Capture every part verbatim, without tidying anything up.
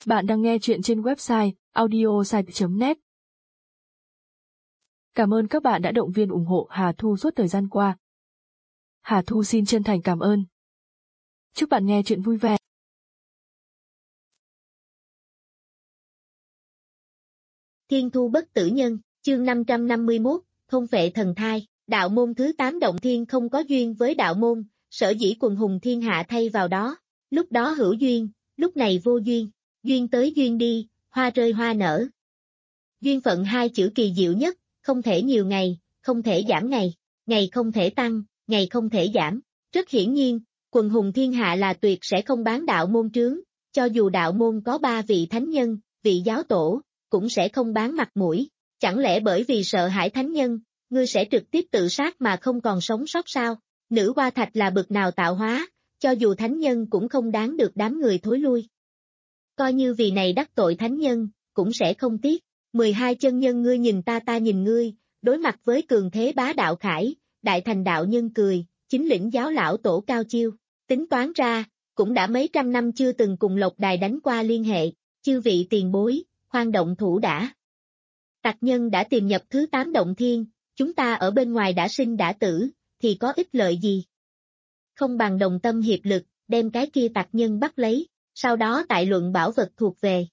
Bạn đang nghe chuyện trên website audiosite chấm net. Cảm ơn các bạn đã động viên ủng hộ Hà Thu suốt thời gian qua. Hà Thu xin chân thành cảm ơn. Chúc bạn nghe chuyện vui vẻ. Thiên Thu Bất Tử Nhân, chương năm trăm năm mươi mốt, Thôn Phệ Thần Thai. Đạo môn thứ tám Động Thiên không có duyên với đạo môn, sở dĩ quần hùng thiên hạ thay vào đó. Lúc đó hữu duyên, lúc này vô duyên. Duyên tới duyên đi, hoa rơi hoa nở. Duyên phận hai chữ kỳ diệu nhất, không thể nhiều ngày, không thể giảm ngày, ngày không thể tăng, ngày không thể giảm. Rất hiển nhiên, quần hùng thiên hạ là tuyệt sẽ không bán đạo môn trướng, cho dù đạo môn có ba vị thánh nhân, vị giáo tổ, cũng sẽ không bán mặt mũi. Chẳng lẽ bởi vì sợ hãi thánh nhân, ngươi sẽ trực tiếp tự sát mà không còn sống sót sao? Nữ hoa thạch là bực nào tạo hóa, cho dù thánh nhân cũng không đáng được đám người thối lui. Coi như vì này đắc tội thánh nhân, cũng sẽ không tiếc. mười hai chân nhân ngươi nhìn ta ta nhìn ngươi, đối mặt với cường thế bá đạo khải, đại thành đạo nhân cười, chính lĩnh giáo lão tổ cao chiêu. Tính toán ra, cũng đã mấy trăm năm chưa từng cùng Lộc Đài đánh qua liên hệ, chư vị tiền bối, khoan động thủ đã. Tặc nhân đã tìm nhập thứ tám động thiên, chúng ta ở bên ngoài đã sinh đã tử, thì có ích lợi gì? Không bằng đồng tâm hiệp lực, đem cái kia tặc nhân bắt lấy, sau đó tại luận bảo vật thuộc về.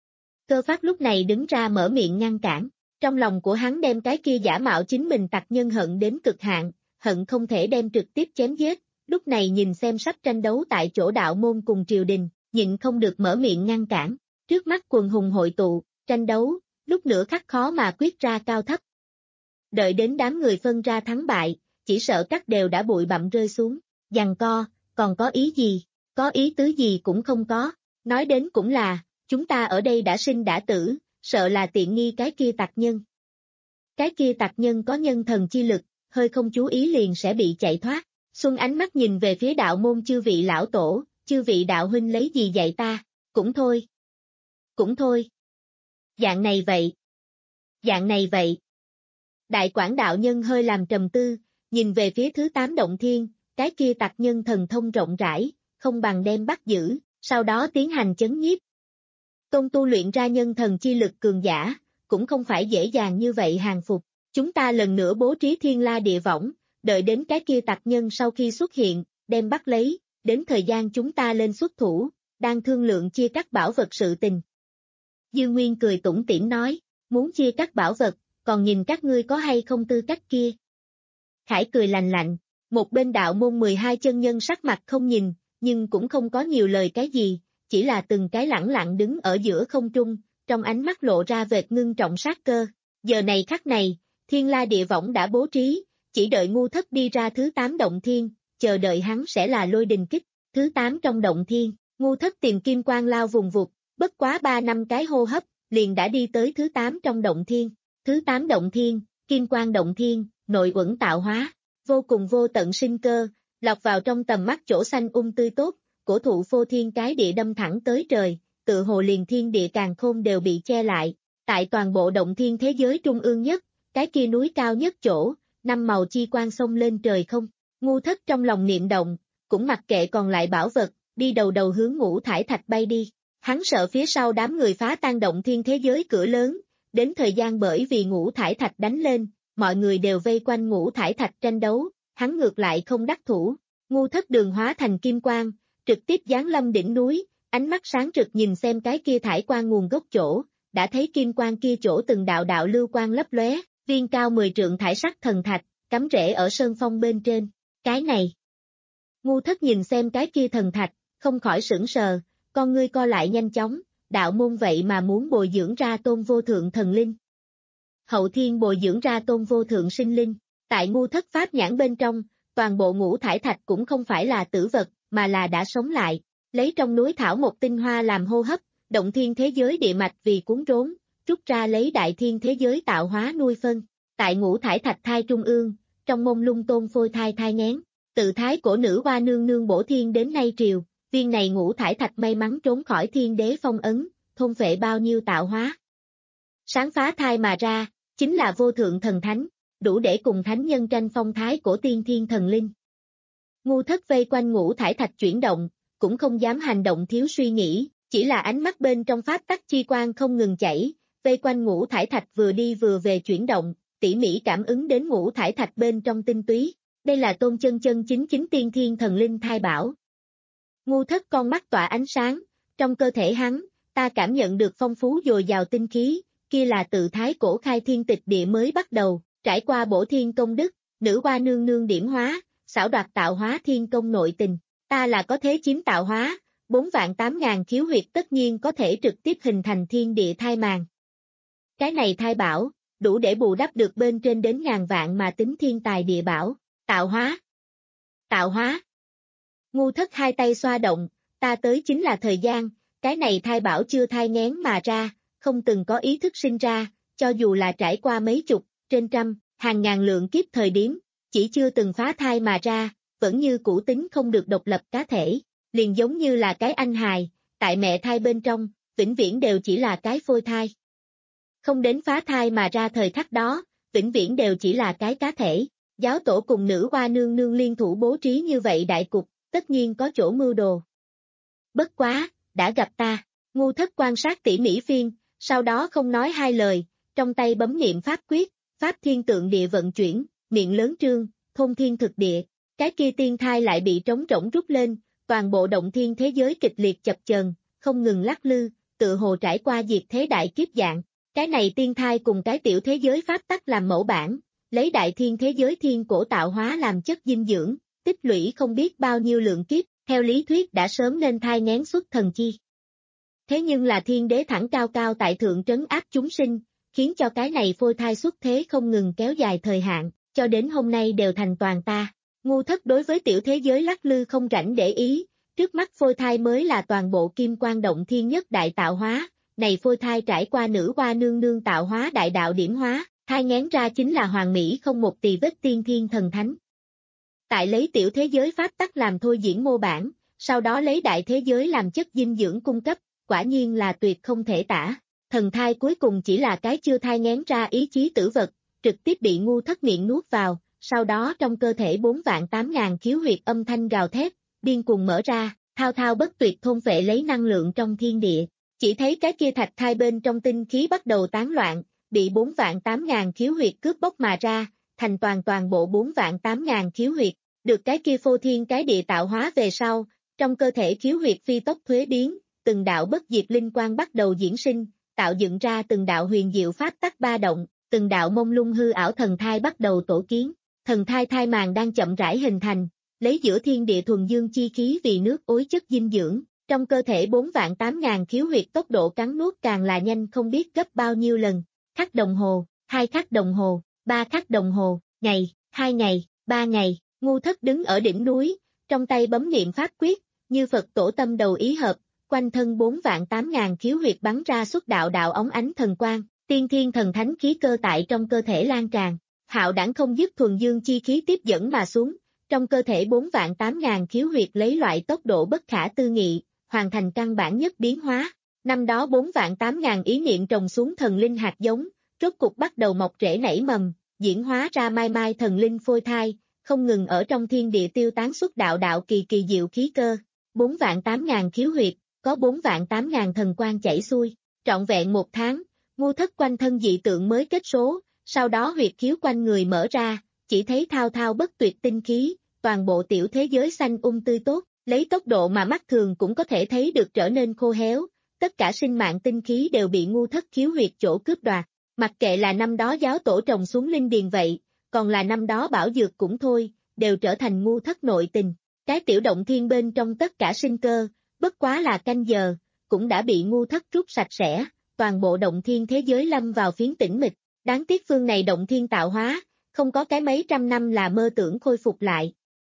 Cơ Phát lúc này đứng ra mở miệng ngăn cản, trong lòng của hắn đem cái kia giả mạo chính mình tặc nhân hận đến cực hạn, hận không thể đem trực tiếp chém giết, lúc này nhìn xem sắp tranh đấu tại chỗ đạo môn cùng triều đình, nhịn không được mở miệng ngăn cản, trước mắt quần hùng hội tụ, tranh đấu, lúc nửa khắc khó mà quyết ra cao thấp. Đợi đến đám người phân ra thắng bại, chỉ sợ các đều đã bụi bặm rơi xuống, giằng co, còn có ý gì, có ý tứ gì cũng không có, nói đến cũng là, chúng ta ở đây đã sinh đã tử, sợ là tiện nghi cái kia tặc nhân. Cái kia tặc nhân có nhân thần chi lực, hơi không chú ý liền sẽ bị chạy thoát. Xuân ánh mắt nhìn về phía đạo môn chư vị lão tổ, chư vị đạo huynh lấy gì dạy ta, cũng thôi. Cũng thôi. Dạng này vậy. Dạng này vậy. Đại quản đạo nhân hơi làm trầm tư, nhìn về phía thứ tám động thiên, cái kia tặc nhân thần thông rộng rãi, không bằng đem bắt giữ, sau đó tiến hành chấn nhiếp. Tôn tu luyện ra nhân thần chi lực cường giả, cũng không phải dễ dàng như vậy hàng phục. Chúng ta lần nữa bố trí thiên la địa võng, đợi đến cái kia tặc nhân sau khi xuất hiện, đem bắt lấy, đến thời gian chúng ta lên xuất thủ, đang thương lượng chia cắt bảo vật sự tình. Dương Nguyên cười tủm tỉm nói, muốn chia cắt bảo vật, còn nhìn các ngươi có hay không tư cách kia. Khải cười lành lạnh, một bên đạo môn mười hai chân nhân sắc mặt không nhìn, nhưng cũng không có nhiều lời cái gì, chỉ là từng cái lẳng lặng đứng ở giữa không trung, trong ánh mắt lộ ra vệt ngưng trọng sát cơ. Giờ này khắc này, thiên la địa võng đã bố trí, chỉ đợi ngu thất đi ra thứ tám động thiên, chờ đợi hắn sẽ là lôi đình kích. Thứ tám trong động thiên, ngu thất tìm kim quang lao vùng vụt, bất quá ba năm cái hô hấp, liền đã đi tới thứ tám trong động thiên. Thứ tám động thiên, kim quang động thiên, nội uẩn tạo hóa, vô cùng vô tận sinh cơ, lọc vào trong tầm mắt chỗ xanh um tươi tốt, cổ thụ phô thiên cái địa đâm thẳng tới trời, tự hồ liền thiên địa càn khôn đều bị che lại. Tại toàn bộ động thiên thế giới trung ương nhất, cái kia núi cao nhất chỗ, năm màu chi quang xông lên trời không. Ngu thất trong lòng niệm động, cũng mặc kệ còn lại bảo vật, đi đầu đầu hướng ngũ thải thạch bay đi. Hắn sợ phía sau đám người phá tan động thiên thế giới cửa lớn, đến thời gian bởi vì ngũ thải thạch đánh lên, mọi người đều vây quanh ngũ thải thạch tranh đấu, hắn ngược lại không đắc thủ. Ngu thất đường hóa thành kim quang, trực tiếp giáng lâm đỉnh núi, ánh mắt sáng rực nhìn xem cái kia thải quang nguồn gốc chỗ, đã thấy kim quang kia chỗ từng đạo đạo lưu quang lấp lóe, viên cao mười trượng thải sắc thần thạch, cắm rễ ở sơn phong bên trên. Cái này. Ngu thất nhìn xem cái kia thần thạch, không khỏi sửng sờ, con ngươi co lại nhanh chóng, đạo môn vậy mà muốn bồi dưỡng ra tôn vô thượng thần linh. Hậu thiên bồi dưỡng ra tôn vô thượng sinh linh, tại ngu thất pháp nhãn bên trong, toàn bộ ngũ thải thạch cũng không phải là tử vật, mà là đã sống lại, lấy trong núi thảo một tinh hoa làm hô hấp, động thiên thế giới địa mạch vì cuốn rốn, rút ra lấy đại thiên thế giới tạo hóa nuôi phân. Tại ngũ thải thạch thai trung ương, trong mông lung tôn phôi thai thai nghén, tự thái cổ nữ hoa nương nương bổ thiên đến nay triều, viên này ngũ thải thạch may mắn trốn khỏi thiên đế phong ấn, thôn phệ bao nhiêu tạo hóa. Sáng phá thai mà ra, chính là vô thượng thần thánh, đủ để cùng thánh nhân tranh phong thái cổ tiên thiên thần linh. Ngu thất vây quanh ngũ thải thạch chuyển động, cũng không dám hành động thiếu suy nghĩ, Chỉ là ánh mắt bên trong pháp tắc chi quang không ngừng chảy, vây quanh ngũ thải thạch vừa đi vừa về chuyển động, tỉ mỉ cảm ứng đến ngũ thải thạch bên trong tinh túy. Đây là tôn chân chân chính chính tiên thiên thần linh thai bảo. Ngu Thất con mắt tỏa ánh sáng, trong cơ thể hắn, ta cảm nhận được phong phú dồi dào tinh khí, kia là tự thái cổ khai thiên tịch địa mới bắt đầu, trải qua bổ thiên công đức, nữ hoa nương nương điểm hóa, xảo đoạt tạo hóa thiên công nội tình, ta là có thế chiếm tạo hóa, bốn vạn tám ngàn khiếu huyệt tất nhiên có thể trực tiếp hình thành thiên địa thai màng. Cái này thai bảo, đủ để bù đắp được bên trên đến ngàn vạn mà tính thiên tài địa bảo, tạo hóa, tạo hóa. Ngu Thất hai tay xoa động, ta tới chính là thời gian, cái này thai bảo chưa thai nghén mà ra, không từng có ý thức sinh ra, cho dù là trải qua mấy chục, trên trăm, hàng ngàn lượng kiếp thời điểm, chỉ chưa từng phá thai mà ra, vẫn như cũ tính không được độc lập cá thể, liền giống như là cái anh hài, tại mẹ thai bên trong, vĩnh viễn đều chỉ là cái phôi thai. Không đến phá thai mà ra thời khắc đó, vĩnh viễn đều chỉ là cái cá thể, giáo tổ cùng nữ hoa nương nương liên thủ bố trí như vậy đại cục, tất nhiên có chỗ mưu đồ. Bất quá, đã gặp ta, Ngu Thất quan sát tỉ mỉ phiên, sau đó không nói hai lời, trong tay bấm niệm pháp quyết, pháp thiên tượng địa vận chuyển, miệng lớn trương, thôn thiên thực địa, cái kia tiên thai lại bị trống rỗng rút lên, toàn bộ động thiên thế giới kịch liệt chập chờn, không ngừng lắc lư, tự hồ trải qua diệt thế đại kiếp dạng, cái này tiên thai cùng cái tiểu thế giới pháp tắc làm mẫu bản, lấy đại thiên thế giới thiên cổ tạo hóa làm chất dinh dưỡng, tích lũy không biết bao nhiêu lượng kiếp, theo lý thuyết đã sớm nên thai nghén xuất thần chi. Thế nhưng là thiên đế thẳng cao cao tại thượng trấn áp chúng sinh, khiến cho cái này phôi thai xuất thế không ngừng kéo dài thời hạn, cho đến hôm nay đều thành toàn ta. Ngu Thất đối với tiểu thế giới lắc lư không rảnh để ý, trước mắt phôi thai mới là toàn bộ kim quan động thiên nhất đại tạo hóa, này phôi thai trải qua nữ hoa nương nương tạo hóa đại đạo điểm hóa, thai nghén ra chính là hoàng mỹ không một tì vết tiên thiên thần thánh. Tại lấy tiểu thế giới pháp tắc làm thôi diễn mô bản, sau đó lấy đại thế giới làm chất dinh dưỡng cung cấp, quả nhiên là tuyệt không thể tả. Thần thai cuối cùng chỉ là cái chưa thai nghén ra ý chí tử vật, trực tiếp bị Ngu Thất miệng nuốt vào, sau đó trong cơ thể bốn vạn tám ngàn khiếu huyệt âm thanh gào thét, điên cuồng mở ra, thao thao bất tuyệt thôn phệ lấy năng lượng trong thiên địa. Chỉ thấy cái kia thạch thai bên trong tinh khí bắt đầu tán loạn, bị bốn vạn tám ngàn khiếu huyệt cướp bóc mà ra, thành toàn toàn bộ bốn vạn tám ngàn khiếu huyệt, được cái kia phô thiên cái địa tạo hóa về sau, trong cơ thể khiếu huyệt phi tốc thuế biến, từng đạo bất diệt linh quang bắt đầu diễn sinh, tạo dựng ra từng đạo huyền diệu pháp tắc ba động, từng đạo mông lung hư ảo thần thai bắt đầu tổ kiến, thần thai thai màng đang chậm rãi hình thành, lấy giữa thiên địa thuần dương chi khí vì nước ối chất dinh dưỡng, trong cơ thể bốn vạn tám ngàn khiếu huyệt tốc độ cắn nuốt càng là nhanh không biết gấp bao nhiêu lần, khắc đồng hồ, hai khắc đồng hồ, ba khắc đồng hồ, ngày, hai ngày, ba ngày, Ngu Thất đứng ở đỉnh núi, trong tay bấm niệm pháp quyết, như Phật tổ tâm đầu ý hợp, quanh thân bốn vạn tám ngàn khiếu huyệt bắn ra xuất đạo đạo óng ánh thần quang, tiên thiên thần thánh khí cơ tại trong cơ thể lan tràn, hạo đẳng không dứt thuần dương chi khí tiếp dẫn mà xuống, trong cơ thể bốn vạn tám ngàn khiếu huyệt lấy loại tốc độ bất khả tư nghị, hoàn thành căn bản nhất biến hóa. Năm đó bốn vạn tám ngàn ý niệm trồng xuống thần linh hạt giống, rốt cục bắt đầu mọc rễ nảy mầm, diễn hóa ra mai mai thần linh phôi thai, không ngừng ở trong thiên địa tiêu tán xuất đạo đạo kỳ kỳ diệu khí cơ. Bốn vạn tám ngàn khiếu huyệt, có bốn vạn tám ngàn thần quang chảy xuôi, trọn vẹn một tháng, Ngu Thất quanh thân dị tượng mới kết số, sau đó huyệt khiếu quanh người mở ra, chỉ thấy thao thao bất tuyệt tinh khí, toàn bộ tiểu thế giới xanh um tươi tốt, lấy tốc độ mà mắt thường cũng có thể thấy được trở nên khô héo, tất cả sinh mạng tinh khí đều bị Ngu Thất khiếu huyệt chỗ cướp đoạt, mặc kệ là năm đó giáo tổ trồng xuống linh điền vậy, còn là năm đó bảo dược cũng thôi, đều trở thành Ngu Thất nội tình, cái tiểu động thiên bên trong tất cả sinh cơ, bất quá là canh giờ, cũng đã bị Ngu Thất rút sạch sẽ, toàn bộ động thiên thế giới lâm vào phiến tĩnh mịch, đáng tiếc phương này động thiên tạo hóa, không có cái mấy trăm năm là mơ tưởng khôi phục lại.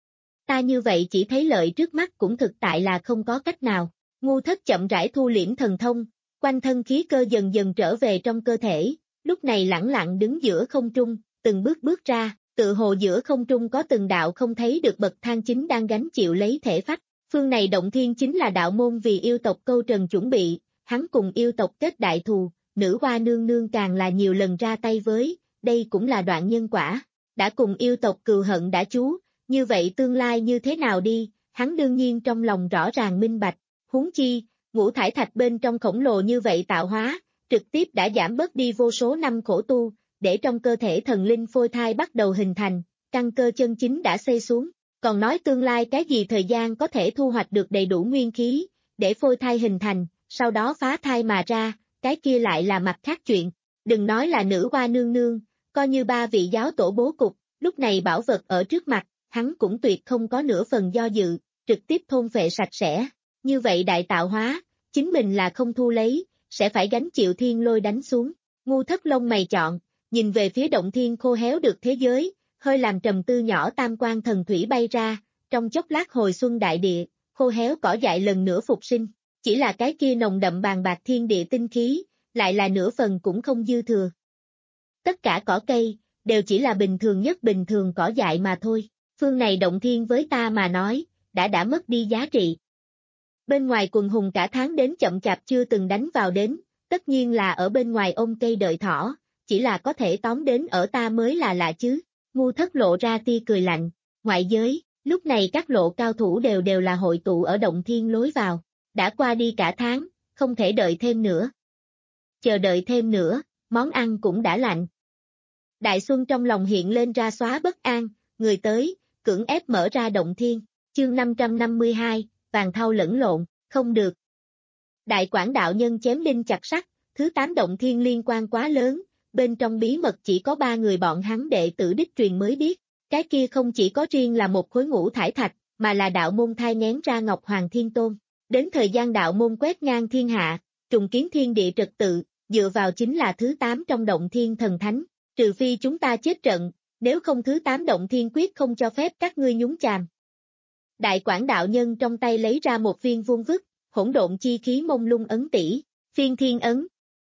Ta như vậy chỉ thấy lợi trước mắt cũng thực tại là không có cách nào, Ngu Thất chậm rãi thu liễm thần thông, quanh thân khí cơ dần dần trở về trong cơ thể, lúc này lẳng lặng đứng giữa không trung, từng bước bước ra, tự hồ giữa không trung có từng đạo không thấy được bậc thang chính đang gánh chịu lấy thể phách. Phương này động thiên chính là đạo môn vì yêu tộc câu trần chuẩn bị, hắn cùng yêu tộc kết đại thù, nữ hoa nương nương càng là nhiều lần ra tay với, đây cũng là đoạn nhân quả, đã cùng yêu tộc cừu hận đã chú, như vậy tương lai như thế nào đi, hắn đương nhiên trong lòng rõ ràng minh bạch, huống chi, ngũ thải thạch bên trong khổng lồ như vậy tạo hóa, trực tiếp đã giảm bớt đi vô số năm khổ tu, để trong cơ thể thần linh phôi thai bắt đầu hình thành, căn cơ chân chính đã xây xuống, còn nói tương lai cái gì thời gian có thể thu hoạch được đầy đủ nguyên khí, để phôi thai hình thành, sau đó phá thai mà ra, cái kia lại là mặt khác chuyện, đừng nói là nữ hoa nương nương, coi như ba vị giáo tổ bố cục, lúc này bảo vật ở trước mặt, hắn cũng tuyệt không có nửa phần do dự, trực tiếp thôn phệ sạch sẽ, như vậy đại tạo hóa, chính mình là không thu lấy, sẽ phải gánh chịu thiên lôi đánh xuống, ngu thất lông mày chọn, nhìn về phía động thiên khô héo được thế giới, hơi làm trầm tư nhỏ tam quan thần thủy bay ra, trong chốc lát hồi xuân đại địa, khô héo cỏ dại lần nữa phục sinh, chỉ là cái kia nồng đậm bàn bạc thiên địa tinh khí, lại là nửa phần cũng không dư thừa. Tất cả cỏ cây, đều chỉ là bình thường nhất bình thường cỏ dại mà thôi, phương này động thiên với ta mà nói, đã đã mất đi giá trị. Bên ngoài quần hùng cả tháng đến chậm chạp chưa từng đánh vào đến, tất nhiên là ở bên ngoài ôm cây đợi thỏ, chỉ là có thể tóm đến ở ta mới là lạ chứ. Ngu thất lộ ra tia cười lạnh, ngoại giới, lúc này các lộ cao thủ đều đều là hội tụ ở động thiên lối vào, đã qua đi cả tháng, không thể đợi thêm nữa. Chờ đợi thêm nữa, món ăn cũng đã lạnh. Đại Xuân trong lòng hiện lên ra xóa bất an, người tới, cưỡng ép mở ra động thiên, chương năm trăm năm mươi hai, vàng thau lẫn lộn, không được. Đại Quảng đạo nhân chém đinh chặt sắt, thứ tám động thiên liên quan quá lớn, bên trong bí mật chỉ có ba người bọn hắn đệ tử đích truyền mới biết, cái kia không chỉ có riêng là một khối ngũ thải thạch, mà là đạo môn thai nghén ra Ngọc Hoàng Thiên Tôn. Đến thời gian đạo môn quét ngang thiên hạ, trùng kiến thiên địa trật tự, dựa vào chính là thứ tám trong động thiên thần thánh, trừ phi chúng ta chết trận, nếu không thứ tám động thiên quyết không cho phép các ngươi nhúng chàm. Đại Quảng đạo nhân trong tay lấy ra một viên vuông vức, hỗn độn chi khí mông lung ấn tỷ, phiên thiên ấn.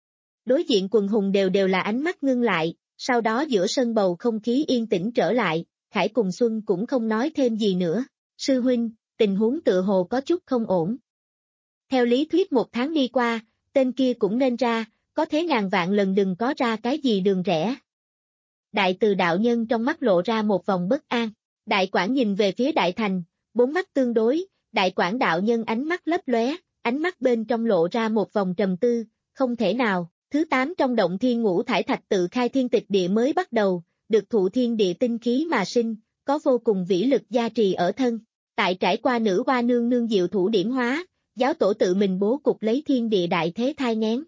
Đối diện quần hùng đều đều là ánh mắt ngưng lại, sau đó giữa sân bầu không khí yên tĩnh trở lại, Khải cùng Xuân cũng không nói thêm gì nữa. Sư huynh, tình huống tựa hồ có chút không ổn. Theo lý thuyết một tháng đi qua, tên kia cũng nên ra, có thế ngàn vạn lần đừng có ra cái gì đường rẽ. Đại Từ đạo nhân trong mắt lộ ra một vòng bất an, Đại Quảng nhìn về phía Đại Thành, bốn mắt tương đối, Đại Quảng đạo nhân ánh mắt lấp lóe, ánh mắt bên trong lộ ra một vòng trầm tư, không thể nào. Thứ tám trong động thiên ngũ thải thạch tự khai thiên tịch địa mới bắt đầu, được thụ thiên địa tinh khí mà sinh, có vô cùng vĩ lực gia trì ở thân. Tại trải qua nữ hoa nương nương diệu thủ điểm hóa, giáo tổ tự mình bố cục lấy thiên địa đại thế thai nghén.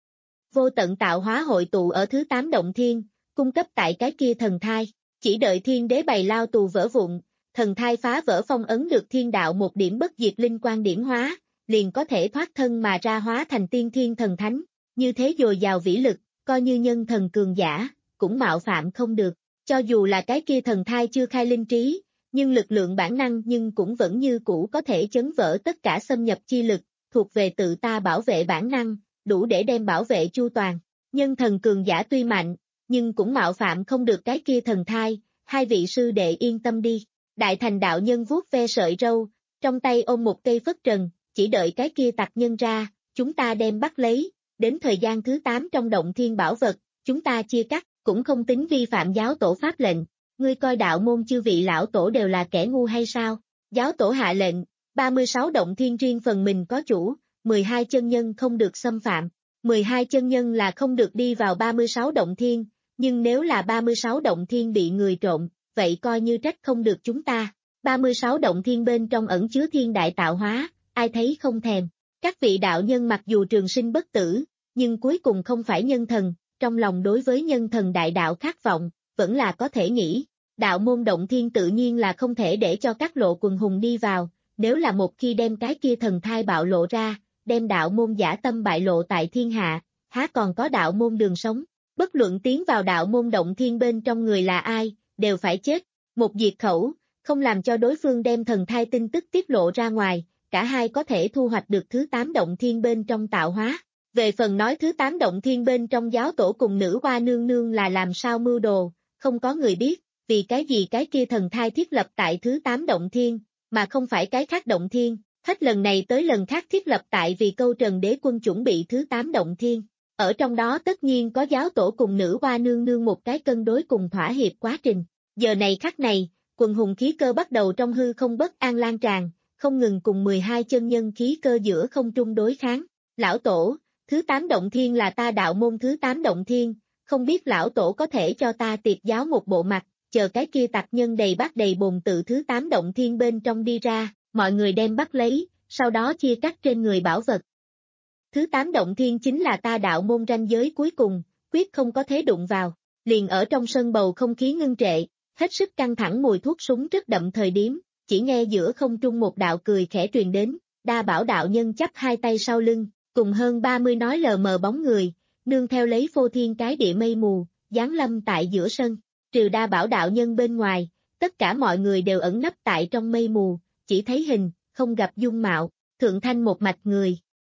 Vô tận tạo hóa hội tụ ở thứ tám động thiên, cung cấp tại cái kia thần thai, chỉ đợi thiên đế bày lao tù vỡ vụn, thần thai phá vỡ phong ấn được thiên đạo một điểm bất diệt linh quan điểm hóa, liền có thể thoát thân mà ra hóa thành tiên thiên thần thánh. Như thế dồi dào vĩ lực, coi như nhân thần cường giả, cũng mạo phạm không được, cho dù là cái kia thần thai chưa khai linh trí, nhưng lực lượng bản năng nhưng cũng vẫn như cũ có thể chấn vỡ tất cả xâm nhập chi lực, thuộc về tự ta bảo vệ bản năng, đủ để đem bảo vệ chu toàn. Nhân thần cường giả tuy mạnh, nhưng cũng mạo phạm không được cái kia thần thai, hai vị sư đệ yên tâm đi. Đại Thành đạo nhân vuốt ve sợi râu, trong tay ôm một cây phất trần, chỉ đợi cái kia tặc nhân ra, chúng ta đem bắt lấy. Đến thời gian thứ tám trong động thiên bảo vật, chúng ta chia cắt, cũng không tính vi phạm giáo tổ pháp lệnh. Ngươi coi đạo môn chư vị lão tổ đều là kẻ ngu hay sao? Giáo tổ hạ lệnh, ba mươi sáu động thiên riêng phần mình có chủ, mười hai chân nhân không được xâm phạm. mười hai chân nhân là không được đi vào ba mươi sáu động thiên, nhưng nếu là ba mươi sáu động thiên bị người trộm, vậy coi như trách không được chúng ta. ba mươi sáu động thiên bên trong ẩn chứa thiên đại tạo hóa, ai thấy không thèm. Các vị đạo nhân mặc dù trường sinh bất tử, nhưng cuối cùng không phải nhân thần, trong lòng đối với nhân thần đại đạo khát vọng, vẫn là có thể nghĩ. Đạo môn động thiên tự nhiên là không thể để cho các lộ quần hùng đi vào, nếu là một khi đem cái kia thần thai bạo lộ ra, đem đạo môn giả tâm bại lộ tại thiên hạ, há còn có đạo môn đường sống. Bất luận tiến vào đạo môn động thiên bên trong người là ai, đều phải chết. Một diệt khẩu, không làm cho đối phương đem thần thai tin tức tiết lộ ra ngoài, cả hai có thể thu hoạch được thứ tám động thiên bên trong tạo hóa. Về phần nói thứ tám động thiên bên trong giáo tổ cùng nữ hoa nương nương là làm sao mưu đồ, không có người biết, vì cái gì cái kia thần thai thiết lập tại thứ tám động thiên, mà không phải cái khác động thiên, hết lần này tới lần khác thiết lập tại vì câu Trần Đế Quân chuẩn bị thứ tám động thiên. Ở trong đó tất nhiên có giáo tổ cùng nữ hoa nương nương một cái cân đối cùng thỏa hiệp quá trình. Giờ này khắc này, quần hùng khí cơ bắt đầu trong hư không bất an lan tràn, không ngừng cùng mười hai chân nhân khí cơ giữa không trung đối kháng. Lão Tổ, thứ tám động thiên là ta đạo môn thứ tám động thiên, không biết lão Tổ có thể cho ta tiệt giáo một bộ mặt, chờ cái kia tặc nhân đầy bát đầy bồn tự thứ tám động thiên bên trong đi ra, mọi người đem bắt lấy, sau đó chia cắt trên người bảo vật. Thứ tám động thiên chính là ta đạo môn ranh giới cuối cùng, quyết không có thế đụng vào. Liền ở trong sân bầu không khí ngưng trệ, hết sức căng thẳng mùi thuốc súng rất đậm thời điểm, chỉ nghe giữa không trung một đạo cười khẽ truyền đến, Đa Bảo đạo nhân chắp hai tay sau lưng, cùng hơn ba mươi nói lờ mờ bóng người, nương theo lấy phô thiên cái địa mây mù, giáng lâm tại giữa sân, trừ Đa Bảo đạo nhân bên ngoài, tất cả mọi người đều ẩn nấp tại trong mây mù, chỉ thấy hình, không gặp dung mạo, thượng thanh một mạch người.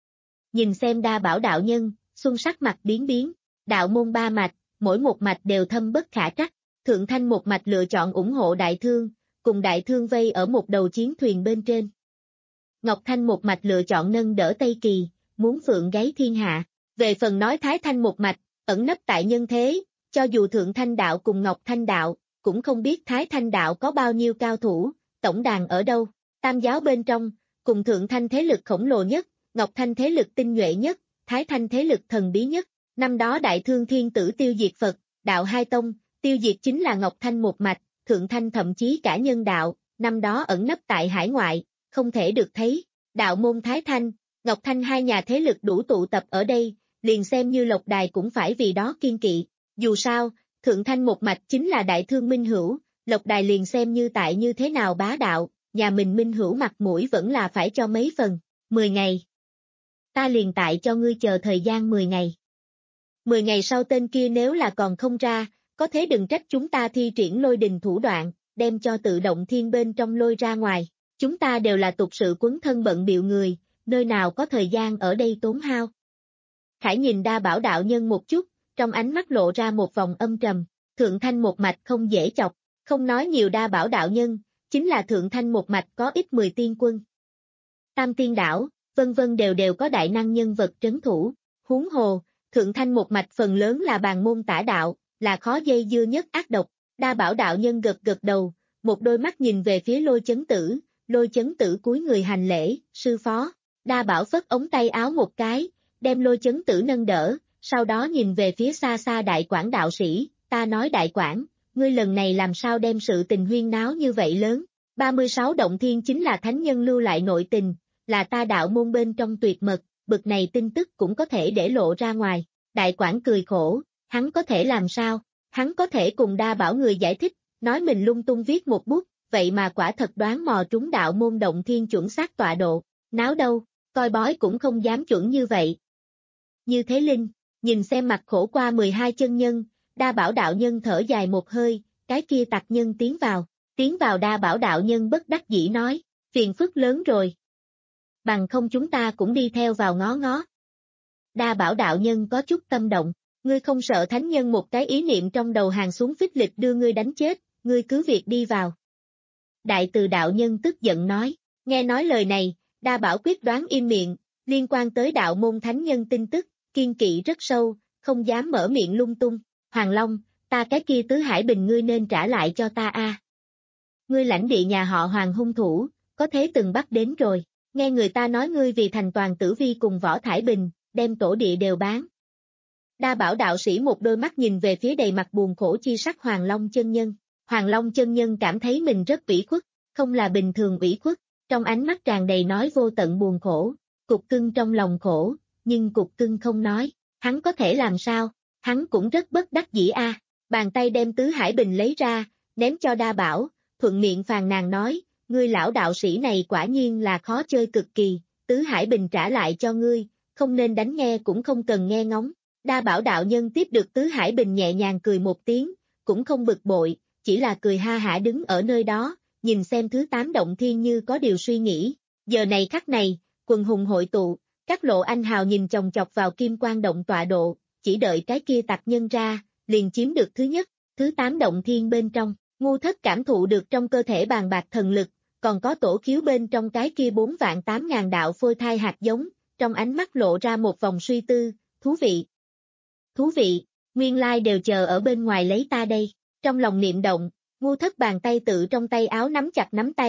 Nhìn xem Đa Bảo đạo nhân, xuân sắc mặt biến biến, đạo môn ba mạch, mỗi một mạch đều thâm bất khả trắc, thượng thanh một mạch lựa chọn ủng hộ đại thương, cùng đại thương vây ở một đầu chiến thuyền bên trên. Ngọc Thanh một mạch lựa chọn nâng đỡ Tây Kỳ, muốn phượng gáy thiên hạ. Về phần nói Thái Thanh một mạch, ẩn nấp tại nhân thế, cho dù Thượng Thanh đạo cùng Ngọc Thanh đạo, cũng không biết Thái Thanh đạo có bao nhiêu cao thủ, tổng đàn ở đâu. Tam giáo bên trong, cùng Thượng Thanh thế lực khổng lồ nhất, Ngọc Thanh thế lực tinh nhuệ nhất, Thái Thanh thế lực thần bí nhất. Năm đó đại thương thiên tử tiêu diệt Phật, đạo hai tông, tiêu diệt chính là Ngọc Thanh một mạch, Thượng Thanh thậm chí cả nhân đạo, năm đó ẩn nấp tại hải ngoại, không thể được thấy. Đạo môn Thái Thanh, Ngọc Thanh hai nhà thế lực đủ tụ tập ở đây, liền xem như Lộc Đài cũng phải vì đó kiên kỵ. Dù sao, Thượng Thanh một mạch chính là đại thương minh hữu, Lộc Đài liền xem như tại như thế nào bá đạo, nhà mình minh hữu mặt mũi vẫn là phải cho mấy phần. Mười ngày. Ta liền tại cho ngươi chờ thời gian mười ngày. Mười ngày sau tên kia nếu là còn không ra, có thế đừng trách chúng ta thi triển lôi đình thủ đoạn, đem cho tự động thiên bên trong lôi ra ngoài. Chúng ta đều là tục sự quấn thân bận biệu người, nơi nào có thời gian ở đây tốn hao. Khải nhìn Đa Bảo đạo nhân một chút, trong ánh mắt lộ ra một vòng âm trầm, Thượng Thanh một mạch không dễ chọc, không nói nhiều Đa Bảo đạo nhân, chính là Thượng Thanh một mạch có ít mười tiên quân. Tam tiên đảo, vân vân đều đều có đại năng nhân vật trấn thủ, huống hồ, Thượng Thanh một mạch phần lớn là bàn môn tả đạo, là khó dây dưa nhất ác độc. Đa Bảo đạo nhân gật gật đầu, một đôi mắt nhìn về phía Lôi Chấn Tử, Lôi Chấn Tử cúi người hành lễ, sư phó. Đa Bảo phất ống tay áo một cái, đem Lôi Chấn Tử nâng đỡ, sau đó nhìn về phía xa xa đại quảng đạo sĩ, ta nói đại quảng, ngươi lần này làm sao đem sự tình huyên náo như vậy lớn. ba mươi sáu động thiên chính là thánh nhân lưu lại nội tình, là ta đạo môn bên trong tuyệt mật, bực này tin tức cũng có thể để lộ ra ngoài. Đại quảng cười khổ, hắn có thể làm sao, hắn có thể cùng Đa Bảo người giải thích, nói mình lung tung viết một bút, vậy mà quả thật đoán mò trúng đạo môn động thiên chuẩn xác tọa độ, náo đâu, coi bói cũng không dám chuẩn như vậy. Như thế Linh, nhìn xem mặt khổ qua mười hai chân nhân, Đa Bảo đạo nhân thở dài một hơi, cái kia tặc nhân tiến vào, tiến vào Đa Bảo đạo nhân bất đắc dĩ nói, phiền phức lớn rồi. Bằng không chúng ta cũng đi theo vào ngó ngó. Đa Bảo đạo nhân có chút tâm động, ngươi không sợ thánh nhân một cái ý niệm trong đầu hàng xuống phích lịch đưa ngươi đánh chết, ngươi cứ việc đi vào. Đại từ đạo nhân tức giận nói, nghe nói lời này, Đa Bảo quyết đoán im miệng, liên quan tới đạo môn thánh nhân tin tức, kiên kỵ rất sâu, không dám mở miệng lung tung. Hoàng Long, ta cái kia tứ hải bình ngươi nên trả lại cho ta a. Ngươi lãnh địa nhà họ Hoàng hung thủ, có thế từng bắt đến rồi, nghe người ta nói ngươi vì thành toàn Tử Vi cùng Võ Thải Bình, đem tổ địa đều bán. Đa Bảo đạo sĩ một đôi mắt nhìn về phía đầy mặt buồn khổ chi sắc Hoàng Long chân nhân. Hoàng Long chân nhân cảm thấy mình rất ủy khuất, không là bình thường ủy khuất, trong ánh mắt tràn đầy nói vô tận buồn khổ, cục cưng trong lòng khổ, nhưng cục cưng không nói, hắn có thể làm sao, hắn cũng rất bất đắc dĩ a. Bàn tay đem tứ hải bình lấy ra, ném cho Đa Bảo, thuận miệng phàn nàn nói, ngươi lão đạo sĩ này quả nhiên là khó chơi cực kỳ, tứ hải bình trả lại cho ngươi, không nên đánh nghe cũng không cần nghe ngóng. Đa Bảo đạo nhân tiếp được tứ hải bình nhẹ nhàng cười một tiếng, cũng không bực bội, chỉ là cười ha hả đứng ở nơi đó, nhìn xem thứ tám động thiên như có điều suy nghĩ. Giờ này khắc này, quần hùng hội tụ, các lộ anh hào nhìn chồng chọc vào kim quan động tọa độ, chỉ đợi cái kia tặc nhân ra, liền chiếm được thứ nhất, thứ tám động thiên bên trong, ngu thất cảm thụ được trong cơ thể bàn bạc thần lực, còn có tổ khiếu bên trong cái kia bốn vạn tám ngàn đạo phôi thai hạt giống, trong ánh mắt lộ ra một vòng suy tư, thú vị. Thú vị, nguyên lai đều chờ ở bên ngoài lấy ta đây, trong lòng niệm động, ngu thất bàn tay tự trong tay áo nắm chặt nắm tay,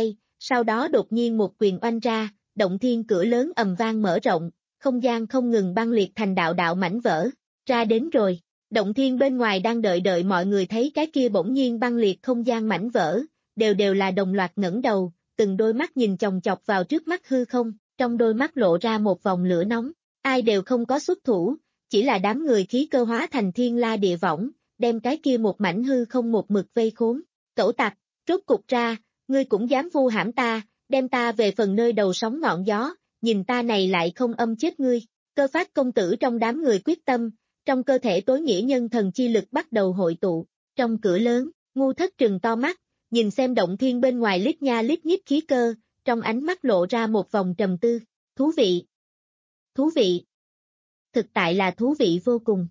sau đó đột nhiên một quyền oanh ra, động thiên cửa lớn ầm vang mở rộng, không gian không ngừng băng liệt thành đạo đạo mảnh vỡ, ra đến rồi. Động thiên bên ngoài đang đợi đợi mọi người thấy cái kia bỗng nhiên băng liệt không gian mảnh vỡ, đều đều là đồng loạt ngẩng đầu, từng đôi mắt nhìn chòng chọc vào trước mắt hư không, trong đôi mắt lộ ra một vòng lửa nóng, ai đều không có xuất thủ, chỉ là đám người khí cơ hóa thành thiên la địa võng, đem cái kia một mảnh hư không một mực vây khốn. Cẩu tặc, rốt cục ra, ngươi cũng dám vu hãm ta, đem ta về phần nơi đầu sóng ngọn gió, nhìn ta này lại không âm chết ngươi. Cơ Phát công tử trong đám người quyết tâm, trong cơ thể tối nghĩa nhân thần chi lực bắt đầu hội tụ, trong cửa lớn, Ngu Thất trừng to mắt, nhìn xem động thiên bên ngoài lít nha lít nhít khí cơ, trong ánh mắt lộ ra một vòng trầm tư, thú vị, thú vị, thực tại là thú vị vô cùng.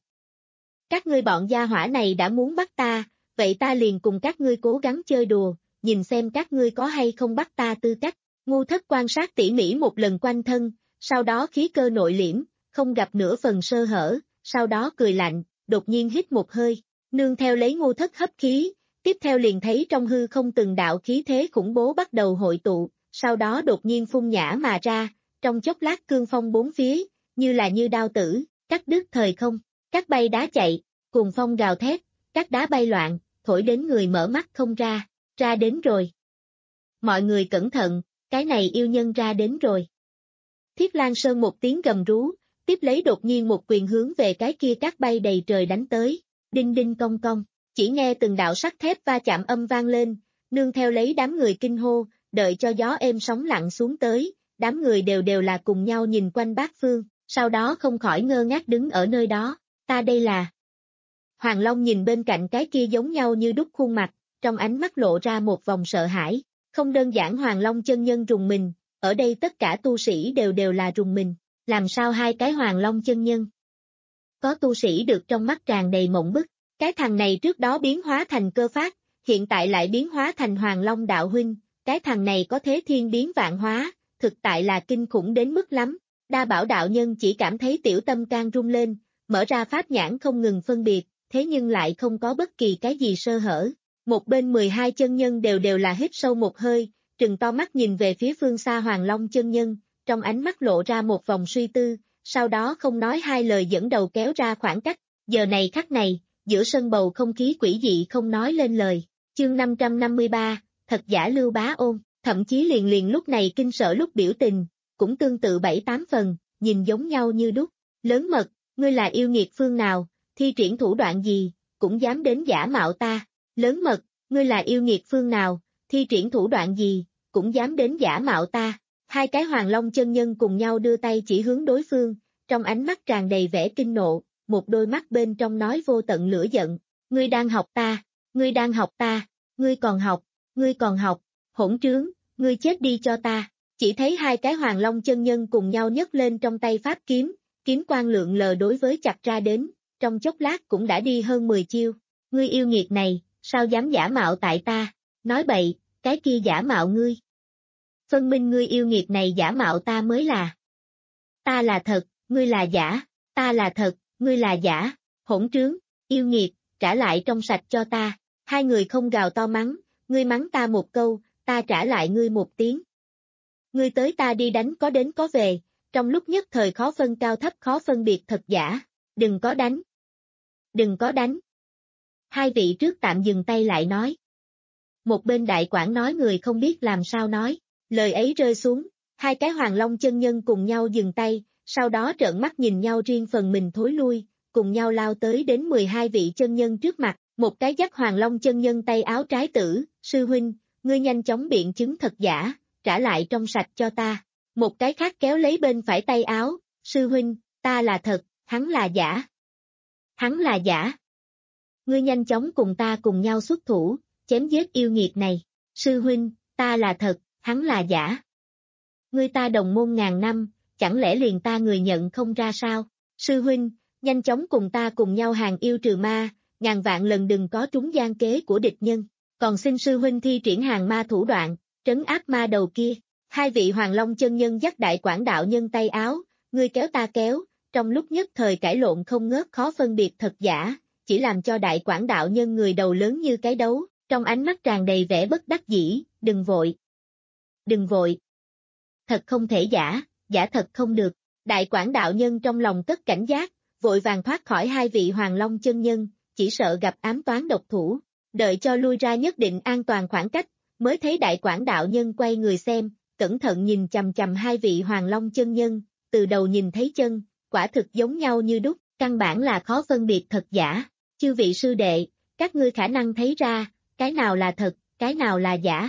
Các ngươi bọn gia hỏa này đã muốn bắt ta, vậy ta liền cùng các ngươi cố gắng chơi đùa, nhìn xem các ngươi có hay không bắt ta tư cách. Ngu Thất quan sát tỉ mỉ một lần quanh thân, sau đó khí cơ nội liễm, không gặp nửa phần sơ hở, sau đó cười lạnh, đột nhiên hít một hơi, nương theo lấy Ngu Thất hấp khí, tiếp theo liền thấy trong hư không từng đạo khí thế khủng bố bắt đầu hội tụ, sau đó đột nhiên phun nhã mà ra, trong chốc lát cương phong bốn phía, như là như đao tử, cắt đứt thời không, cắt bay đá chạy, cùng phong gào thét, cắt đá bay loạn, thổi đến người mở mắt không ra, ra đến rồi. Mọi người cẩn thận, cái này yêu nhân ra đến rồi. Thiết Lan Sơn một tiếng gầm rú, tiếp lấy đột nhiên một quyền hướng về cái kia cát bay đầy trời đánh tới, đinh đinh cong cong, chỉ nghe từng đạo sắt thép va chạm âm vang lên, nương theo lấy đám người kinh hô, đợi cho gió êm sóng lặng xuống tới, đám người đều đều là cùng nhau nhìn quanh bát phương, sau đó không khỏi ngơ ngác đứng ở nơi đó, ta đây là. Hoàng Long nhìn bên cạnh cái kia giống nhau như đúc khuôn mặt, trong ánh mắt lộ ra một vòng sợ hãi, không đơn giản Hoàng Long chân nhân rùng mình, ở đây tất cả tu sĩ đều đều là rùng mình, làm sao hai cái Hoàng Long chân nhân? Có tu sĩ được trong mắt tràn đầy mộng bức, cái thằng này trước đó biến hóa thành Cơ Phát, hiện tại lại biến hóa thành Hoàng Long đạo huynh, cái thằng này có thế thiên biến vạn hóa, thực tại là kinh khủng đến mức lắm. Đa Bảo đạo nhân chỉ cảm thấy tiểu tâm can rung lên, mở ra pháp nhãn không ngừng phân biệt, thế nhưng lại không có bất kỳ cái gì sơ hở. Một bên mười hai chân nhân đều đều là hít sâu một hơi, trừng to mắt nhìn về phía phương xa Hoàng Long chân nhân, trong ánh mắt lộ ra một vòng suy tư, sau đó không nói hai lời dẫn đầu kéo ra khoảng cách, giờ này khắc này, giữa sân bầu không khí quỷ dị không nói lên lời. Chương năm trăm năm mươi ba, thật giả Lưu Bá Ôn, thậm chí liền liền lúc này kinh sợ lúc biểu tình, cũng tương tự bảy tám phần, nhìn giống nhau như đúc. Lớn Mật, ngươi là yêu nghiệt phương nào, thi triển thủ đoạn gì, cũng dám đến giả mạo ta. Lớn Mật, ngươi là yêu nghiệt phương nào, thi triển thủ đoạn gì, cũng dám đến giả mạo ta. Hai cái Hoàng Long chân nhân cùng nhau đưa tay chỉ hướng đối phương, trong ánh mắt tràn đầy vẻ kinh nộ, một đôi mắt bên trong nói vô tận lửa giận. Ngươi đang học ta, ngươi đang học ta, ngươi còn học, ngươi còn học, hỗn trướng, ngươi chết đi cho ta. Chỉ thấy hai cái Hoàng Long chân nhân cùng nhau nhấc lên trong tay pháp kiếm, kiếm quang lượng lờ đối với chặt ra đến, trong chốc lát cũng đã đi hơn mười chiêu. Ngươi yêu nghiệt này, sao dám giả mạo tại ta? Nói bậy, cái kia giả mạo ngươi. Phân minh ngươi yêu nghiệt này giả mạo ta mới là. Ta là thật, ngươi là giả, ta là thật, ngươi là giả, hỗn trướng, yêu nghiệt, trả lại trong sạch cho ta. Hai người không gào to mắng, ngươi mắng ta một câu, ta trả lại ngươi một tiếng. Ngươi tới ta đi đánh có đến có về, trong lúc nhất thời khó phân cao thấp khó phân biệt thật giả, đừng có đánh. Đừng có đánh. Hai vị trước tạm dừng tay lại nói. Một bên đại quản nói người không biết làm sao nói, lời ấy rơi xuống, hai cái Hoàng Long chân nhân cùng nhau dừng tay, sau đó trợn mắt nhìn nhau riêng phần mình thối lui, cùng nhau lao tới đến mười hai vị chân nhân trước mặt, một cái dắt Hoàng Long chân nhân tay áo trái tử, sư huynh, ngươi nhanh chóng biện chứng thật giả, trả lại trong sạch cho ta. Một cái khác kéo lấy bên phải tay áo, sư huynh, ta là thật, hắn là giả. Hắn là giả. Ngươi nhanh chóng cùng ta cùng nhau xuất thủ, chém giết yêu nghiệt này. Sư huynh, ta là thật, hắn là giả. Ngươi ta đồng môn ngàn năm, chẳng lẽ liền ta người nhận không ra sao? Sư huynh, nhanh chóng cùng ta cùng nhau hàng yêu trừ ma, ngàn vạn lần đừng có trúng gian kế của địch nhân. Còn xin sư huynh thi triển hàng ma thủ đoạn, trấn áp ma đầu kia. Hai vị Hoàng Long chân nhân dắt đại quản đạo nhân tay áo, ngươi kéo ta kéo, trong lúc nhất thời cãi lộn không ngớt khó phân biệt thật giả, chỉ làm cho đại quản đạo nhân người đầu lớn như cái đấu, trong ánh mắt tràn đầy vẻ bất đắc dĩ, đừng vội. đừng vội. Thật không thể giả, giả thật không được. Đại Quảng đạo nhân trong lòng tất cảnh giác, vội vàng thoát khỏi hai vị Hoàng Long chân nhân, chỉ sợ gặp ám toán độc thủ. Đợi cho lui ra nhất định an toàn khoảng cách, mới thấy Đại Quảng đạo nhân quay người xem, cẩn thận nhìn chằm chằm hai vị Hoàng Long chân nhân, từ đầu nhìn thấy chân, quả thực giống nhau như đúc, căn bản là khó phân biệt thật giả. Chư vị sư đệ, các ngươi khả năng thấy ra, cái nào là thật, cái nào là giả.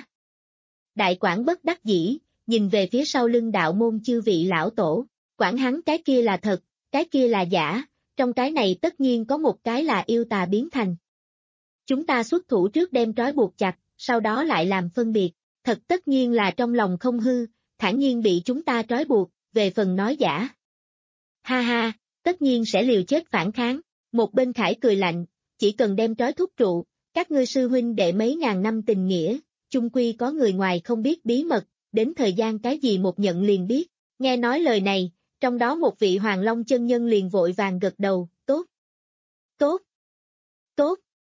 Đại Quảng bất đắc dĩ, nhìn về phía sau lưng đạo môn chư vị lão tổ, quản hắn cái kia là thật, cái kia là giả, trong cái này tất nhiên có một cái là yêu tà biến thành. Chúng ta xuất thủ trước đem trói buộc chặt, sau đó lại làm phân biệt, thật tất nhiên là trong lòng không hư, thản nhiên bị chúng ta trói buộc, về phần nói giả. Ha ha, tất nhiên sẽ liều chết phản kháng, một bên Khải cười lạnh, chỉ cần đem trói thúc trụ, các ngươi sư huynh đệ mấy ngàn năm tình nghĩa, chung quy có người ngoài không biết bí mật, đến thời gian cái gì một nhận liền biết, nghe nói lời này, trong đó một vị Hoàng Long chân nhân liền vội vàng gật đầu, tốt, tốt, tốt.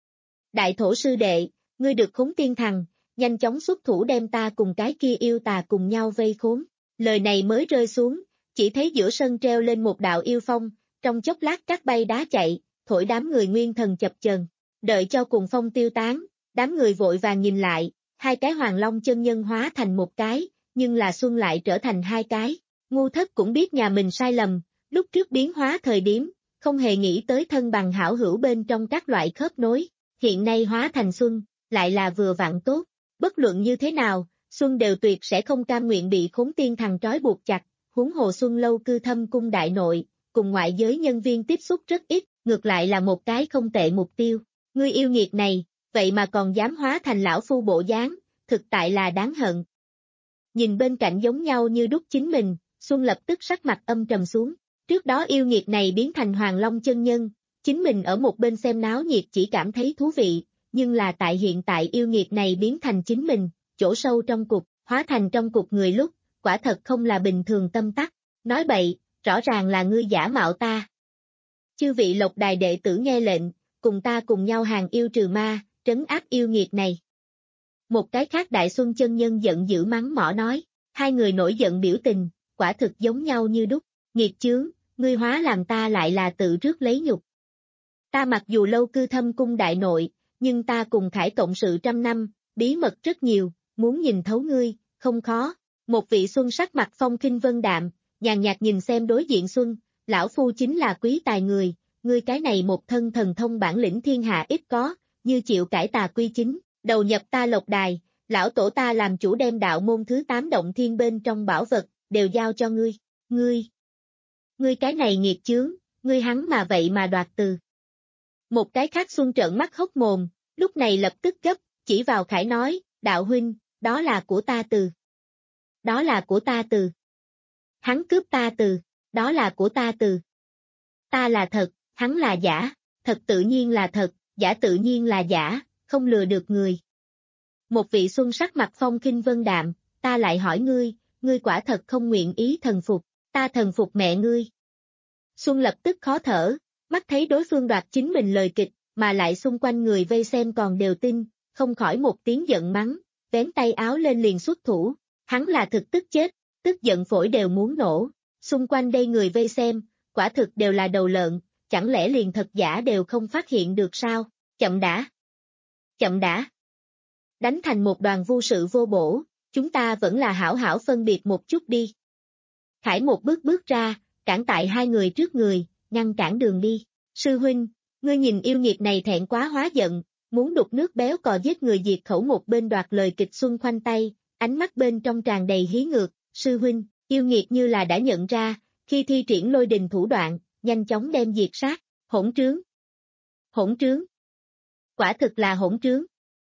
Đại thổ sư đệ, ngươi được khốn tiên thằng, nhanh chóng xuất thủ đem ta cùng cái kia yêu tà cùng nhau vây khốn. Lời này mới rơi xuống, chỉ thấy giữa sân treo lên một đạo yêu phong, trong chốc lát cát bay đá chạy, thổi đám người nguyên thần chập chờn. Đợi cho cùng phong tiêu tán, đám người vội vàng nhìn lại, hai cái Hoàng Long chân nhân hóa thành một cái, nhưng là xuân lại trở thành hai cái. Ngu Thất cũng biết nhà mình sai lầm, lúc trước biến hóa thời điểm, không hề nghĩ tới thân bằng hảo hữu bên trong các loại khớp nối, hiện nay hóa thành xuân, lại là vừa vặn tốt, bất luận như thế nào, xuân đều tuyệt sẽ không cam nguyện bị khốn tiên thằng trói buộc chặt, huống hồ xuân lâu cư thâm cung đại nội, cùng ngoại giới nhân viên tiếp xúc rất ít, ngược lại là một cái không tệ mục tiêu. Ngươi yêu nghiệt này, vậy mà còn dám hóa thành lão phu bộ dáng, thực tại là đáng hận. Nhìn bên cạnh giống nhau như đúc chính mình, Xuân lập tức sắc mặt âm trầm xuống. Trước đó yêu nghiệt này biến thành Hoàng Long chân nhân, chính mình ở một bên xem náo nhiệt chỉ cảm thấy thú vị, nhưng là tại hiện tại yêu nghiệt này biến thành chính mình, chỗ sâu trong cục, hóa thành trong cục người lúc, quả thật không là bình thường tâm tắc. Nói bậy, rõ ràng là ngươi giả mạo ta. Chư vị Lộc Đài đệ tử nghe lệnh, cùng ta cùng nhau hàng yêu trừ ma, trấn áp yêu nghiệt này. Một cái khác Đại Xuân chân nhân giận dữ mắng mỏ nói, hai người nổi giận biểu tình, quả thực giống nhau như đúc, nghiệt chướng, ngươi hóa làm ta lại là tự rước lấy nhục. Ta mặc dù lâu cư thâm cung đại nội, nhưng ta cùng Khải cộng sự trăm năm, bí mật rất nhiều, muốn nhìn thấu ngươi, không khó. Một vị Xuân sắc mặt phong khinh vân đạm, nhàn nhạt nhìn xem đối diện Xuân, lão phu chính là quý tài người, ngươi cái này một thân thần thông bản lĩnh thiên hạ ít có, như chịu cải tà quy chính, đầu nhập ta Lộc Đài, lão tổ ta làm chủ đem đạo môn thứ tám động thiên bên trong bảo vật, đều giao cho ngươi, ngươi, ngươi cái này nghiệt chướng, ngươi hắn mà vậy mà đoạt từ. Một cái khác Xuân trợn mắt hốc mồm, lúc này lập tức gấp, chỉ vào Khải nói, đạo huynh, đó là của ta từ. Đó là của ta từ. Hắn cướp ta từ, đó là của ta từ. Ta là thật, hắn là giả, thật tự nhiên là thật, giả tự nhiên là giả, không lừa được người. Một vị Xuân sắc mặt phong khinh vân đạm, ta lại hỏi ngươi, ngươi quả thật không nguyện ý thần phục, ta thần phục mẹ ngươi. Xuân lập tức khó thở, mắt thấy đối phương đoạt chính mình lời kịch, mà lại xung quanh người vây xem còn đều tin, không khỏi một tiếng giận mắng, vén tay áo lên liền xuất thủ, hắn là thực tức chết, tức giận phổi đều muốn nổ, xung quanh đây người vây xem, quả thực đều là đầu lợn, chẳng lẽ liền thật giả đều không phát hiện được sao, chậm đã, chậm đã, đánh thành một đoàn vô sự vô bổ, chúng ta vẫn là hảo hảo phân biệt một chút đi. Khải một bước bước ra, cản tại hai người trước người, ngăn cản đường đi, sư huynh, ngươi nhìn yêu nghiệt này thẹn quá hóa giận, muốn đục nước béo cò giết người diệt khẩu một bên đoạt lời kịch Xuân khoanh tay, ánh mắt bên trong tràn đầy hí ngược, sư huynh, yêu nghiệt như là đã nhận ra, khi thi triển lôi đình thủ đoạn, nhanh chóng đem diệt sát, hỗn trướng. Hỗn trướng. Quả thực là hỗn trướng.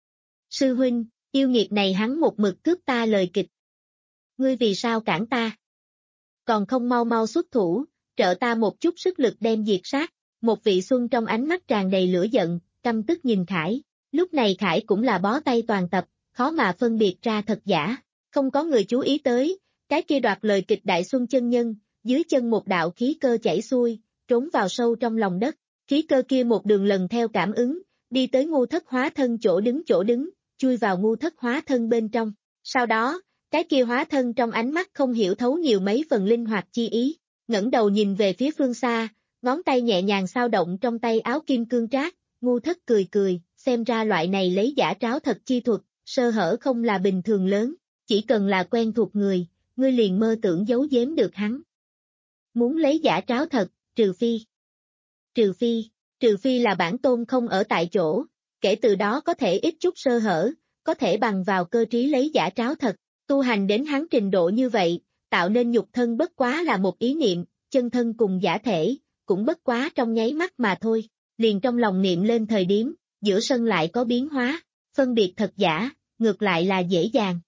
Sư huynh, yêu nghiệt này hắn một mực cướp ta lời kịch. Ngươi vì sao cản ta? Còn không mau mau xuất thủ, trợ ta một chút sức lực đem diệt sát. Một vị Xuân trong ánh mắt tràn đầy lửa giận, căm tức nhìn Khải. Lúc này Khải cũng là bó tay toàn tập, khó mà phân biệt ra thật giả. Không có người chú ý tới, cái kia đoạt lời kịch Đại Xuân chân nhân, dưới chân một đạo khí cơ chảy xuôi, trốn vào sâu trong lòng đất. Khí cơ kia một đường lần theo cảm ứng, đi tới Ngu Thất hóa thân chỗ đứng chỗ đứng, chui vào Ngu Thất hóa thân bên trong. Sau đó, Cái kia hóa thân trong ánh mắt không hiểu thấu nhiều mấy phần linh hoạt chi ý, ngẩng đầu nhìn về phía phương xa, ngón tay nhẹ nhàng xao động trong tay áo kim cương trác, ngu thất cười cười, xem ra loại này lấy giả tráo thật chi thuật, sơ hở không là bình thường lớn, chỉ cần là quen thuộc người, ngươi liền mơ tưởng giấu giếm được hắn. Muốn lấy giả tráo thật, trừ phi. Trừ phi, trừ phi là bản tôn không ở tại chỗ, kể từ đó có thể ít chút sơ hở, có thể bằng vào cơ trí lấy giả tráo thật, tu hành đến hắn trình độ như vậy, tạo nên nhục thân bất quá là một ý niệm, chân thân cùng giả thể, cũng bất quá trong nháy mắt mà thôi, liền trong lòng niệm lên thời điểm, giữa sân lại có biến hóa, phân biệt thật giả, ngược lại là dễ dàng.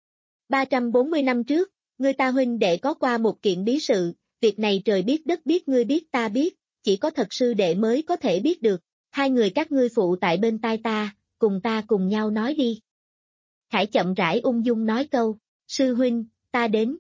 ba trăm bốn mươi năm trước, ngươi ta huynh đệ có qua một kiện bí sự, việc này trời biết đất biết ngươi biết ta biết, chỉ có thật sư đệ mới có thể biết được, hai người các ngươi phụ tại bên tai ta, cùng ta cùng nhau nói đi. Khải chậm rãi ung dung nói câu, sư huynh, ta đến.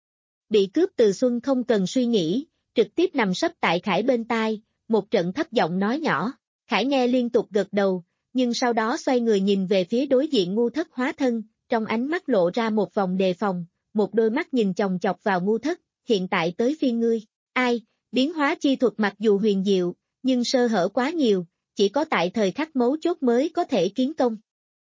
Bị cướp từ Xuân không cần suy nghĩ, trực tiếp nằm sấp tại Khải bên tai, một trận thấp giọng nói nhỏ, Khải nghe liên tục gật đầu, nhưng sau đó xoay người nhìn về phía đối diện ngu thất hóa thân, trong ánh mắt lộ ra một vòng đề phòng, một đôi mắt nhìn chòng chọc vào ngu thất, hiện tại tới phiên ngươi, ai, biến hóa chi thuật mặc dù huyền diệu, nhưng sơ hở quá nhiều, chỉ có tại thời khắc mấu chốt mới có thể kiến công.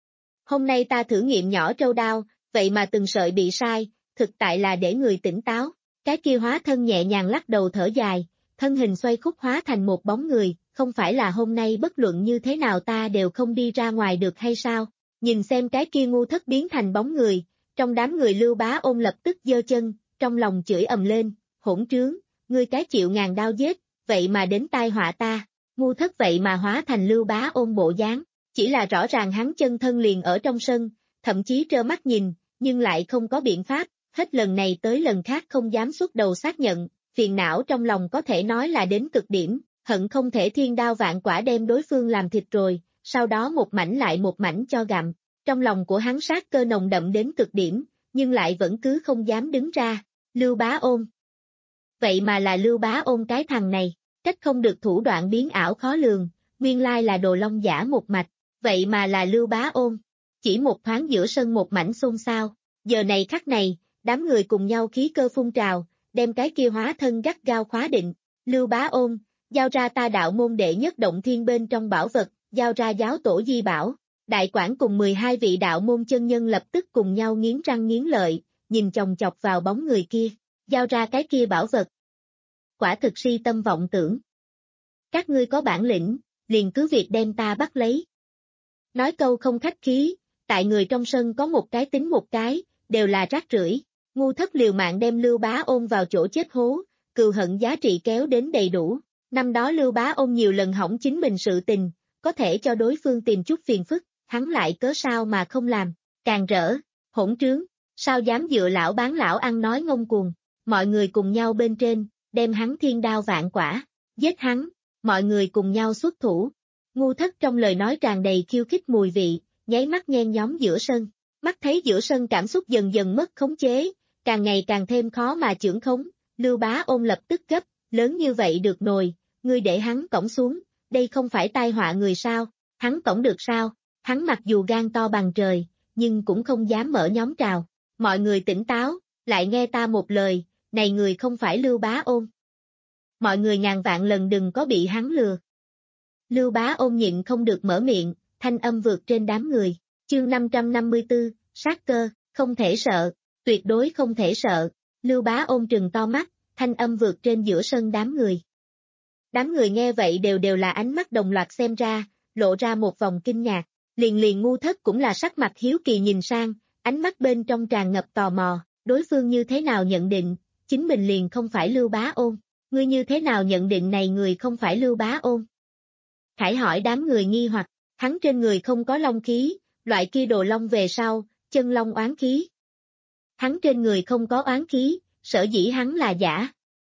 Hôm nay ta thử nghiệm nhỏ trâu đao, vậy mà từng sợi bị sai, thực tại là để người tỉnh táo, cái kia hóa thân nhẹ nhàng lắc đầu thở dài, thân hình xoay khúc hóa thành một bóng người, không phải là hôm nay bất luận như thế nào ta đều không đi ra ngoài được hay sao, nhìn xem cái kia ngu thất biến thành bóng người, trong đám người Lưu Bá Ôn lập tức giơ chân, trong lòng chửi ầm lên, hỗn trướng, ngươi cái chịu ngàn đao giết, vậy mà đến tai họa ta, ngu thất vậy mà hóa thành Lưu Bá Ôn bộ dáng, chỉ là rõ ràng hắn chân thân liền ở trong sân, thậm chí trơ mắt nhìn, nhưng lại không có biện pháp, hết lần này tới lần khác không dám xuất đầu xác nhận, phiền não trong lòng có thể nói là đến cực điểm, hận không thể thiên đao vạn quả đem đối phương làm thịt rồi, sau đó một mảnh lại một mảnh cho gặm, trong lòng của hắn sát cơ nồng đậm đến cực điểm, nhưng lại vẫn cứ không dám đứng ra, Lưu Bá Ôn. Vậy mà là Lưu Bá Ôn cái thằng này, trách không được thủ đoạn biến ảo khó lường, nguyên lai là đồ long giả một mạch, vậy mà là Lưu Bá Ôn. Chỉ một thoáng giữa sân một mảnh xôn xao, giờ này khắc này, đám người cùng nhau khí cơ phun trào, đem cái kia hóa thân gắt gao khóa định, Lưu Bá Ôn, giao ra ta đạo môn đệ nhất động thiên bên trong bảo vật, giao ra giáo tổ di bảo, đại quản cùng mười hai vị đạo môn chân nhân lập tức cùng nhau nghiến răng nghiến lợi, nhìn chòng chọc vào bóng người kia, giao ra cái kia bảo vật. Quả thực si tâm vọng tưởng. Các ngươi có bản lĩnh, liền cứ việc đem ta bắt lấy. Nói câu không khách khí, tại người trong sân có một cái tính một cái, đều là rác rưởi. Ngu thất liều mạng đem Lưu Bá Ôn vào chỗ chết hố, cừu hận giá trị kéo đến đầy đủ. Năm đó Lưu Bá Ôn nhiều lần hỏng chính mình sự tình, có thể cho đối phương tìm chút phiền phức, hắn lại cớ sao mà không làm, càng rỡ, hỗn trướng, sao dám dựa lão bán lão ăn nói ngông cuồng, mọi người cùng nhau bên trên, đem hắn thiên đao vạn quả, giết hắn, mọi người cùng nhau xuất thủ. Ngu thất trong lời nói tràn đầy khiêu khích mùi vị, nháy mắt nhen nhóm giữa sân, mắt thấy giữa sân cảm xúc dần dần mất khống chế, càng ngày càng thêm khó mà chưởng khống, Lưu Bá Ôn lập tức gấp, lớn như vậy được rồi, ngươi để hắn cõng xuống, đây không phải tai họa người sao, hắn cõng được sao, hắn mặc dù gan to bằng trời, nhưng cũng không dám mở nhóm trào, mọi người tỉnh táo, lại nghe ta một lời, này người không phải Lưu Bá Ôn. Mọi người ngàn vạn lần đừng có bị hắn lừa. Lưu Bá Ôn nhịn không được mở miệng, thanh âm vượt trên đám người, chương năm trăm năm mươi tư, sát cơ, không thể sợ, tuyệt đối không thể sợ, Lưu Bá Ôn trừng to mắt, thanh âm vượt trên giữa sân đám người. Đám người nghe vậy đều đều là ánh mắt đồng loạt xem ra, lộ ra một vòng kinh ngạc, liền liền ngu thất cũng là sắc mặt hiếu kỳ nhìn sang, ánh mắt bên trong tràn ngập tò mò, đối phương như thế nào nhận định, chính mình liền không phải Lưu Bá Ôn, ngươi như thế nào nhận định này người không phải Lưu Bá Ôn? Khải hỏi đám người nghi hoặc, hắn trên người không có long khí, loại kia đồ long về sau, chân long oán khí. Hắn trên người không có oán khí, sở dĩ hắn là giả.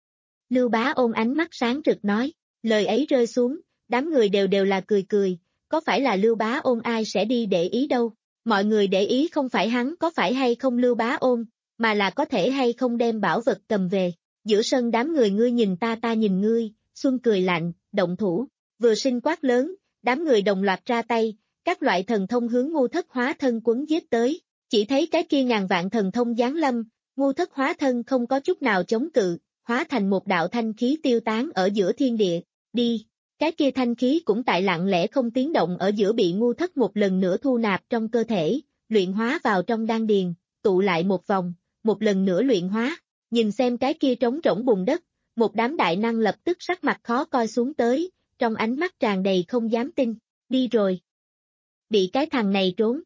Lưu Bá Ôn ánh mắt sáng rực nói, lời ấy rơi xuống, đám người đều đều là cười cười, có phải là Lưu Bá Ôn ai sẽ đi để ý đâu, mọi người để ý không phải hắn có phải hay không Lưu Bá Ôn, mà là có thể hay không đem bảo vật cầm về, giữa sân đám người ngươi nhìn ta ta nhìn ngươi, Xuân cười lạnh, động thủ, vừa sinh quát lớn, đám người đồng loạt ra tay, các loại thần thông hướng ngu thất hóa thân quấn giết tới, Chỉ thấy cái kia ngàn vạn thần thông giáng lâm, Ngu Thất hóa thân không có chút nào chống cự, hóa thành một đạo thanh khí tiêu tán ở giữa thiên địa, đi. Cái kia thanh khí cũng tại lặng lẽ không tiếng động ở giữa bị Ngu Thất một lần nữa thu nạp trong cơ thể, luyện hóa vào trong đan điền, tụ lại một vòng, một lần nữa luyện hóa. Nhìn xem cái kia trống rỗng bùn đất, một đám đại năng lập tức sắc mặt khó coi xuống tới, trong ánh mắt tràn đầy không dám tin, đi rồi. Bị cái thằng này trốn.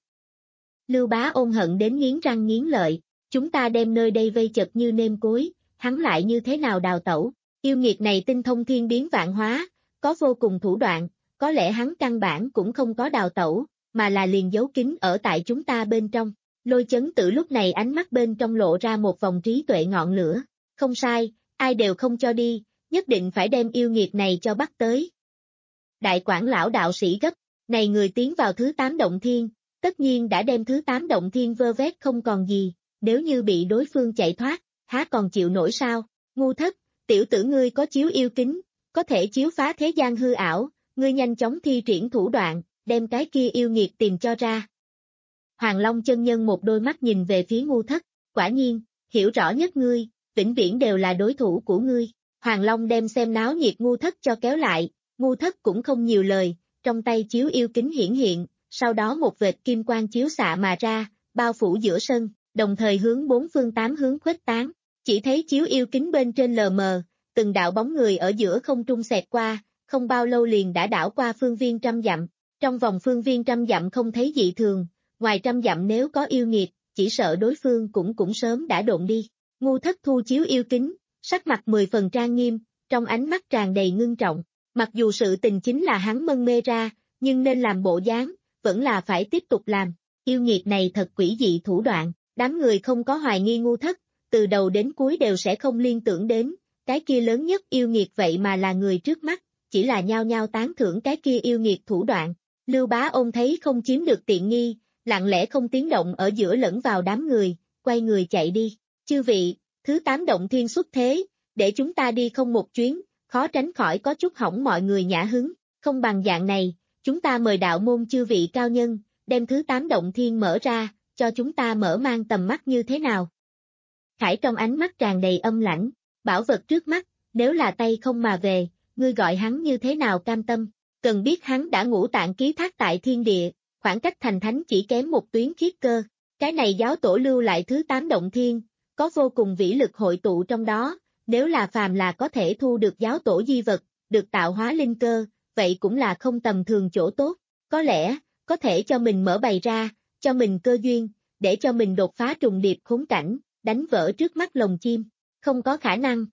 Lưu Bá ôn hận đến nghiến răng nghiến lợi, chúng ta đem nơi đây vây chật như nêm cối, hắn lại như thế nào đào tẩu, yêu nghiệt này tinh thông thiên biến vạn hóa, có vô cùng thủ đoạn, có lẽ hắn căn bản cũng không có đào tẩu, mà là liền giấu kín ở tại chúng ta bên trong. Lôi Chấn Tử lúc này ánh mắt bên trong lộ ra một vòng trí tuệ ngọn lửa, không sai, ai đều không cho đi, nhất định phải đem yêu nghiệt này cho bắt tới. Đại quản lão đạo sĩ gấp, này người tiến vào thứ tám động thiên, tất nhiên đã đem thứ tám động thiên vơ vét không còn gì, nếu như bị đối phương chạy thoát, há còn chịu nổi sao? Ngu Thất, tiểu tử ngươi có chiếu yêu kính, có thể chiếu phá thế gian hư ảo, ngươi nhanh chóng thi triển thủ đoạn, đem cái kia yêu nghiệt tìm cho ra. Hoàng Long chân nhân một đôi mắt nhìn về phía Ngu Thất, quả nhiên, hiểu rõ nhất ngươi, vĩnh viễn đều là đối thủ của ngươi. Hoàng Long đem xem náo nhiệt Ngu Thất cho kéo lại, Ngu Thất cũng không nhiều lời, trong tay chiếu yêu kính hiển hiện, sau đó một vệt kim quang chiếu xạ mà ra, bao phủ giữa sân, đồng thời hướng bốn phương tám hướng khuếch tán. Chỉ thấy chiếu yêu kính bên trên lờ mờ, từng đạo bóng người ở giữa không trung xẹt qua, không bao lâu liền đã đảo qua phương viên trăm dặm. Trong vòng phương viên trăm dặm không thấy dị thường, ngoài trăm dặm nếu có yêu nghiệt, chỉ sợ đối phương cũng cũng sớm đã độn đi. Ngu Thất thu chiếu yêu kính, sắc mặt mười phần trang nghiêm, trong ánh mắt tràn đầy ngưng trọng. Mặc dù sự tình chính là hắn mân mê ra, nhưng nên làm bộ dáng, vẫn là phải tiếp tục làm. Yêu nghiệt này thật quỷ dị thủ đoạn, đám người không có hoài nghi Ngu Thất, từ đầu đến cuối đều sẽ không liên tưởng đến, cái kia lớn nhất yêu nghiệt vậy mà là người trước mắt, chỉ là nhao nhao tán thưởng cái kia yêu nghiệt thủ đoạn. Lưu Bá ôn thấy không chiếm được tiện nghi, lặng lẽ không tiếng động ở giữa lẫn vào đám người, quay người chạy đi. Chư vị, thứ tám động thiên xuất thế, để chúng ta đi không một chuyến, khó tránh khỏi có chút hỏng mọi người nhã hứng, không bằng dạng này, chúng ta mời đạo môn chư vị cao nhân, đem thứ tám động thiên mở ra, cho chúng ta mở mang tầm mắt như thế nào. Khải trong ánh mắt tràn đầy âm lãnh, bảo vật trước mắt, nếu là tay không mà về, ngươi gọi hắn như thế nào cam tâm, cần biết hắn đã ngũ tạng ký thác tại thiên địa, khoảng cách thành thánh chỉ kém một tuyến khiết cơ, cái này giáo tổ lưu lại thứ tám động thiên, có vô cùng vĩ lực hội tụ trong đó, nếu là phàm là có thể thu được giáo tổ di vật, được tạo hóa linh cơ, vậy cũng là không tầm thường chỗ tốt, có lẽ, có thể cho mình mở bày ra, cho mình cơ duyên, để cho mình đột phá trùng điệp khốn cảnh, đánh vỡ trước mắt lồng chim, không có khả năng.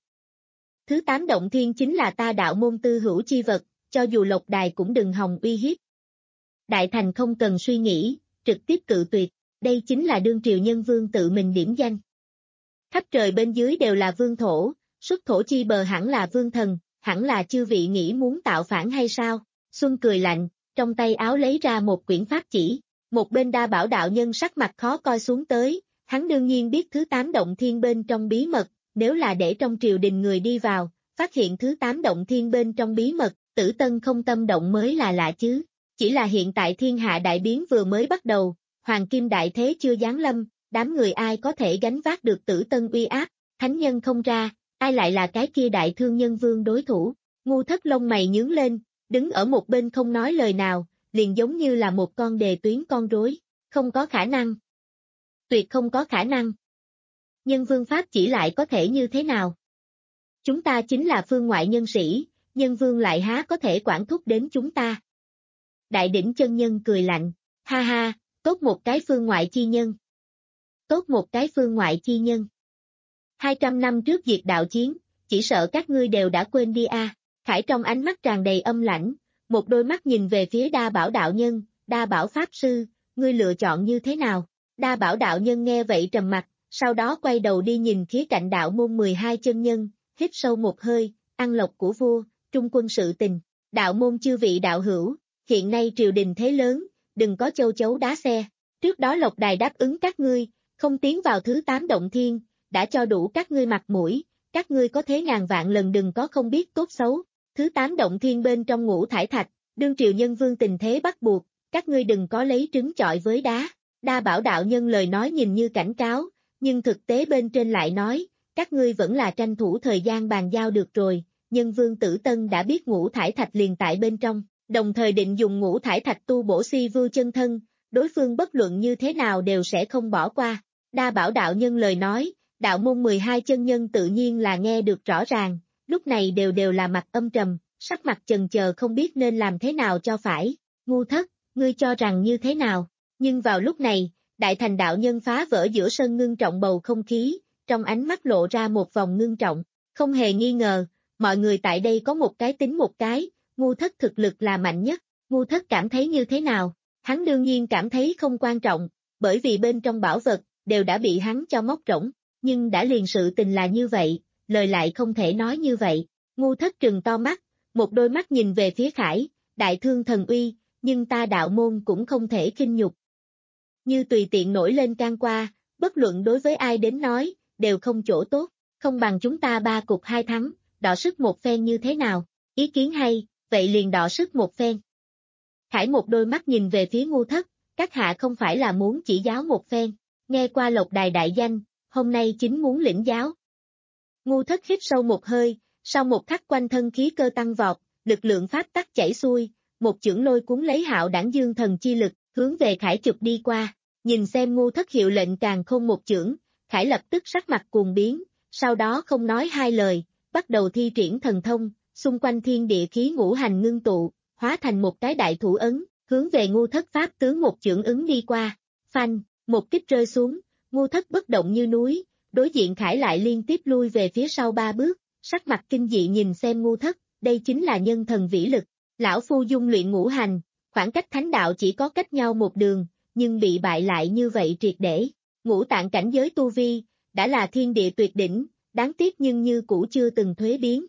Thứ tám động thiên chính là ta đạo môn tư hữu chi vật, cho dù lộc đài cũng đừng hòng uy hiếp. Đại Thành không cần suy nghĩ, trực tiếp cự tuyệt, đây chính là đương triều nhân vương tự mình điểm danh. Khắp trời bên dưới đều là vương thổ, xuất thổ chi bờ hẳn là vương thần, hẳn là chư vị nghĩ muốn tạo phản hay sao? Xuân cười lạnh, trong tay áo lấy ra một quyển pháp chỉ, một bên Đa Bảo đạo nhân sắc mặt khó coi xuống tới, hắn đương nhiên biết thứ tám động thiên bên trong bí mật, nếu là để trong triều đình người đi vào, phát hiện thứ tám động thiên bên trong bí mật, Tử Tân không tâm động mới là lạ chứ. Chỉ là hiện tại thiên hạ đại biến vừa mới bắt đầu, hoàng kim đại thế chưa giáng lâm, đám người ai có thể gánh vác được Tử Tân uy áp, thánh nhân không ra, ai lại là cái kia đại thương nhân vương đối thủ. Ngu Thất lông mày nhướng lên, đứng ở một bên không nói lời nào, liền giống như là một con đề tuyến con rối, không có khả năng. Tuyệt không có khả năng. Nhân vương pháp chỉ lại có thể như thế nào? Chúng ta chính là phương ngoại nhân sĩ, nhân vương lại há có thể quản thúc đến chúng ta. Đại đỉnh chân nhân cười lạnh, ha ha, tốt một cái phương ngoại chi nhân. Tốt một cái phương ngoại chi nhân. Hai trăm năm trước diệt đạo chiến, chỉ sợ các ngươi đều đã quên đi a. À. Khải trong ánh mắt tràn đầy âm lãnh, một đôi mắt nhìn về phía Đa Bảo đạo nhân, Đa Bảo pháp sư, ngươi lựa chọn như thế nào? Đa Bảo đạo nhân nghe vậy trầm mặt, sau đó quay đầu đi nhìn khía cạnh đạo môn mười hai chân nhân, hít sâu một hơi, ăn lộc của vua, trung quân sự tình, đạo môn chư vị đạo hữu, hiện nay triều đình thế lớn, đừng có châu chấu đá xe, trước đó Lộc Đài đáp ứng các ngươi, không tiến vào thứ tám động thiên, đã cho đủ các ngươi mặt mũi, các ngươi có thế ngàn vạn lần đừng có không biết tốt xấu, thứ tám động thiên bên trong ngũ thải thạch, đương triều nhân vương tình thế bắt buộc, các ngươi đừng có lấy trứng chọi với đá, Đa Bảo đạo nhân lời nói nhìn như cảnh cáo, nhưng thực tế bên trên lại nói, các ngươi vẫn là tranh thủ thời gian bàn giao được rồi, nhân Vương Tử Tân đã biết ngũ thải thạch liền tại bên trong, đồng thời định dùng ngũ thải thạch tu bổ si vưu chân thân, đối phương bất luận như thế nào đều sẽ không bỏ qua. Đa Bảo đạo nhân lời nói, đạo môn mười hai chân nhân tự nhiên là nghe được rõ ràng, lúc này đều đều là mặt âm trầm, sắc mặt chần chờ không biết nên làm thế nào cho phải. Ngu thất, ngươi cho rằng như thế nào? Nhưng vào lúc này, Đại Thành đạo nhân phá vỡ giữa sân ngưng trọng bầu không khí, trong ánh mắt lộ ra một vòng ngưng trọng, không hề nghi ngờ, mọi người tại đây có một cái tính một cái, Ngu thất thực lực là mạnh nhất. Ngu thất cảm thấy như thế nào? Hắn đương nhiên cảm thấy không quan trọng, bởi vì bên trong bảo vật, đều đã bị hắn cho móc rỗng, nhưng đã liền sự tình là như vậy, lời lại không thể nói như vậy. Ngu thất trừng to mắt, một đôi mắt nhìn về phía Khải, đại thương thần uy, nhưng ta đạo môn cũng không thể khinh nhục. Như tùy tiện nổi lên can qua, bất luận đối với ai đến nói, đều không chỗ tốt, không bằng chúng ta ba cục hai thắng, đọ sức một phen như thế nào, ý kiến hay, vậy liền đọ sức một phen. Khải một đôi mắt nhìn về phía Ngu thất, các hạ không phải là muốn chỉ giáo một phen, nghe qua Lộc Đài đại danh, hôm nay chính muốn lĩnh giáo. Ngu thất hít sâu một hơi, sau một khắc quanh thân khí cơ tăng vọt, lực lượng pháp tắc chảy xuôi, một chưởng lôi cuốn lấy Hạo Đảng Dương thần chi lực, hướng về Khải chụp đi qua, nhìn xem Ngu thất hiệu lệnh càng không một chưởng, Khải lập tức sắc mặt cuồng biến, sau đó không nói hai lời, bắt đầu thi triển thần thông, xung quanh thiên địa khí ngũ hành ngưng tụ, hóa thành một cái đại thủ ấn, hướng về Ngu thất pháp tướng một chưởng ứng đi qua. Phanh, một kích rơi xuống, Ngu thất bất động như núi, đối diện Khải lại liên tiếp lui về phía sau ba bước, sắc mặt kinh dị nhìn xem Ngu thất, đây chính là nhân thần vĩ lực. Lão phu dung luyện ngũ hành, khoảng cách thánh đạo chỉ có cách nhau một đường, nhưng bị bại lại như vậy triệt để. Ngũ tạng cảnh giới tu vi, đã là thiên địa tuyệt đỉnh, đáng tiếc nhưng như cũ chưa từng thuế biến.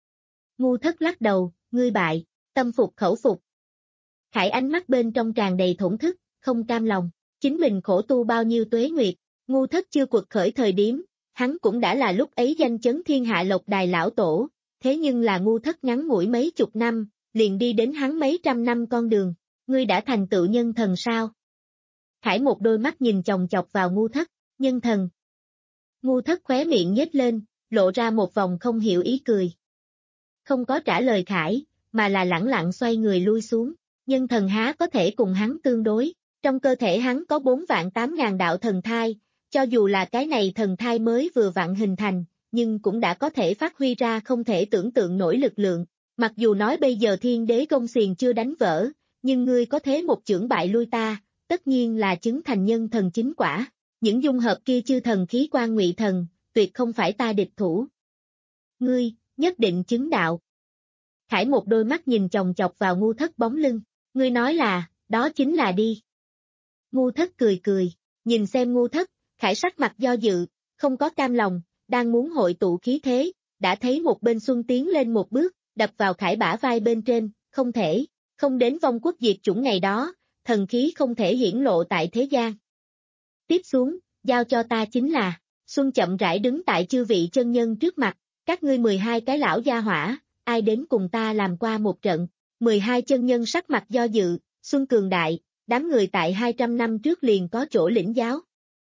Ngu thất lắc đầu, ngươi bại, tâm phục khẩu phục. Khải ánh mắt bên trong tràn đầy thổn thức, không cam lòng, chính mình khổ tu bao nhiêu tuế nguyệt, Ngu thất chưa quật khởi thời điểm, hắn cũng đã là lúc ấy danh chấn thiên hạ Lộc Đài lão tổ, thế nhưng là Ngu thất ngắn ngủi mấy chục năm, liền đi đến hắn mấy trăm năm con đường, ngươi đã thành tựu nhân thần sao? Khải một đôi mắt nhìn chòng chọc vào Ngu thất, nhân thần. Ngu thất khóe miệng nhếch lên, lộ ra một vòng không hiểu ý cười. Không có trả lời Khải, mà là lẳng lặng xoay người lui xuống, nhân thần há có thể cùng hắn tương đối, trong cơ thể hắn có bốn vạn tám ngàn đạo thần thai, cho dù là cái này thần thai mới vừa vặn hình thành, nhưng cũng đã có thể phát huy ra không thể tưởng tượng nổi lực lượng. Mặc dù nói bây giờ thiên đế công xiềng chưa đánh vỡ, nhưng ngươi có thế một chưởng bại lui ta, tất nhiên là chứng thành nhân thần chính quả. Những dung hợp kia chư thần khí quan ngụy thần, tuyệt không phải ta địch thủ. Ngươi, nhất định chứng đạo. Khải một đôi mắt nhìn chòng chọc vào Ngu thất bóng lưng, ngươi nói là, đó chính là đi. Ngu thất cười cười, nhìn xem Ngu thất, Khải sắc mặt do dự, không có cam lòng, đang muốn hội tụ khí thế, đã thấy một bên Xuân tiến lên một bước, đập vào Khải bả vai bên trên, không thể, không đến vong quốc diệt chủng ngày đó, thần khí không thể hiển lộ tại thế gian. Tiếp xuống, giao cho ta chính là, Xuân chậm rãi đứng tại chư vị chân nhân trước mặt, các ngươi mười hai cái lão gia hỏa, ai đến cùng ta làm qua một trận, mười hai chân nhân sắc mặt do dự, Xuân cường đại, đám người tại hai trăm năm trước liền có chỗ lĩnh giáo.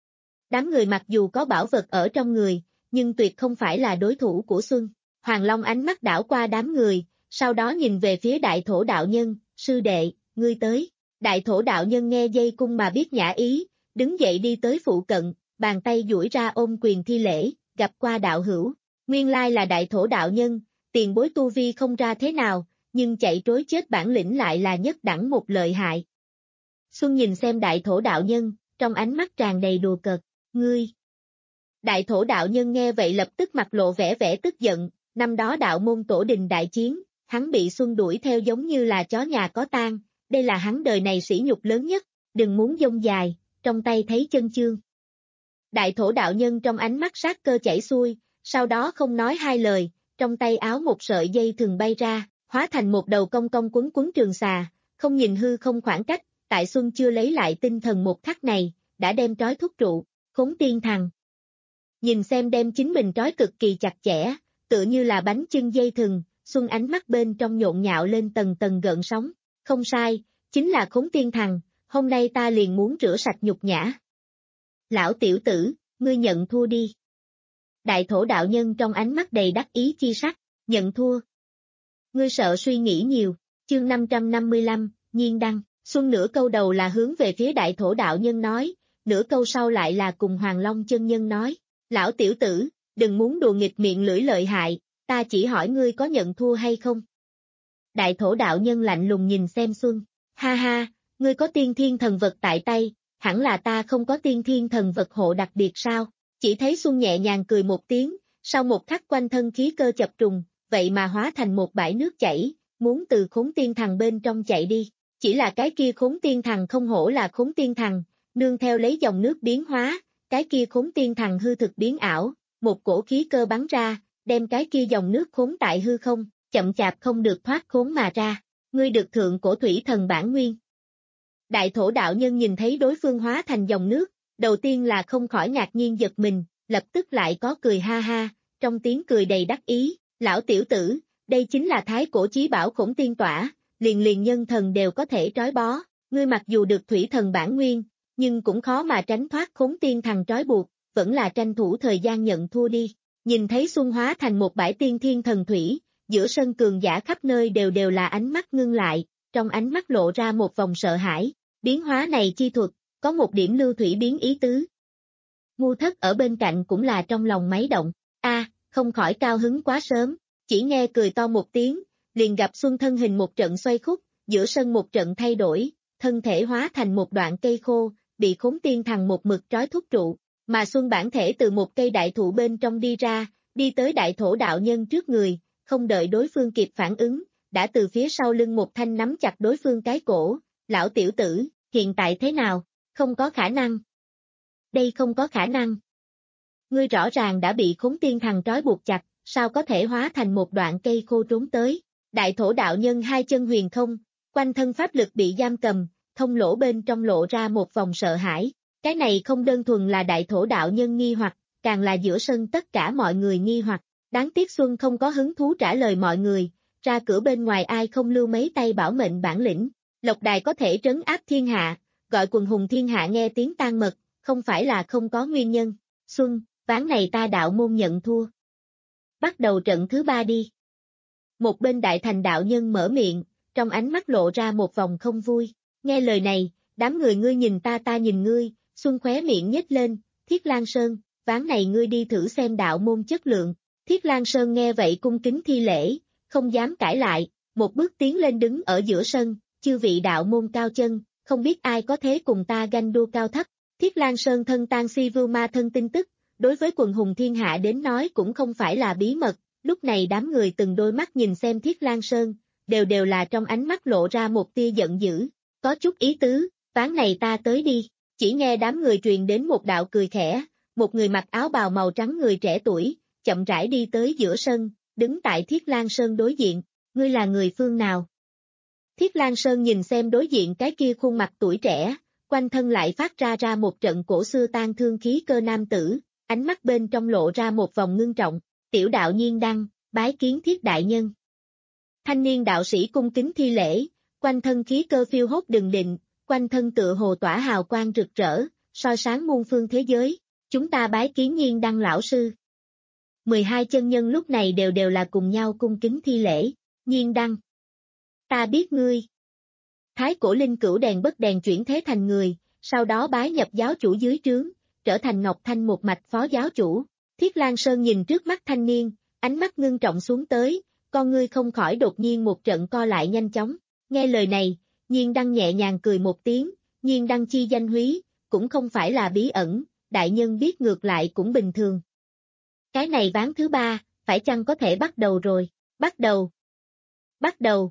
Đám người mặc dù có bảo vật ở trong người, nhưng tuyệt không phải là đối thủ của Xuân. Hoàng Long ánh mắt đảo qua đám người, sau đó nhìn về phía đại thổ đạo nhân, sư đệ, ngươi tới. Đại thổ đạo nhân nghe dây cung mà biết nhã ý, đứng dậy đi tới phụ cận, bàn tay duỗi ra ôm quyền thi lễ, gặp qua đạo hữu. Nguyên lai là đại thổ đạo nhân, tiền bối tu vi không ra thế nào, nhưng chạy trối chết bản lĩnh lại là nhất đẳng một lợi hại. Xuân nhìn xem đại thổ đạo nhân, trong ánh mắt tràn đầy đùa cợt, ngươi. Đại thổ đạo nhân nghe vậy lập tức mặt lộ vẻ vẻ tức giận, năm đó đạo môn tổ đình đại chiến, hắn bị Xuân đuổi theo giống như là chó nhà có tang, đây là hắn đời này sỉ nhục lớn nhất, đừng muốn dông dài, trong tay thấy chân chương. Đại thổ đạo nhân trong ánh mắt sát cơ chảy xuôi, sau đó không nói hai lời, trong tay áo một sợi dây thường bay ra, hóa thành một đầu cong cong quấn quấn trường xà, không nhìn hư không khoảng cách, tại Xuân chưa lấy lại tinh thần một khắc này, đã đem trói thúc trụ, khốn tiên thằng. Nhìn xem đem chính mình trói cực kỳ chặt chẽ, tựa như là bánh chưng dây thừng, Xuân ánh mắt bên trong nhộn nhạo lên tầng tầng gợn sóng, không sai, chính là khốn tiên thằng, hôm nay ta liền muốn rửa sạch nhục nhã. Lão tiểu tử, ngươi nhận thua đi. Đại thổ đạo nhân trong ánh mắt đầy đắc ý chi sắc, nhận thua. Ngươi sợ suy nghĩ nhiều, chương năm trăm năm mươi lăm, Nhiên Đăng, Xuân nửa câu đầu là hướng về phía đại thổ đạo nhân nói, nửa câu sau lại là cùng Hoàng Long chân nhân nói, lão tiểu tử, đừng muốn đùa nghịch miệng lưỡi lợi hại, ta chỉ hỏi ngươi có nhận thua hay không. Đại thổ đạo nhân lạnh lùng nhìn xem Xuân, ha ha, ngươi có tiên thiên thần vật tại tay, hẳn là ta không có tiên thiên thần vật hộ đặc biệt sao, chỉ thấy Xuân nhẹ nhàng cười một tiếng, sau một khắc quanh thân khí cơ chập trùng, vậy mà hóa thành một bãi nước chảy, muốn từ khốn tiên thằng bên trong chạy đi, chỉ là cái kia khốn tiên thằng không hổ là khốn tiên thằng, nương theo lấy dòng nước biến hóa, cái kia khốn tiên thằng hư thực biến ảo, một cổ khí cơ bắn ra, đem cái kia dòng nước khốn tại hư không, chậm chạp không được thoát khốn mà ra, ngươi được thượng cổ thủy thần bản nguyên. Đại thổ đạo nhân nhìn thấy đối phương hóa thành dòng nước, đầu tiên là không khỏi ngạc nhiên giật mình, lập tức lại có cười ha ha, trong tiếng cười đầy đắc ý, lão tiểu tử, đây chính là thái cổ chí bảo khổng tiên tỏa, liền liền nhân thần đều có thể trói bó, ngươi mặc dù được thủy thần bản nguyên, nhưng cũng khó mà tránh thoát khốn tiên thằng trói buộc, vẫn là tranh thủ thời gian nhận thua đi. Nhìn thấy Xuân hóa thành một bãi tiên thiên thần thủy, giữa sân cường giả khắp nơi đều đều là ánh mắt ngưng lại, trong ánh mắt lộ ra một vòng sợ hãi, biến hóa này chi thuật, có một điểm lưu thủy biến ý tứ. Ngu Thất ở bên cạnh cũng là trong lòng máy động, a, không khỏi cao hứng quá sớm, chỉ nghe cười to một tiếng, liền gặp Xuân thân hình một trận xoay khúc, giữa sân một trận thay đổi, thân thể hóa thành một đoạn cây khô, bị khốn tiên thằng một mực trói thúc trụ, mà Xuân bản thể từ một cây đại thụ bên trong đi ra, đi tới đại thổ đạo nhân trước người, không đợi đối phương kịp phản ứng, đã từ phía sau lưng một thanh nắm chặt đối phương cái cổ, lão tiểu tử, hiện tại thế nào, không có khả năng. Đây không có khả năng. Ngươi rõ ràng đã bị khốn tiên thằng trói buộc chặt, sao có thể hóa thành một đoạn cây khô trốn tới, đại thổ đạo nhân hai chân huyền không, quanh thân pháp lực bị giam cầm, thông lỗ bên trong lộ ra một vòng sợ hãi, cái này không đơn thuần là đại thổ đạo nhân nghi hoặc, càng là giữa sân tất cả mọi người nghi hoặc, đáng tiếc Xuân không có hứng thú trả lời mọi người, ra cửa bên ngoài ai không lưu mấy tay bảo mệnh bản lĩnh, Lộc Đài có thể trấn áp thiên hạ, gọi quần hùng thiên hạ nghe tiếng tan mật, không phải là không có nguyên nhân, Xuân, ván này ta đạo môn nhận thua. Bắt đầu trận thứ ba đi. Một bên đại thành đạo nhân mở miệng, trong ánh mắt lộ ra một vòng không vui, nghe lời này, đám người ngươi nhìn ta ta nhìn ngươi, Xuân khóe miệng nhếch lên, Thiết Lan Sơn, ván này ngươi đi thử xem đạo môn chất lượng, Thiết Lan Sơn nghe vậy cung kính thi lễ, không dám cãi lại, một bước tiến lên đứng ở giữa sân, chư vị đạo môn cao chân, không biết ai có thế cùng ta ganh đua cao thấp, Thiết Lan Sơn thân tan si vưu ma thân tin tức, đối với quần hùng thiên hạ đến nói cũng không phải là bí mật, lúc này đám người từng đôi mắt nhìn xem Thiết Lan Sơn, đều đều là trong ánh mắt lộ ra một tia giận dữ, có chút ý tứ, ván này ta tới đi, chỉ nghe đám người truyền đến một đạo cười khẽ, một người mặc áo bào màu trắng người trẻ tuổi, chậm rãi đi tới giữa sân, đứng tại Thiết Lan Sơn đối diện, ngươi là người phương nào? Thiết Lan Sơn nhìn xem đối diện cái kia khuôn mặt tuổi trẻ, quanh thân lại phát ra ra một trận cổ xưa tan thương khí cơ nam tử, ánh mắt bên trong lộ ra một vòng ngưng trọng, tiểu đạo Nhiên Đăng, bái kiến Thiết đại nhân. Thanh niên đạo sĩ cung kính thi lễ, quanh thân khí cơ phiêu hốt đừng định, quanh thân tựa hồ tỏa hào quang rực rỡ, soi sáng muôn phương thế giới, chúng ta bái kiến Nhiên Đăng lão sư. mười hai chân nhân lúc này đều đều là cùng nhau cung kính thi lễ, Nhiên Đăng. Ta biết ngươi. Thái cổ linh cửu đèn bất đèn chuyển thế thành người, sau đó bái nhập giáo chủ dưới trướng, trở thành Ngọc Thanh một mạch phó giáo chủ. Thiết Lan Sơn nhìn trước mắt thanh niên, ánh mắt ngưng trọng xuống tới, con ngươi không khỏi đột nhiên một trận co lại nhanh chóng. Nghe lời này, Nhiên Đăng nhẹ nhàng cười một tiếng, Nhiên Đăng chi danh húy, cũng không phải là bí ẩn, đại nhân biết ngược lại cũng bình thường. Cái này ván thứ ba, phải chăng có thể bắt đầu rồi? Bắt đầu. Bắt đầu.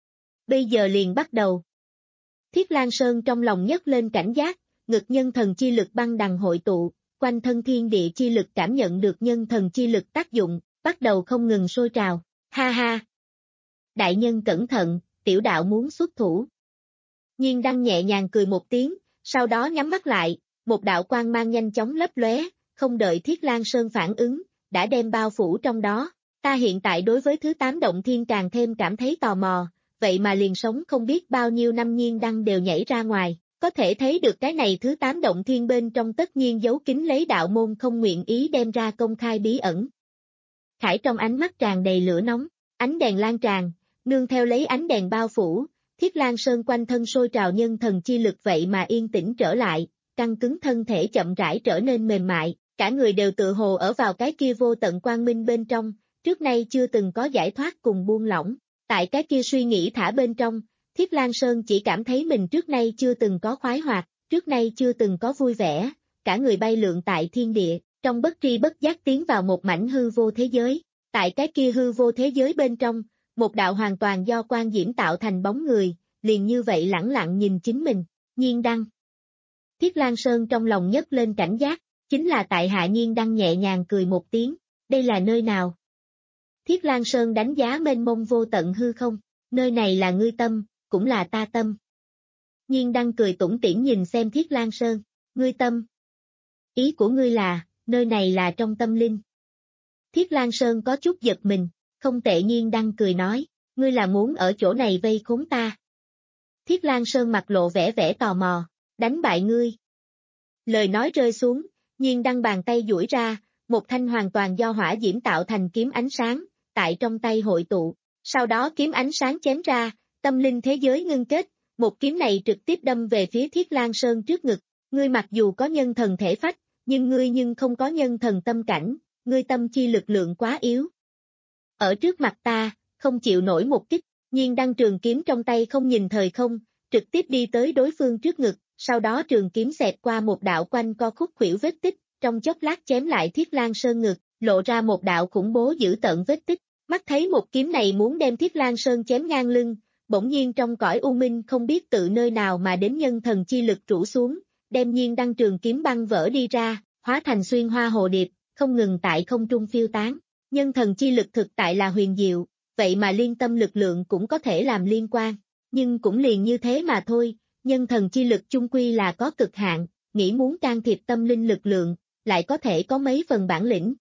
Bây giờ liền bắt đầu. Thiết Lan Sơn trong lòng nhấc lên cảnh giác, ngực nhân thần chi lực băng đằng hội tụ, quanh thân thiên địa chi lực cảm nhận được nhân thần chi lực tác dụng, bắt đầu không ngừng sôi trào, ha ha. Đại nhân cẩn thận, tiểu đạo muốn xuất thủ. Nhiên Đăng nhẹ nhàng cười một tiếng, sau đó nhắm mắt lại, một đạo quang mang nhanh chóng lấp lóe, không đợi Thiết Lan Sơn phản ứng, đã đem bao phủ trong đó. Ta hiện tại đối với thứ tám động thiên càng thêm cảm thấy tò mò, vậy mà liền sống không biết bao nhiêu năm Nhiên Đăng đều nhảy ra ngoài, Có thể thấy được cái này thứ tám động thiên bên trong tất nhiên giấu kín lấy đạo môn không nguyện ý đem ra công khai bí ẩn. Khải trong ánh mắt tràn đầy lửa nóng, ánh đèn lan tràn, nương theo lấy ánh đèn bao phủ, Thiết Lang Sơn quanh thân sôi trào nhân thần chi lực vậy mà yên tĩnh trở lại, căng cứng thân thể chậm rãi trở nên mềm mại, cả người đều tự hồ ở vào cái kia vô tận quang minh bên trong, trước nay chưa từng có giải thoát cùng buông lỏng, tại cái kia suy nghĩ thả bên trong, Thiết Lang Sơn chỉ cảm thấy mình trước nay chưa từng có khoái hoạt, trước nay chưa từng có vui vẻ, cả người bay lượn tại thiên địa, trong bất tri bất giác tiến vào một mảnh hư vô thế giới, tại cái kia hư vô thế giới bên trong, một đạo hoàn toàn do quan diễm tạo thành bóng người, liền như vậy lẳng lặng nhìn chính mình, Nhiên Đăng. Thiết Lang Sơn trong lòng nhấc lên cảnh giác, chính là tại hạ Nhiên Đăng nhẹ nhàng cười một tiếng, đây là nơi nào? Thiết Lang Sơn đánh giá mênh mông vô tận hư không, nơi này là ngươi tâm, cũng là ta tâm. Nhiên Đăng cười tủm tỉm nhìn xem Thiết Lang Sơn, ngươi tâm. Ý của ngươi là, nơi này là trong tâm linh. Thiết Lang Sơn có chút giật mình, không tệ. Nhiên Đăng cười nói, ngươi là muốn ở chỗ này vây khốn ta. Thiết Lang Sơn mặt lộ vẻ vẻ tò mò, đánh bại ngươi. Lời nói rơi xuống, Nhiên Đăng bàn tay duỗi ra, một thanh hoàn toàn do hỏa diễm tạo thành kiếm ánh sáng, tại trong tay hội tụ, sau đó kiếm ánh sáng chém ra, tâm linh thế giới ngưng kết, một kiếm này trực tiếp đâm về phía Thiết Lang Sơn trước ngực, ngươi mặc dù có nhân thần thể phách, nhưng ngươi nhưng không có nhân thần tâm cảnh, ngươi tâm chi lực lượng quá yếu. Ở trước mặt ta, không chịu nổi một kích, Nhiên Đăng trường kiếm trong tay không nhìn thời không, trực tiếp đi tới đối phương trước ngực, sau đó trường kiếm xẹt qua một đạo quanh co khúc khuỷu vết tích, trong chốc lát chém lại Thiết Lang Sơn ngực, lộ ra một đạo khủng bố dữ tợn vết tích, mắt thấy một kiếm này muốn đem Thiết Lang Sơn chém ngang lưng, bỗng nhiên trong cõi u minh không biết tự nơi nào mà đến nhân thần chi lực rủ xuống, đem Nhiên Đăng trường kiếm băng vỡ đi ra, hóa thành xuyên hoa hồ điệp, không ngừng tại không trung phiêu tán. Nhân thần chi lực thực tại là huyền diệu, vậy mà liên tâm lực lượng cũng có thể làm liên quan, nhưng cũng liền như thế mà thôi, nhân thần chi lực chung quy là có cực hạn, nghĩ muốn can thiệp tâm linh lực lượng, lại có thể có mấy phần bản lĩnh.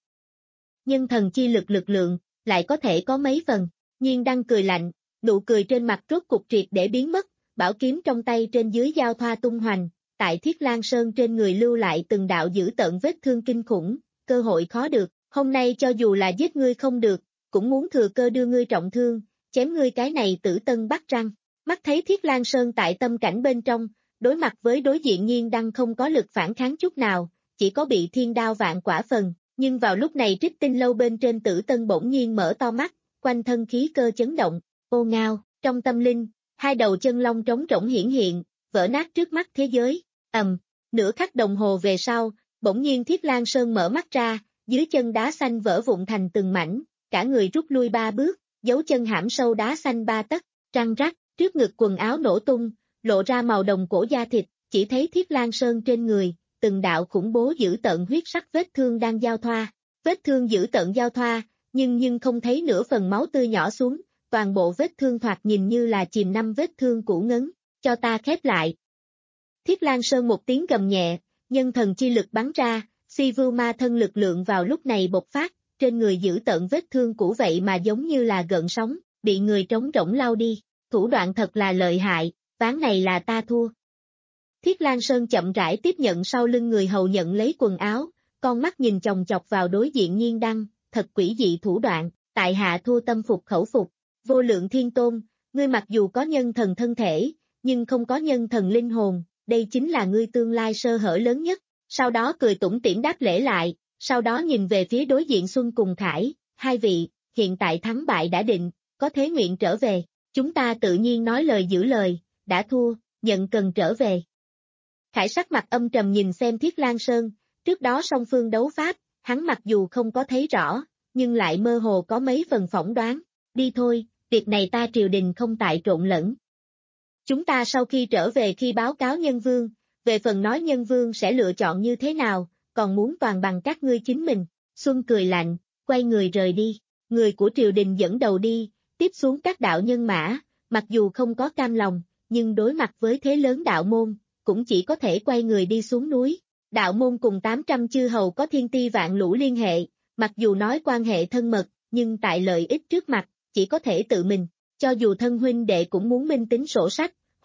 Nhân thần chi lực lực lượng, lại có thể có mấy phần, Nhiên Đăng cười lạnh, nụ cười trên mặt rốt cục triệt để biến mất, bảo kiếm trong tay trên dưới giao thoa tung hoành, tại Thiết Lang Sơn trên người lưu lại từng đạo dữ tợn vết thương kinh khủng, cơ hội khó được, hôm nay cho dù là giết ngươi không được, cũng muốn thừa cơ đưa ngươi trọng thương, chém ngươi cái này tử tân bắt răng. Mắt thấy Thiết Lang Sơn tại tâm cảnh bên trong, đối mặt với đối diện Nhiên Đăng không có lực phản kháng chút nào, chỉ có bị thiên đao vạn quả phần, nhưng vào lúc này Trích Tinh Lâu bên trên tử tân bỗng nhiên mở to mắt, quanh thân khí cơ chấn động, ô ngao, trong tâm linh, hai đầu chân long trống rỗng hiển hiện, vỡ nát trước mắt thế giới, ầm, nửa khắc đồng hồ về sau, bỗng nhiên Thiết Lang Sơn mở mắt ra, dưới chân đá xanh vỡ vụn thành từng mảnh, cả người rút lui ba bước, dấu chân hãm sâu đá xanh ba tấc, răng rắc, trước ngực quần áo nổ tung, lộ ra màu đồng cổ da thịt, chỉ thấy Thiết Lang Sơn trên người, từng đạo khủng bố dữ tợn huyết sắc vết thương đang giao thoa, vết thương dữ tợn giao thoa, nhưng nhưng không thấy nửa phần máu tươi nhỏ xuống, toàn bộ vết thương thoạt nhìn như là chìm năm vết thương cũ ngấn, cho ta khép lại. Thiết Lang Sơn một tiếng gầm nhẹ, nhân thần chi lực bắn ra, si vưu ma thân lực lượng vào lúc này bộc phát, trên người giữ tợn vết thương cũ vậy mà giống như là gợn sóng, bị người trống rỗng lau đi, thủ đoạn thật là lợi hại, ván này là ta thua. Thiết Lang Sơn chậm rãi tiếp nhận sau lưng người hầu nhận lấy quần áo, con mắt nhìn chòng chọc vào đối diện Nhiên Đăng, thật quỷ dị thủ đoạn, tại hạ thua tâm phục khẩu phục, vô lượng thiên tôn, ngươi mặc dù có nhân thần thân thể, nhưng không có nhân thần linh hồn, đây chính là ngươi tương lai sơ hở lớn nhất, sau đó cười tủm tỉm đáp lễ lại, sau đó nhìn về phía đối diện Xuân cùng Khải, hai vị, hiện tại thắng bại đã định, có thế nguyện trở về, chúng ta tự nhiên nói lời giữ lời, đã thua, nhận cần trở về. Khải sắc mặt âm trầm nhìn xem Thiết Lang Sơn, trước đó song phương đấu pháp, hắn mặc dù không có thấy rõ, nhưng lại mơ hồ có mấy phần phỏng đoán, đi thôi, việc này ta triều đình không tại trộn lẫn. Chúng ta sau khi trở về khi báo cáo nhân vương, về phần nói nhân vương sẽ lựa chọn như thế nào, còn muốn toàn bằng các ngươi chính mình. Xuân cười lạnh, quay người rời đi, người của triều đình dẫn đầu đi, tiếp xuống các đạo nhân mã, mặc dù không có cam lòng, nhưng đối mặt với thế lớn đạo môn, cũng chỉ có thể quay người đi xuống núi. Đạo môn cùng tám trăm chư hầu có thiên ti vạn lũ liên hệ, mặc dù nói quan hệ thân mật, nhưng tại lợi ích trước mặt, chỉ có thể tự mình, cho dù thân huynh đệ cũng muốn minh tính sổ sách,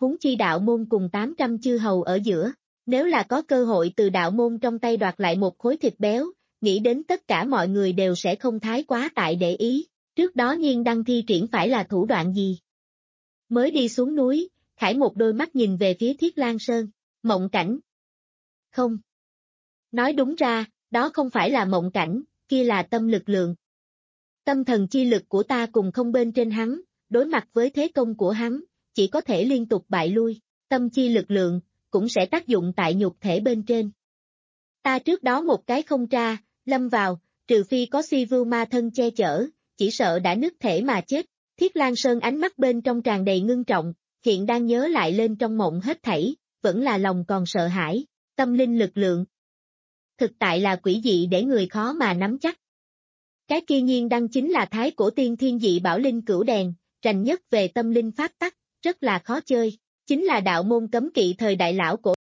huống chi đạo môn cùng tám trăm chư hầu ở giữa. Nếu là có cơ hội từ đạo môn trong tay đoạt lại một khối thịt béo, nghĩ đến tất cả mọi người đều sẽ không thái quá tại để ý, trước đó Nhiên Đăng thi triển phải là thủ đoạn gì. Mới đi xuống núi, Khải một đôi mắt nhìn về phía Thiết Lang Sơn, mộng cảnh. Không. Nói đúng ra, đó không phải là mộng cảnh, kia là tâm lực lượng. Tâm thần chi lực của ta cùng không bên trên hắn, đối mặt với thế công của hắn, chỉ có thể liên tục bại lui, tâm chi lực lượng, cũng sẽ tác dụng tại nhục thể bên trên. Ta trước đó một cái không tra, lâm vào, trừ phi có si vưu ma thân che chở, chỉ sợ đã nứt thể mà chết. Thiết Lang Sơn ánh mắt bên trong tràn đầy ngưng trọng, hiện đang nhớ lại lên trong mộng hết thảy, vẫn là lòng còn sợ hãi, tâm linh lực lượng. Thực tại là quỷ dị để người khó mà nắm chắc. Cái kia Nhiên Đăng chính là thái cổ tiên thiên dị bảo linh cửu đèn, rành nhất về tâm linh pháp tắc, rất là khó chơi, chính là đạo môn cấm kỵ thời đại lão cổ.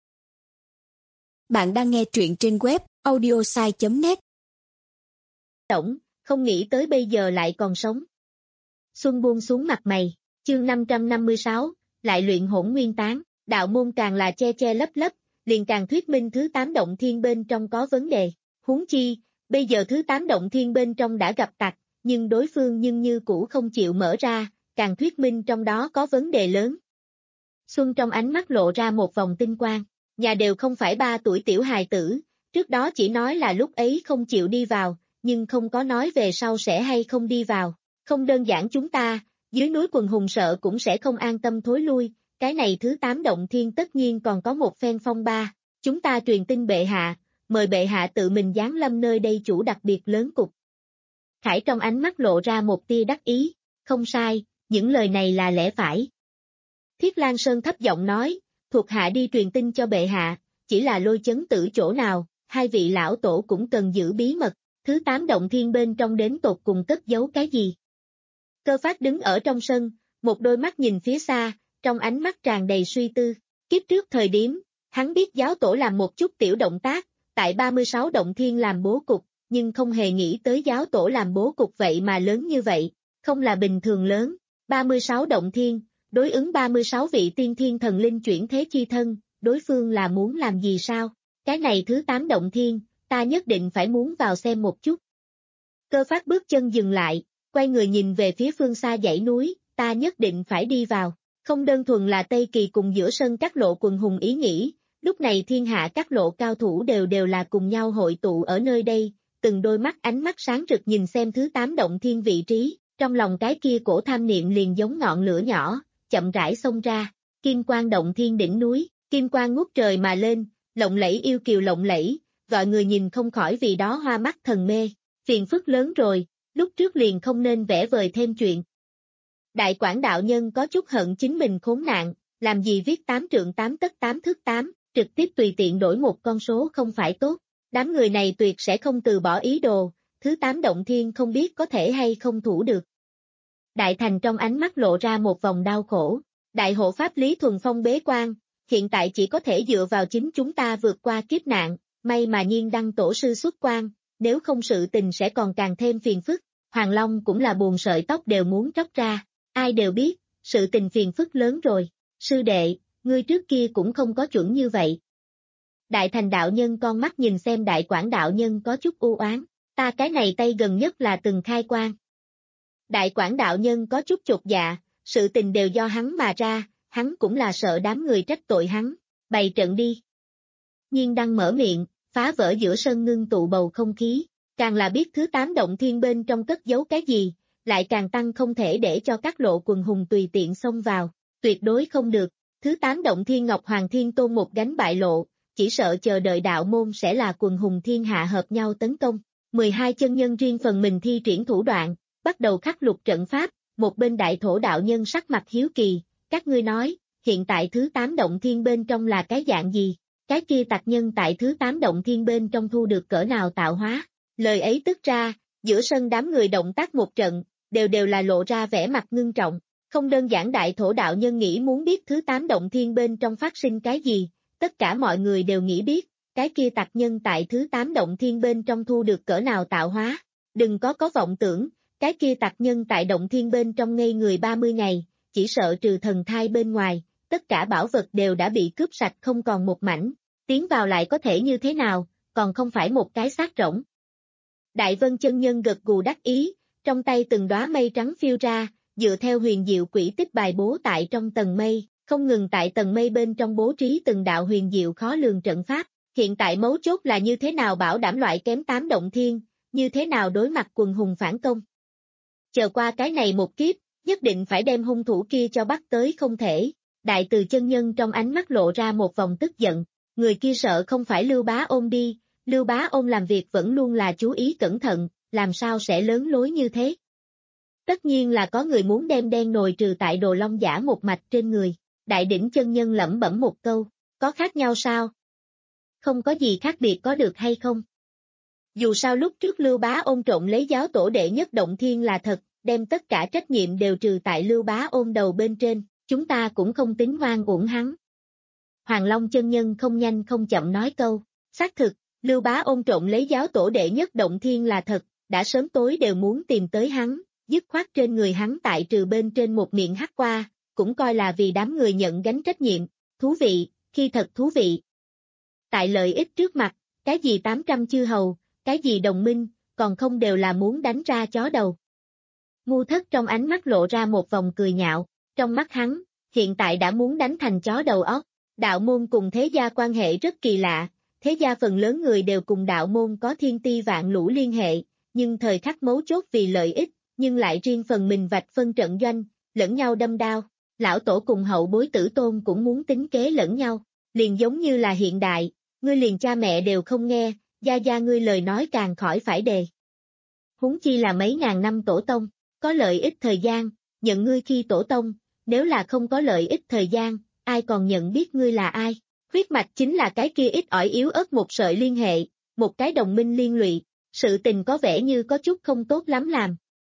Bạn đang nghe truyện trên web audiosai chấm net. Động, không nghĩ tới bây giờ lại còn sống. Xuân buông xuống mặt mày, chương năm trăm năm mươi sáu, lại luyện hỗn nguyên tán, đạo môn càng là che che lấp lấp, liền càng thuyết minh thứ tám động thiên bên trong có vấn đề, huống chi, bây giờ thứ tám động thiên bên trong đã gặp tặc, nhưng đối phương nhưng như cũ không chịu mở ra, càng thuyết minh trong đó có vấn đề lớn. Xuân trong ánh mắt lộ ra một vòng tinh quang, nhà đều không phải ba tuổi tiểu hài tử, trước đó chỉ nói là lúc ấy không chịu đi vào, nhưng không có nói về sau sẽ hay không đi vào, không đơn giản chúng ta, dưới núi quần hùng sợ cũng sẽ không an tâm thối lui, cái này thứ tám động thiên tất nhiên còn có một phen phong ba, chúng ta truyền tin bệ hạ, mời bệ hạ tự mình giáng lâm nơi đây chủ đặc biệt lớn cục. Khải trong ánh mắt lộ ra một tia đắc ý, không sai, những lời này là lẽ phải. Thiết Lang Sơn thấp giọng nói, thuộc hạ đi truyền tin cho bệ hạ, chỉ là lôi chấn tử chỗ nào, hai vị lão tổ cũng cần giữ bí mật, thứ tám động thiên bên trong đến tột cùng cất giấu cái gì. Cơ Phát đứng ở trong sân, một đôi mắt nhìn phía xa, trong ánh mắt tràn đầy suy tư, kiếp trước thời điểm, hắn biết giáo tổ làm một chút tiểu động tác, tại ba mươi sáu động thiên làm bố cục, nhưng không hề nghĩ tới giáo tổ làm bố cục vậy mà lớn như vậy, không là bình thường lớn, ba mươi sáu động thiên, đối ứng ba mươi sáu vị tiên thiên thần linh chuyển thế chi thân, đối phương là muốn làm gì sao, cái này thứ tám động thiên, ta nhất định phải muốn vào xem một chút. Cơ Phát bước chân dừng lại, quay người nhìn về phía phương xa dãy núi, ta nhất định phải đi vào, không đơn thuần là Tây Kỳ cùng giữa sân các lộ quần hùng ý nghĩ, lúc này thiên hạ các lộ cao thủ đều đều là cùng nhau hội tụ ở nơi đây, từng đôi mắt ánh mắt sáng rực nhìn xem thứ tám động thiên vị trí, trong lòng cái kia cổ tham niệm liền giống ngọn lửa nhỏ, chậm rãi xông ra, kim quang động thiên đỉnh núi, kim quang ngút trời mà lên, lộng lẫy yêu kiều lộng lẫy, gọi người nhìn không khỏi vì đó hoa mắt thần mê, phiền phức lớn rồi, lúc trước liền không nên vẽ vời thêm chuyện. Đại Quảng đạo nhân có chút hận chính mình khốn nạn, làm gì viết tám trượng tám tấc tám thước tám, trực tiếp tùy tiện đổi một con số không phải tốt, đám người này tuyệt sẽ không từ bỏ ý đồ, thứ tám động thiên không biết có thể hay không thủ được. Đại Thành trong ánh mắt lộ ra một vòng đau khổ, đại hộ pháp Lý Thuần Phong bế quan, hiện tại chỉ có thể dựa vào chính chúng ta vượt qua kiếp nạn, may mà Nhiên Đăng tổ sư xuất quan, nếu không sự tình sẽ còn càng thêm phiền phức, Hoàng Long cũng là buồn sợi tóc đều muốn tróc ra, ai đều biết, sự tình phiền phức lớn rồi, sư đệ, ngươi trước kia cũng không có chuẩn như vậy. Đại Thành đạo nhân con mắt nhìn xem Đại Quảng đạo nhân có chút u oán, ta cái này tay gần nhất là từng khai quan. Đại Quảng đạo nhân có chút chột dạ, sự tình đều do hắn mà ra, hắn cũng là sợ đám người trách tội hắn, bày trận đi. Nhiên Đăng mở miệng, phá vỡ giữa sân ngưng tụ bầu không khí, càng là biết thứ tám động thiên bên trong cất giấu cái gì, lại càng tăng không thể để cho các lộ quần hùng tùy tiện xông vào, tuyệt đối không được, thứ tám động thiên Ngọc Hoàng Thiên Tôn một gánh bại lộ, chỉ sợ chờ đợi đạo môn sẽ là quần hùng thiên hạ hợp nhau tấn công, mười hai chân nhân riêng phần mình thi triển thủ đoạn, bắt đầu khắc lục trận pháp, một bên đại thổ đạo nhân sắc mặt hiếu kỳ, các ngươi nói, hiện tại thứ tám động thiên bên trong là cái dạng gì, cái kia tặc nhân tại thứ tám động thiên bên trong thu được cỡ nào tạo hóa, lời ấy tức ra, giữa sân đám người động tác một trận, đều đều là lộ ra vẻ mặt ngưng trọng, không đơn giản đại thổ đạo nhân nghĩ muốn biết thứ tám động thiên bên trong phát sinh cái gì, tất cả mọi người đều nghĩ biết, cái kia tặc nhân tại thứ tám động thiên bên trong thu được cỡ nào tạo hóa, đừng có có vọng tưởng, cái kia tặc nhân tại động thiên bên trong ngây người ba mươi ngày, chỉ sợ trừ thần thai bên ngoài, tất cả bảo vật đều đã bị cướp sạch không còn một mảnh, tiến vào lại có thể như thế nào, còn không phải một cái xác rỗng. Đại Vân chân nhân gật gù đắc ý, trong tay từng đóa mây trắng phiêu ra, dựa theo huyền diệu quỹ tích bài bố tại trong tầng mây, không ngừng tại tầng mây bên trong bố trí từng đạo huyền diệu khó lường trận pháp. Hiện tại mấu chốt là như thế nào bảo đảm loại kém tám động thiên, như thế nào đối mặt quần hùng phản công. Chờ qua cái này một kiếp, nhất định phải đem hung thủ kia cho bắt tới không thể. Đại Từ chân nhân trong ánh mắt lộ ra một vòng tức giận, người kia sợ không phải Lưu Bá Ôn đi, Lưu Bá Ôn làm việc vẫn luôn là chú ý cẩn thận, làm sao sẽ lớn lối như thế. Tất nhiên là có người muốn đem đen nồi trừ tại Đồ Long giả một mạch trên người. Đại Đỉnh chân nhân lẩm bẩm một câu, có khác nhau sao? Không có gì khác biệt có được hay không? Dù sao lúc trước Lưu Bá Ôn trộn lấy giáo tổ đệ nhất động thiên là thật, đem tất cả trách nhiệm đều trừ tại Lưu Bá Ôn đầu bên trên, chúng ta cũng không tính oan uổng hắn. Hoàng Long chân nhân không nhanh không chậm nói câu, xác thực, Lưu Bá Ôn trộn lấy giáo tổ đệ nhất động thiên là thật, đã sớm tối đều muốn tìm tới hắn, dứt khoát trên người hắn tại trừ bên trên một miệng hắc qua, cũng coi là vì đám người nhận gánh trách nhiệm, thú vị, khi thật thú vị. Tại lợi ích trước mặt, cái gì tám trăm chư hầu, cái gì đồng minh, còn không đều là muốn đánh ra chó đầu. Ngu Thất trong ánh mắt lộ ra một vòng cười nhạo, trong mắt hắn, hiện tại đã muốn đánh thành chó đầu óc. Đạo môn cùng thế gia quan hệ rất kỳ lạ, thế gia phần lớn người đều cùng đạo môn có thiên ti vạn lũ liên hệ, nhưng thời khắc mấu chốt vì lợi ích, nhưng lại riêng phần mình vạch phân trận doanh, lẫn nhau đâm đao. Lão tổ cùng hậu bối tử tôn cũng muốn tính kế lẫn nhau, liền giống như là hiện đại, ngươi liền cha mẹ đều không nghe, gia gia ngươi lời nói càng khỏi phải đề. Huống chi là mấy ngàn năm tổ tông, có lợi ích thời gian, nhận ngươi khi tổ tông, nếu là không có lợi ích thời gian, ai còn nhận biết ngươi là ai. Huyết mạch chính là cái kia ít ỏi yếu ớt một sợi liên hệ, một cái đồng minh liên lụy, sự tình có vẻ như có chút không tốt lắm làm.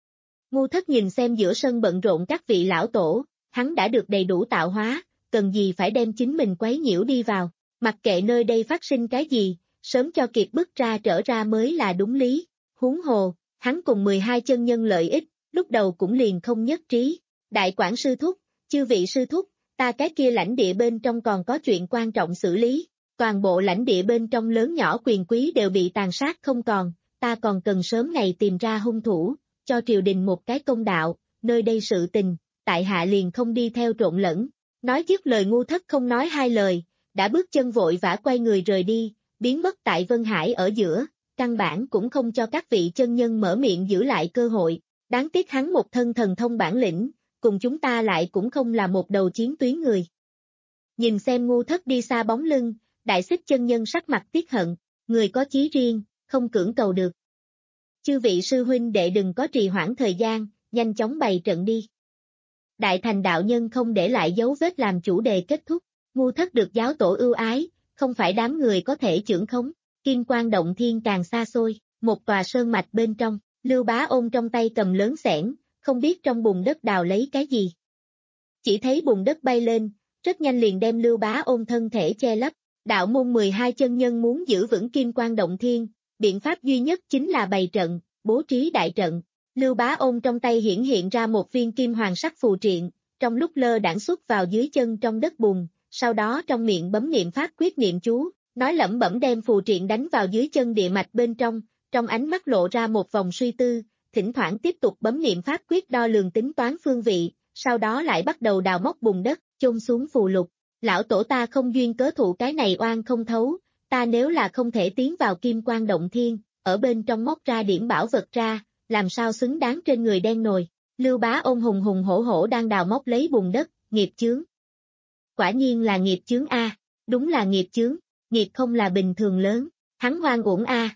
Ngu Thất nhìn xem giữa sân bận rộn các vị lão tổ, hắn đã được đầy đủ tạo hóa, cần gì phải đem chính mình quấy nhiễu đi vào, mặc kệ nơi đây phát sinh cái gì, sớm cho kiệt bức ra trở ra mới là đúng lý. Huống hồ, hắn cùng mười hai chân nhân lợi ích, lúc đầu cũng liền không nhất trí. Đại quản sư thúc, chư vị sư thúc, ta cái kia lãnh địa bên trong còn có chuyện quan trọng xử lý, toàn bộ lãnh địa bên trong lớn nhỏ quyền quý đều bị tàn sát không còn, ta còn cần sớm ngày tìm ra hung thủ, cho triều đình một cái công đạo, nơi đây sự tình, tại hạ liền không đi theo trộn lẫn. Nói dứt lời Ngu Thất không nói hai lời, đã bước chân vội vã quay người rời đi, biến mất tại Vân Hải ở giữa, căn bản cũng không cho các vị chân nhân mở miệng giữ lại cơ hội, đáng tiếc hắn một thân thần thông bản lĩnh, cùng chúng ta lại cũng không là một đầu chiến tuyến người. Nhìn xem Ngu Thất đi xa bóng lưng, Đại Xích chân nhân sắc mặt tiếc hận, người có chí riêng, không cưỡng cầu được. Chư vị sư huynh đệ đừng có trì hoãn thời gian, nhanh chóng bày trận đi. Đại Thành đạo nhân không để lại dấu vết làm chủ đề kết thúc, Ngu Thất được giáo tổ ưu ái, không phải đám người có thể chưởng khống. Kim Quang động thiên càng xa xôi, một tòa sơn mạch bên trong, Lưu Bá Ôn trong tay cầm lớn xẻng, không biết trong bùn đất đào lấy cái gì. Chỉ thấy bùn đất bay lên, rất nhanh liền đem Lưu Bá Ôn thân thể che lấp. Đạo môn mười hai chân nhân muốn giữ vững Kim Quang động thiên, biện pháp duy nhất chính là bày trận, bố trí đại trận. Lưu Bá Ôn trong tay hiển hiện ra một viên kim hoàng sắc phù triện, trong lúc lơ đãng xuất vào dưới chân trong đất bùn, sau đó trong miệng bấm niệm pháp quyết niệm chú, nói lẩm bẩm đem phù triện đánh vào dưới chân địa mạch bên trong, trong ánh mắt lộ ra một vòng suy tư, thỉnh thoảng tiếp tục bấm niệm pháp quyết đo lường tính toán phương vị, sau đó lại bắt đầu đào móc bùn đất, chôn xuống phù lục. Lão tổ ta không duyên cớ thụ cái này oan không thấu, ta nếu là không thể tiến vào Kim Quang động thiên, ở bên trong móc ra điểm bảo vật ra, làm sao xứng đáng trên người đen nồi. Lưu Bá Ôn hùng hùng hổ hổ đang đào móc lấy bùn đất, nghiệp chướng. Quả nhiên là nghiệp chướng a, đúng là nghiệp chướng, nghiệp không là bình thường lớn, hắn hoang uổng a.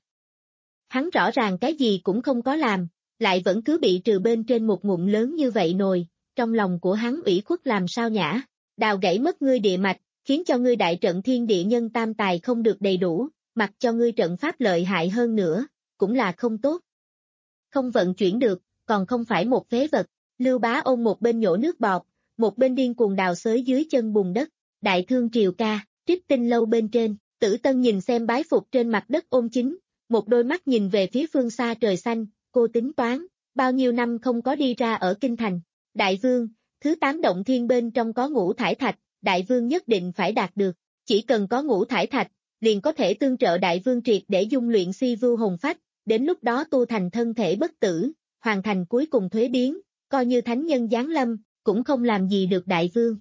Hắn rõ ràng cái gì cũng không có làm, lại vẫn cứ bị trừ bên trên một ngụm lớn như vậy nồi, trong lòng của hắn ủy khuất làm sao nhã. Đào gãy mất ngươi địa mạch, khiến cho ngươi đại trận thiên địa nhân tam tài không được đầy đủ, mặc cho ngươi trận pháp lợi hại hơn nữa, cũng là không tốt. Không vận chuyển được, còn không phải một phế vật. Lưu Bá Ôn một bên nhổ nước bọt, một bên điên cuồng đào xới dưới chân bùn đất. Đại Thương Triều ca, Trích Tinh lâu bên trên, Tử Tân nhìn xem bái phục trên mặt đất Ôn Chính, một đôi mắt nhìn về phía phương xa trời xanh, cô tính toán, bao nhiêu năm không có đi ra ở kinh thành. Đại vương, thứ tám động thiên bên trong có ngũ thải thạch, đại vương nhất định phải đạt được. Chỉ cần có ngũ thải thạch, liền có thể tương trợ đại vương triệt để dung luyện si vưu hồn phách, đến lúc đó tu thành thân thể bất tử, hoàn thành cuối cùng thuế biến, coi như thánh nhân giáng lâm, cũng không làm gì được đại vương.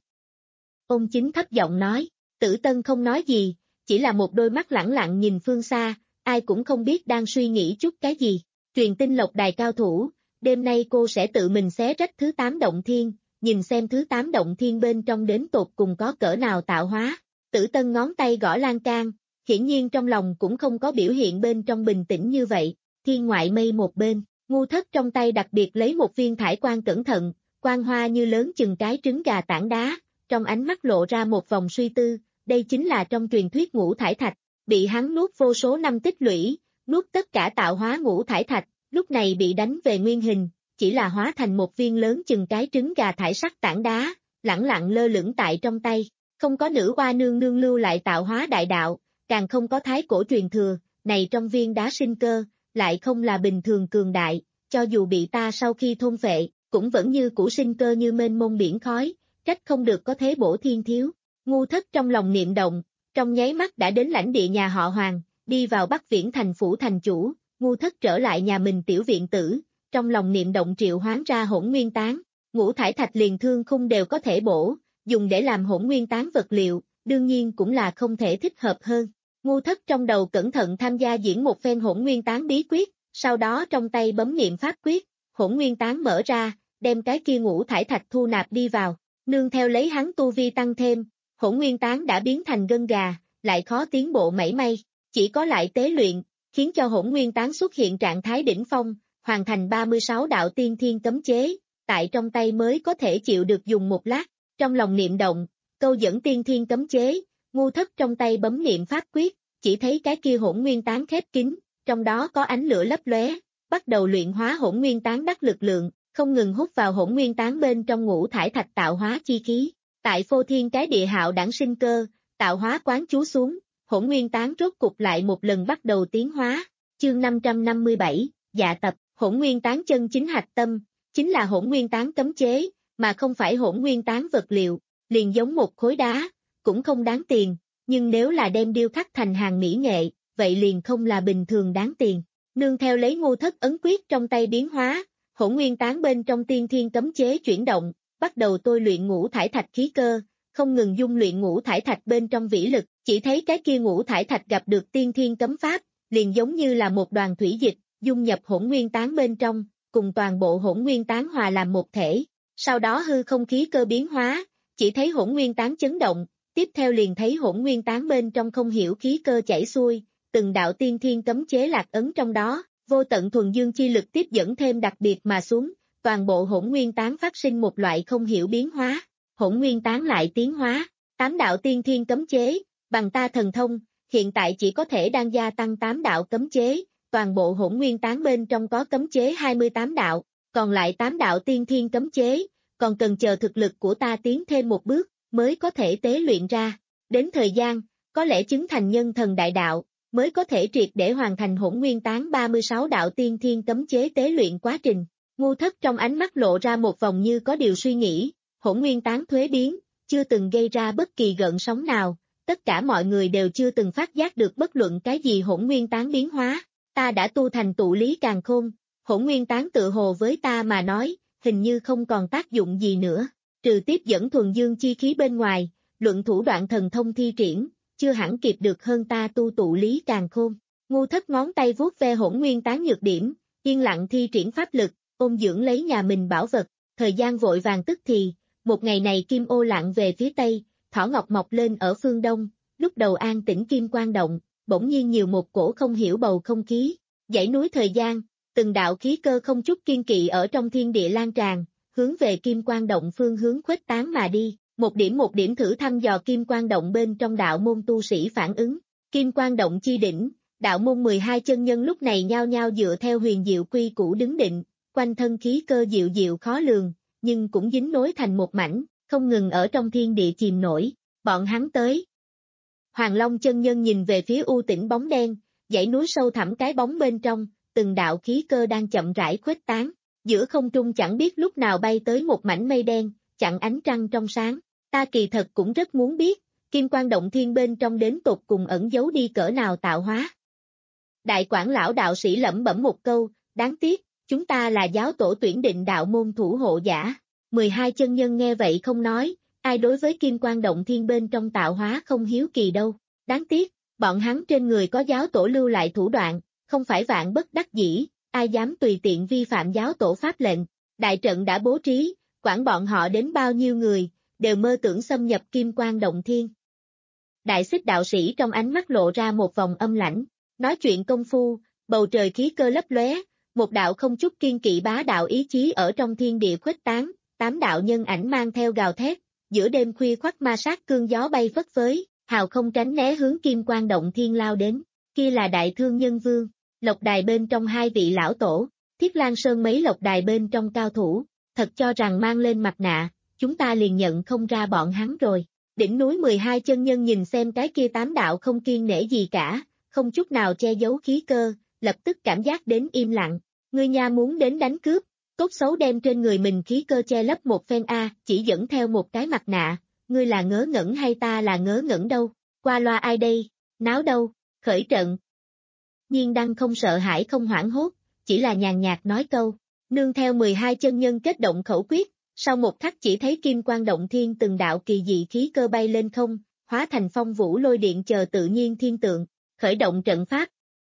Ôn Chính thấp giọng nói, Tử Tân không nói gì, chỉ là một đôi mắt lẳng lặng nhìn phương xa, ai cũng không biết đang suy nghĩ chút cái gì. Truyền tin Lộc Đài cao thủ, đêm nay cô sẽ tự mình xé rách thứ tám động thiên, nhìn xem thứ tám động thiên bên trong đến tột cùng có cỡ nào tạo hóa. Tử Tân ngón tay gõ lan can, hiển nhiên trong lòng cũng không có biểu hiện bên trong bình tĩnh như vậy. Thiên ngoại mây một bên, Ngu Thất trong tay đặc biệt lấy một viên thải quan cẩn thận, quang hoa như lớn chừng cái trứng gà tảng đá, trong ánh mắt lộ ra một vòng suy tư, đây chính là trong truyền thuyết ngũ thải thạch, bị hắn nuốt vô số năm tích lũy, nuốt tất cả tạo hóa ngũ thải thạch, lúc này bị đánh về nguyên hình, chỉ là hóa thành một viên lớn chừng cái trứng gà thải sắc tảng đá, lẳng lặng lơ lửng tại trong tay, không có nữ oa nương nương lưu lại tạo hóa đại đạo, càng không có thái cổ truyền thừa, này trong viên đá sinh cơ, lại không là bình thường cường đại, cho dù bị ta sau khi thôn phệ, cũng vẫn như cũ sinh cơ như mênh mông biển khói, trách không được có thế bổ thiên thiếu. Ngu Thất trong lòng niệm động, trong nháy mắt đã đến lãnh địa nhà họ Hoàng, đi vào Bắc Viễn thành phủ thành chủ, Ngu Thất trở lại nhà mình tiểu viện tử, trong lòng niệm động triệu hoán ra hỗn nguyên tán, ngũ thải thạch liền thương khung đều có thể bổ, dùng để làm hỗn nguyên tán vật liệu, đương nhiên cũng là không thể thích hợp hơn. Ngu Thất trong đầu cẩn thận tham gia diễn một phen hỗn nguyên tán bí quyết, sau đó trong tay bấm niệm pháp quyết, hỗn nguyên tán mở ra, đem cái kia ngũ thải thạch thu nạp đi vào, nương theo lấy hắn tu vi tăng thêm, hỗn nguyên tán đã biến thành gân gà, lại khó tiến bộ mảy may, chỉ có lại tế luyện, khiến cho hỗn nguyên tán xuất hiện trạng thái đỉnh phong, hoàn thành ba mươi sáu đạo tiên thiên cấm chế, tại trong tay mới có thể chịu được dùng một lát, trong lòng niệm động, câu dẫn tiên thiên cấm chế, Ngu Thất trong tay bấm niệm pháp quyết, chỉ thấy cái kia hỗn nguyên tán khép kín, trong đó có ánh lửa lấp lóe, bắt đầu luyện hóa hỗn nguyên tán đắc lực lượng, không ngừng hút vào hỗn nguyên tán bên trong ngũ thải thạch tạo hóa chi khí. Tại phô thiên cái địa hạo đẳng sinh cơ, tạo hóa quán chú xuống, hỗn nguyên tán rốt cục lại một lần bắt đầu tiến hóa. Chương năm trăm năm mươi bảy, dạ tập, hỗn nguyên tán chân chính hạch tâm, chính là hỗn nguyên tán cấm chế, mà không phải hỗn nguyên tán vật liệu, liền giống một khối đá, cũng không đáng tiền, nhưng nếu là đem điêu khắc thành hàng mỹ nghệ, vậy liền không là bình thường đáng tiền. Nương theo lấy Ngu Thất ấn quyết trong tay biến hóa, hỗn nguyên tán bên trong tiên thiên cấm chế chuyển động, bắt đầu tôi luyện ngũ thải thạch khí cơ, không ngừng dung luyện ngũ thải thạch bên trong vĩ lực, chỉ thấy cái kia ngũ thải thạch gặp được tiên thiên cấm pháp, liền giống như là một đoàn thủy dịch, dung nhập hỗn nguyên tán bên trong, cùng toàn bộ hỗn nguyên tán hòa làm một thể. Sau đó hư không khí cơ biến hóa, chỉ thấy hỗn nguyên tán chấn động, tiếp theo liền thấy hỗn nguyên tán bên trong không hiểu khí cơ chảy xuôi, từng đạo tiên thiên cấm chế lạc ấn trong đó, vô tận thuần dương chi lực tiếp dẫn thêm đặc biệt mà xuống, toàn bộ hỗn nguyên tán phát sinh một loại không hiểu biến hóa, hỗn nguyên tán lại tiến hóa, tám đạo tiên thiên cấm chế, bằng ta thần thông, hiện tại chỉ có thể đang gia tăng tám đạo cấm chế, toàn bộ hỗn nguyên tán bên trong có cấm chế hai mươi tám đạo, còn lại tám đạo tiên thiên cấm chế, còn cần chờ thực lực của ta tiến thêm một bước, mới có thể tế luyện ra, đến thời gian, có lẽ chứng thành nhân thần đại đạo, mới có thể triệt để hoàn thành hỗn nguyên tán ba mươi sáu đạo tiên thiên cấm chế tế luyện quá trình. Ngu Thất trong ánh mắt lộ ra một vòng như có điều suy nghĩ, hỗn nguyên tán thuế biến, chưa từng gây ra bất kỳ gợn sóng nào, tất cả mọi người đều chưa từng phát giác được bất luận cái gì hỗn nguyên tán biến hóa, ta đã tu thành tụ lý càn khôn, hỗn nguyên tán tự hồ với ta mà nói, hình như không còn tác dụng gì nữa, trừ tiếp dẫn thuần dương chi khí bên ngoài, luận thủ đoạn thần thông thi triển, chưa hẳn kịp được hơn ta tu tụ lý càn khôn. Ngu Thất ngón tay vuốt ve hỗn nguyên tán nhược điểm, yên lặng thi triển pháp lực, ôn dưỡng lấy nhà mình bảo vật, thời gian vội vàng tức thì, một ngày này Kim Ô lặn về phía tây, Thỏ Ngọc mọc lên ở phương đông, lúc đầu an tĩnh Kim Quang động, bỗng nhiên nhiều một cổ không hiểu bầu không khí, dãy núi thời gian, từng đạo khí cơ không chút kiên kỵ ở trong thiên địa lan tràn, hướng về Kim Quang động phương hướng khuếch tán mà đi, một điểm một điểm thử thăm dò Kim Quang động bên trong đạo môn tu sĩ phản ứng, Kim Quang động chi đỉnh, đạo môn mười hai chân nhân lúc này nhao nhao dựa theo huyền diệu quy củ đứng định, quanh thân khí cơ diệu diệu khó lường, nhưng cũng dính nối thành một mảnh, không ngừng ở trong thiên địa chìm nổi, bọn hắn tới. Hoàng Long chân nhân nhìn về phía u tĩnh bóng đen, dãy núi sâu thẳm cái bóng bên trong, từng đạo khí cơ đang chậm rãi khuếch tán, giữa không trung chẳng biết lúc nào bay tới một mảnh mây đen, chặn ánh trăng trong sáng, Ta kỳ thật cũng rất muốn biết, Kim Quan Động Thiên bên trong đến tột cùng ẩn giấu đi cỡ nào tạo hóa. Đại quản lão đạo sĩ lẩm bẩm một câu, đáng tiếc, chúng ta là giáo tổ tuyển định đạo môn thủ hộ giả. mười hai chân nhân nghe vậy không nói, ai đối với Kim Quan Động Thiên bên trong tạo hóa không hiếu kỳ đâu. Đáng tiếc, bọn hắn trên người có giáo tổ lưu lại thủ đoạn, không phải vạn bất đắc dĩ, ai dám tùy tiện vi phạm giáo tổ pháp lệnh. Đại trận đã bố trí, quản bọn họ đến bao nhiêu người, đều mơ tưởng xâm nhập Kim Quan Động Thiên. Đại xích đạo sĩ trong ánh mắt lộ ra một vòng âm lãnh, nói chuyện công phu, bầu trời khí cơ lấp lóe, một đạo không chút kiên kỵ bá đạo ý chí ở trong thiên địa khuếch tán, tám đạo nhân ảnh mang theo gào thét, giữa đêm khuya khoắt ma sát cương gió bay phất phới, hào không tránh né hướng Kim Quan Động Thiên lao đến, kia là Đại Thương Nhân Vương, Lộc Đài bên trong hai vị lão tổ, Thiết Lan Sơn mấy Lộc Đài bên trong cao thủ, thật cho rằng mang lên mặt nạ, chúng ta liền nhận không ra bọn hắn rồi. Đỉnh núi mười hai chân nhân nhìn xem cái kia tám đạo không kiêng nể gì cả, không chút nào che giấu khí cơ, lập tức cảm giác đến im lặng, ngươi nha muốn đến đánh cướp, tốt xấu đem trên người mình khí cơ che lấp một phen a, chỉ dẫn theo một cái mặt nạ, ngươi là ngớ ngẩn hay ta là ngớ ngẩn đâu, qua loa ai đây, náo đâu, khởi trận. Nhiên Đăng không sợ hãi không hoảng hốt, chỉ là nhàn nhạt nói câu, nương theo mười hai chân nhân kết động khẩu quyết, sau một khắc chỉ thấy Kim Quan Động Thiên từng đạo kỳ dị khí cơ bay lên không, hóa thành phong vũ lôi điện chờ tự nhiên thiên tượng, khởi động trận pháp.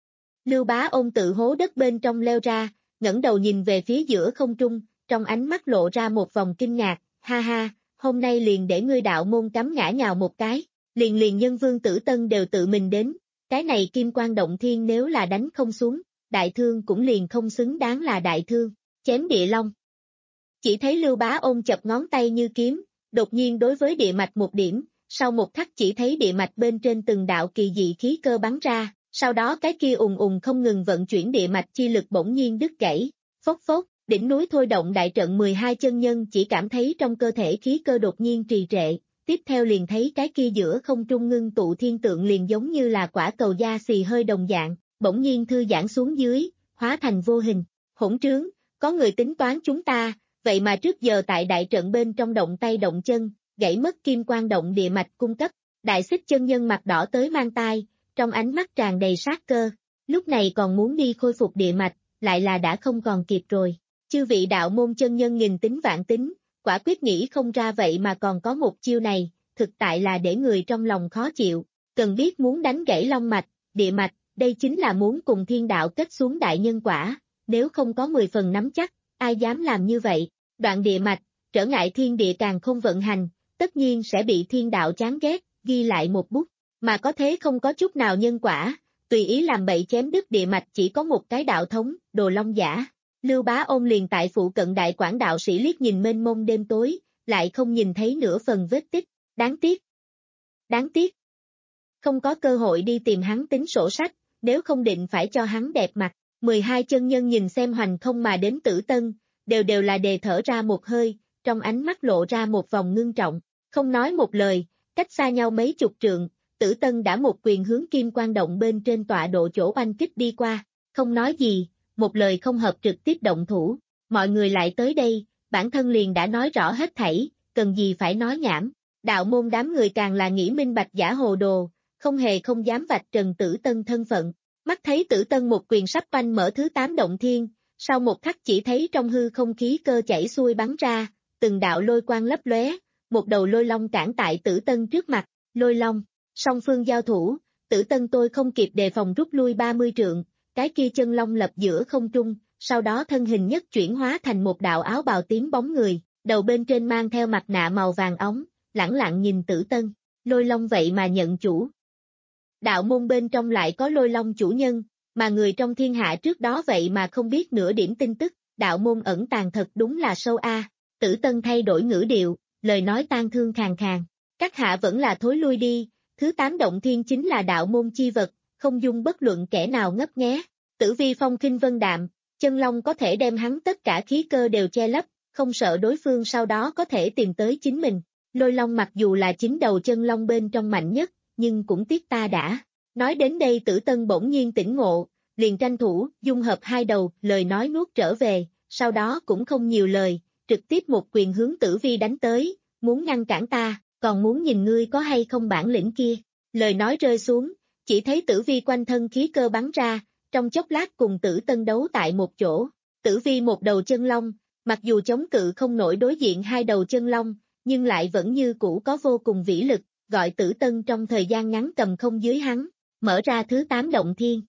Lưu Bá Ôn tự hố đất bên trong leo ra, ngẩng đầu nhìn về phía giữa không trung, trong ánh mắt lộ ra một vòng kinh ngạc, ha ha, hôm nay liền để ngươi đạo môn cắm ngã nhào một cái, liền liền nhân vương Tử Tân đều tự mình đến, cái này Kim Quan Động Thiên nếu là đánh không xuống, Đại Thương cũng liền không xứng đáng là Đại Thương, chém địa long. Chỉ thấy Lưu Bá Ôn chập ngón tay như kiếm, đột nhiên đối với địa mạch một điểm, sau một khắc chỉ thấy địa mạch bên trên từng đạo kỳ dị khí cơ bắn ra, sau đó cái kia ùng ùng không ngừng vận chuyển địa mạch chi lực bỗng nhiên đứt gãy, phốc phốc, đỉnh núi thôi động đại trận mười hai chân nhân chỉ cảm thấy trong cơ thể khí cơ đột nhiên trì trệ, tiếp theo liền thấy cái kia giữa không trung ngưng tụ thiên tượng liền giống như là quả cầu da xì hơi đồng dạng, bỗng nhiên thư giãn xuống dưới, hóa thành vô hình, hỗn trướng, có người tính toán chúng ta. Vậy mà trước giờ tại đại trận bên trong động tay động chân, gãy mất Kim Quan Động địa mạch cung cấp, đại xích chân nhân mặt đỏ tới mang tai, trong ánh mắt tràn đầy sát cơ, lúc này còn muốn đi khôi phục địa mạch, lại là đã không còn kịp rồi. Chư vị đạo môn chân nhân nghìn tính vạn tính, quả quyết nghĩ không ra vậy mà còn có một chiêu này, thực tại là để người trong lòng khó chịu, cần biết muốn đánh gãy long mạch, địa mạch, đây chính là muốn cùng thiên đạo kết xuống đại nhân quả, nếu không có mười phần nắm chắc, ai dám làm như vậy, đoạn địa mạch, trở ngại thiên địa càng không vận hành, tất nhiên sẽ bị thiên đạo chán ghét, ghi lại một bút, mà có thế không có chút nào nhân quả, tùy ý làm bậy chém đứt địa mạch chỉ có một cái đạo thống, Đồ Long giả. Lưu Bá Ôn liền tại phụ cận đại quản đạo sĩ liếc nhìn mênh mông đêm tối, lại không nhìn thấy nửa phần vết tích, đáng tiếc. Đáng tiếc. Không có cơ hội đi tìm hắn tính sổ sách, nếu không định phải cho hắn đẹp mặt. mười hai chân nhân nhìn xem hoành không mà đến Tử Tân, đều đều là đề thở ra một hơi, trong ánh mắt lộ ra một vòng ngưng trọng, không nói một lời, cách xa nhau mấy chục trượng, Tử Tân đã một quyền hướng Kim Quan Động bên trên tọa độ chỗ oanh kích đi qua, không nói gì, một lời không hợp trực tiếp động thủ, mọi người lại tới đây, bản thân liền đã nói rõ hết thảy, cần gì phải nói nhảm, đạo môn đám người càng là nghĩ minh bạch giả hồ đồ, không hề không dám vạch trần Tử Tân thân phận. Mắt thấy Tử Tân một quyền sắp oanh mở thứ tám động thiên, sau một khắc chỉ thấy trong hư không khí cơ chảy xuôi bắn ra, từng đạo lôi quang lấp lóe, một đầu lôi long cản tại Tử Tân trước mặt, lôi long, song phương giao thủ, Tử Tân tôi không kịp đề phòng rút lui ba mươi trượng, cái kia chân long lập giữa không trung, sau đó thân hình nhất chuyển hóa thành một đạo áo bào tím bóng người, đầu bên trên mang theo mặt nạ màu vàng óng, lẳng lặng nhìn Tử Tân, lôi long vậy mà nhận chủ. Đạo môn bên trong lại có lôi long chủ nhân, mà người trong thiên hạ trước đó vậy mà không biết nửa điểm tin tức, đạo môn ẩn tàng thật đúng là sâu a. Tử Tân thay đổi ngữ điệu, lời nói tan thương khàn khàn, các hạ vẫn là thối lui đi, thứ tám động thiên chính là đạo môn chi vật, không dung bất luận kẻ nào ngấp nghé. Tử Vi phong khinh vân đạm, chân long có thể đem hắn tất cả khí cơ đều che lấp, không sợ đối phương sau đó có thể tìm tới chính mình. Lôi long mặc dù là chính đầu chân long bên trong mạnh nhất, nhưng cũng tiếc ta đã. Nói đến đây Tử Tân bỗng nhiên tỉnh ngộ, liền tranh thủ, dung hợp hai đầu, lời nói nuốt trở về, sau đó cũng không nhiều lời, trực tiếp một quyền hướng Tử Vi đánh tới, muốn ngăn cản ta, còn muốn nhìn ngươi có hay không bản lĩnh kia. Lời nói rơi xuống, chỉ thấy Tử Vi quanh thân khí cơ bắn ra, trong chốc lát cùng Tử Tân đấu tại một chỗ. Tử Vi một đầu chân long, mặc dù chống cự không nổi đối diện hai đầu chân long, nhưng lại vẫn như cũ có vô cùng vĩ lực, gọi Tử Tân trong thời gian ngắn cầm không dưới hắn, mở ra thứ tám động thiên.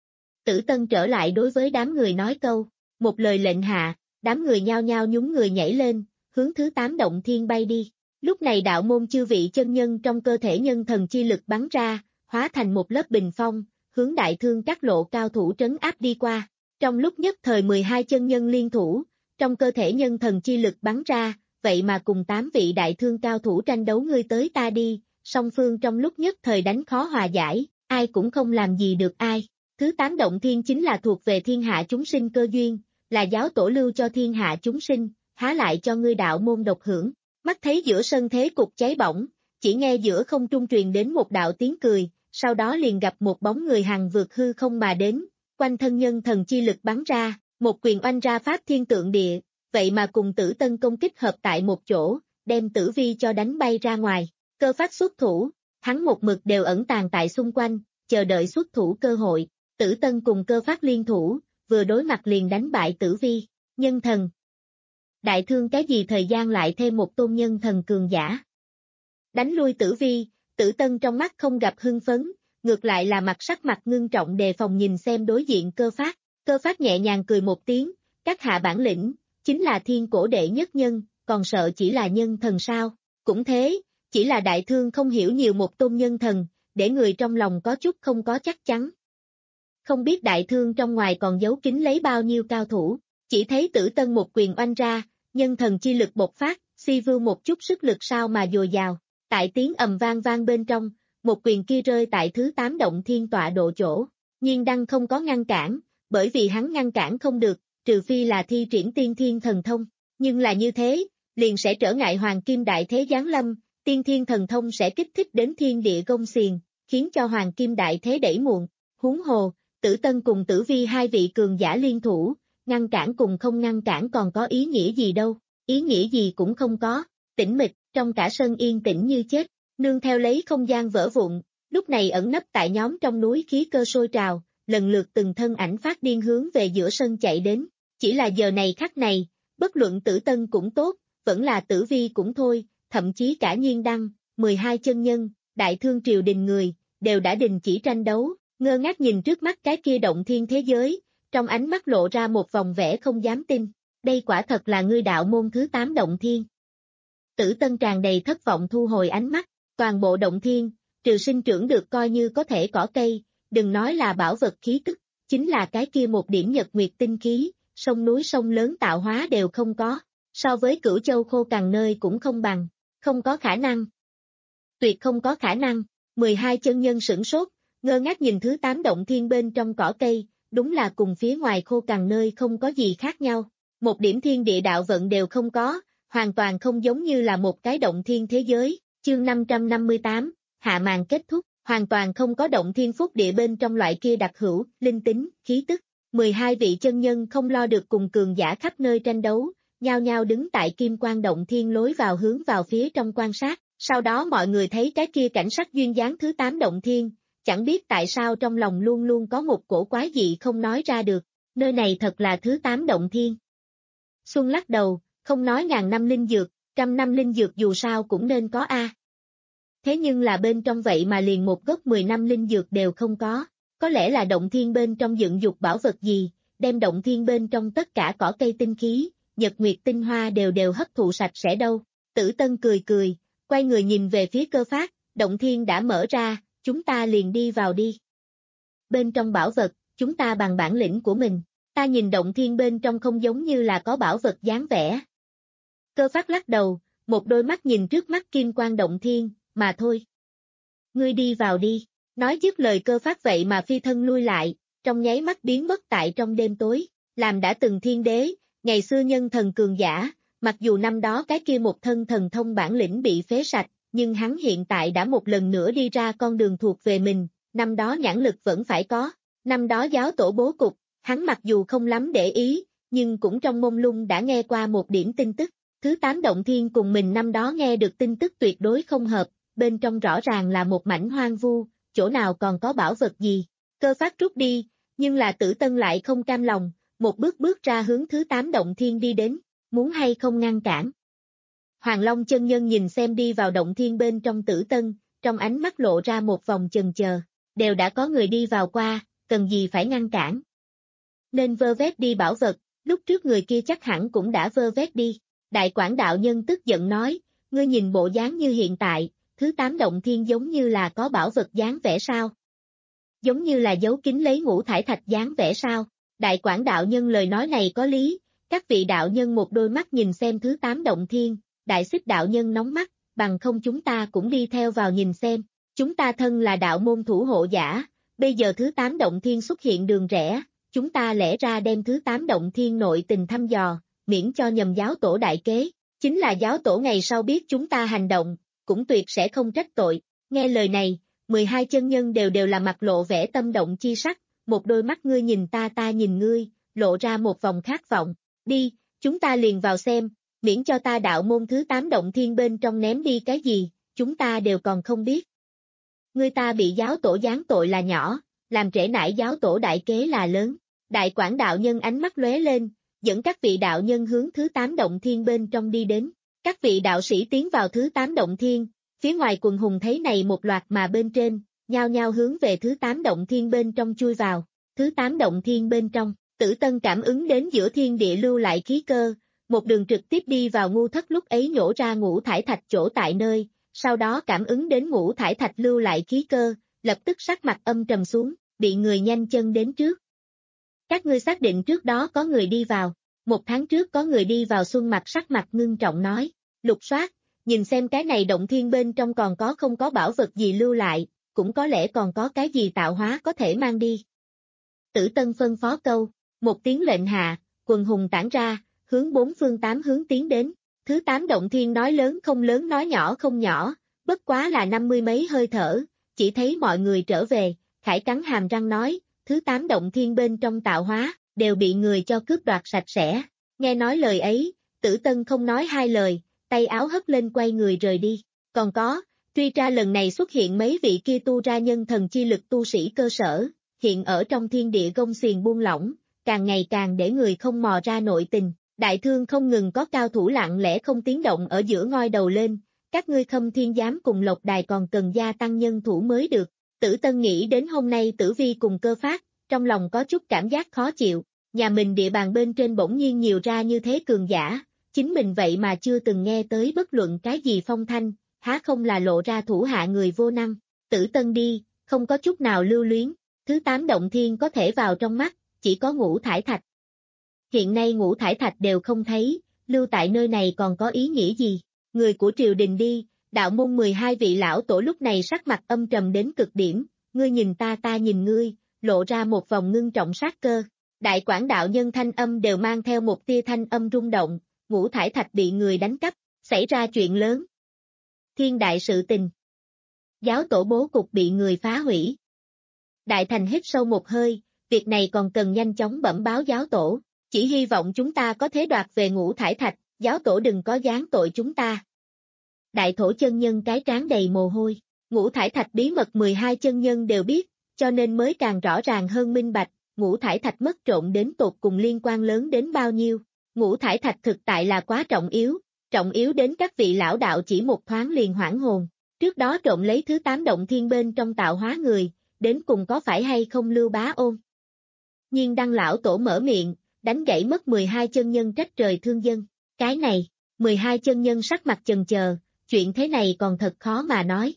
Tử Tân trở lại đối với đám người nói câu, một lời lệnh hạ, đám người nhao nhao nhún người nhảy lên, hướng thứ tám động thiên bay đi. Lúc này đạo môn chư vị chân nhân trong cơ thể nhân thần chi lực bắn ra, hóa thành một lớp bình phong, hướng đại thương các lộ cao thủ trấn áp đi qua. Trong lúc nhất thời mười hai chân nhân liên thủ, trong cơ thể nhân thần chi lực bắn ra, vậy mà cùng tám vị đại thương cao thủ tranh đấu ngươi tới ta đi, song phương trong lúc nhất thời đánh khó hòa giải, ai cũng không làm gì được ai. Thứ tám động thiên chính là thuộc về thiên hạ chúng sinh cơ duyên, là giáo tổ lưu cho thiên hạ chúng sinh, há lại cho ngươi đạo môn độc hưởng. Mắt thấy giữa sân thế cục cháy bỏng, chỉ nghe giữa không trung truyền đến một đạo tiếng cười, sau đó liền gặp một bóng người hằng vượt hư không mà đến, quanh thân nhân thần chi lực bắn ra, một quyền oanh ra pháp thiên tượng địa, vậy mà cùng Tử Tân công kích hợp tại một chỗ, đem Tử Vi cho đánh bay ra ngoài. Cơ Phát xuất thủ, hắn một mực đều ẩn tàng tại xung quanh, chờ đợi xuất thủ cơ hội. Tử Tân cùng Cơ Phát liên thủ, vừa đối mặt liền đánh bại Tử Vi. Nhân thần. Đại thương cái gì thời gian lại thêm một tôn nhân thần cường giả. Đánh lui Tử Vi, Tử Tân trong mắt không gặp hưng phấn, ngược lại là mặt sắc mặt ngưng trọng đề phòng nhìn xem đối diện Cơ Phát. Cơ Phát nhẹ nhàng cười một tiếng, các hạ bản lĩnh, chính là thiên cổ đệ nhất nhân, còn sợ chỉ là nhân thần sao? Cũng thế, chỉ là đại thương không hiểu nhiều một tôn nhân thần, để người trong lòng có chút không có chắc chắn. Không biết đại thương trong ngoài còn giấu kín lấy bao nhiêu cao thủ, chỉ thấy Tử Tân một quyền oanh ra, nhân thần chi lực bộc phát, si vưu một chút sức lực sao mà dồi dào, tại tiếng ầm vang vang bên trong, một quyền kia rơi tại thứ tám động thiên tọa độ chỗ, Nhiên Đăng không có ngăn cản, bởi vì hắn ngăn cản không được, trừ phi là thi triển tiên thiên thần thông, nhưng là như thế, liền sẽ trở ngại hoàng kim đại thế giáng lâm, tiên thiên thần thông sẽ kích thích đến thiên địa gông xiềng, khiến cho hoàng kim đại thế đẩy muộn, huống hồ, Tử Tân cùng Tử Vi hai vị cường giả liên thủ, ngăn cản cùng không ngăn cản còn có ý nghĩa gì đâu, ý nghĩa gì cũng không có, tĩnh mịch, trong cả sân yên tĩnh như chết, nương theo lấy không gian vỡ vụn, lúc này ẩn nấp tại nhóm trong núi khí cơ sôi trào, lần lượt từng thân ảnh phát điên hướng về giữa sân chạy đến, chỉ là giờ này khắc này, bất luận Tử Tân cũng tốt, vẫn là Tử Vi cũng thôi, thậm chí cả Nhiên Đăng, mười hai chân nhân, đại thương triều đình người, đều đã đình chỉ tranh đấu, ngơ ngác nhìn trước mắt cái kia động thiên thế giới, trong ánh mắt lộ ra một vòng vẻ không dám tin, đây quả thật là ngươi đạo môn thứ tám động thiên. Tử Tân tràn đầy thất vọng thu hồi ánh mắt, toàn bộ động thiên, trừ sinh trưởng được coi như có thể cỏ cây, đừng nói là bảo vật khí tức, chính là cái kia một điểm nhật nguyệt tinh khí, sông núi sông lớn tạo hóa đều không có, so với Cửu Châu khô cằn nơi cũng không bằng, không có khả năng. Tuyệt không có khả năng, mười hai chân nhân sửng sốt, ngơ ngác nhìn thứ tám động thiên bên trong cỏ cây, đúng là cùng phía ngoài khô cằn nơi không có gì khác nhau, một điểm thiên địa đạo vận đều không có, hoàn toàn không giống như là một cái động thiên thế giới. Chương năm trăm năm mươi tám, hạ màn kết thúc, hoàn toàn không có động thiên phúc địa bên trong loại kia đặc hữu, linh tính, khí tức. mười hai vị chân nhân không lo được cùng cường giả khắp nơi tranh đấu, nhao nhao đứng tại kim quan động thiên lối vào hướng vào phía trong quan sát, sau đó mọi người thấy cái kia cảnh sắc duyên dáng thứ tám động thiên, chẳng biết tại sao trong lòng luôn luôn có một cổ quái dị không nói ra được, nơi này thật là thứ tám động thiên. Xuân lắc đầu, không nói ngàn năm linh dược, trăm năm linh dược dù sao cũng nên có a. Thế nhưng là bên trong vậy mà liền một gốc mười năm linh dược đều không có, có lẽ là động thiên bên trong dựng dục bảo vật gì, đem động thiên bên trong tất cả cỏ cây tinh khí, nhật nguyệt tinh hoa đều đều hấp thụ sạch sẽ đâu. Tử Tân cười cười, quay người nhìn về phía Cơ Phát, động thiên đã mở ra, chúng ta liền đi vào đi. Bên trong bảo vật, chúng ta bằng bản lĩnh của mình, ta nhìn động thiên bên trong không giống như là có bảo vật dáng vẻ. Cơ Phát lắc đầu, một đôi mắt nhìn trước mắt kim quan động thiên, mà thôi. Ngươi đi vào đi, nói dứt lời Cơ Phát vậy mà phi thân lui lại, trong nháy mắt biến mất tại trong đêm tối, làm đã từng thiên đế, ngày xưa nhân thần cường giả, mặc dù năm đó cái kia một thân thần thông bản lĩnh bị phế sạch, nhưng hắn hiện tại đã một lần nữa đi ra con đường thuộc về mình, năm đó nhãn lực vẫn phải có, năm đó giáo tổ bố cục, hắn mặc dù không lắm để ý, nhưng cũng trong mông lung đã nghe qua một điểm tin tức, Thứ tám động thiên cùng mình năm đó nghe được tin tức tuyệt đối không hợp, bên trong rõ ràng là một mảnh hoang vu, chỗ nào còn có bảo vật gì. Cơ Phát rút đi, nhưng là Tử Tân lại không cam lòng, một bước bước ra hướng thứ tám động thiên đi đến, muốn hay không ngăn cản. Hoàng Long chân nhân nhìn xem đi vào động thiên bên trong Tử Tân, trong ánh mắt lộ ra một vòng chần chờ, đều đã có người đi vào qua, cần gì phải ngăn cản. Nên vơ vét đi bảo vật, lúc trước người kia chắc hẳn cũng đã vơ vét đi. Đại Quảng đạo nhân tức giận nói, ngươi nhìn bộ dáng như hiện tại, thứ tám động thiên giống như là có bảo vật dáng vẻ sao? Giống như là giấu kín lấy ngũ thải thạch dáng vẻ sao? Đại Quảng đạo nhân lời nói này có lý, các vị đạo nhân một đôi mắt nhìn xem thứ tám động thiên, Đại Xích đạo nhân nóng mắt, bằng không chúng ta cũng đi theo vào nhìn xem, chúng ta thân là đạo môn thủ hộ giả, bây giờ thứ tám động thiên xuất hiện đường rẽ, chúng ta lẽ ra đem thứ tám động thiên nội tình thăm dò, miễn cho nhầm giáo tổ đại kế, chính là giáo tổ ngày sau biết chúng ta hành động, cũng tuyệt sẽ không trách tội. Nghe lời này, mười hai chân nhân đều đều là mặt lộ vẻ tâm động chi sắc, một đôi mắt ngươi nhìn ta ta nhìn ngươi, lộ ra một vòng khát vọng, đi, chúng ta liền vào xem, miễn cho ta đạo môn thứ tám động thiên bên trong ném đi cái gì, chúng ta đều còn không biết. Ngươi ta bị giáo tổ giáng tội là nhỏ, làm trễ nải giáo tổ đại kế là lớn. Đại Quảng đạo nhân ánh mắt lóe lên, dẫn các vị đạo nhân hướng thứ tám động thiên bên trong đi đến. Các vị đạo sĩ tiến vào thứ tám động thiên, phía ngoài quần hùng thấy này một loạt mà bên trên, nhao nhao hướng về thứ tám động thiên bên trong chui vào. Thứ tám động thiên bên trong, Tử Tân cảm ứng đến giữa thiên địa lưu lại khí cơ, một đường trực tiếp đi vào ngu thất lúc ấy nhổ ra ngũ thải thạch chỗ tại nơi, sau đó cảm ứng đến ngũ thải thạch lưu lại khí cơ, lập tức sắc mặt âm trầm xuống, bị người nhanh chân đến trước. Các ngươi xác định trước đó có người đi vào, một tháng trước có người đi vào Xuân mặt sắc mặt ngưng trọng nói, lục soát, nhìn xem cái này động thiên bên trong còn có không có bảo vật gì lưu lại, cũng có lẽ còn có cái gì tạo hóa có thể mang đi. Tử Tân phân phó câu, một tiếng lệnh hạ, quần hùng tản ra, hướng bốn phương tám hướng tiến đến, thứ tám động thiên nói lớn không lớn nói nhỏ không nhỏ, bất quá là năm mươi mấy hơi thở, chỉ thấy mọi người trở về, Khải cắn hàm răng nói, thứ tám động thiên bên trong tạo hóa, đều bị người cho cướp đoạt sạch sẽ. Nghe nói lời ấy, Tử Tân không nói hai lời, tay áo hất lên quay người rời đi. Còn có, truy tra lần này xuất hiện mấy vị kia tu ra nhân thần chi lực tu sĩ cơ sở, hiện ở trong thiên địa gông xiềng buông lỏng, càng ngày càng để người không mò ra nội tình. Đại thương không ngừng có cao thủ lặng lẽ không tiếng động ở giữa ngoi đầu lên, các ngươi Khâm Thiên Giám cùng Lộc Đài còn cần gia tăng nhân thủ mới được. Tử Tân nghĩ đến hôm nay Tử Vi cùng Cơ Phát, trong lòng có chút cảm giác khó chịu, nhà mình địa bàn bên trên bỗng nhiên nhiều ra như thế cường giả, chính mình vậy mà chưa từng nghe tới bất luận cái gì phong thanh, há không là lộ ra thủ hạ người vô năng. Tử Tân đi, không có chút nào lưu luyến, thứ tám động thiên có thể vào trong mắt, chỉ có ngũ thải thạch. Hiện nay ngũ thải thạch đều không thấy, lưu tại nơi này còn có ý nghĩa gì? Người của triều đình đi, đạo môn mười hai vị lão tổ lúc này sắc mặt âm trầm đến cực điểm, ngươi nhìn ta ta nhìn ngươi, lộ ra một vòng ngưng trọng sát cơ. Đại Quảng đạo nhân thanh âm đều mang theo một tia thanh âm rung động, ngũ thải thạch bị người đánh cắp, xảy ra chuyện lớn. Thiên đại sự tình. Giáo tổ bố cục bị người phá hủy. Đại Thành hít sâu một hơi, việc này còn cần nhanh chóng bẩm báo giáo tổ, chỉ hy vọng chúng ta có thể đoạt về ngũ thải thạch, giáo tổ đừng có giáng tội chúng ta. Đại thổ chân nhân cái trán đầy mồ hôi, ngũ thải thạch bí mật mười hai chân nhân đều biết, cho nên mới càng rõ ràng hơn minh bạch, ngũ thải thạch mất trộm đến tột cùng liên quan lớn đến bao nhiêu. Ngũ thải thạch thực tại là quá trọng yếu, trọng yếu đến các vị lão đạo chỉ một thoáng liền hoảng hồn. Trước đó trộm lấy thứ tám động thiên bên trong tạo hóa người, đến cùng có phải hay không Lưu Bá Ôn. Nhiên đăng lão tổ mở miệng, đánh gãy mất mười hai chân nhân trách trời thương dân. Cái này, mười hai chân nhân sắc mặt chần chờ, chuyện thế này còn thật khó mà nói.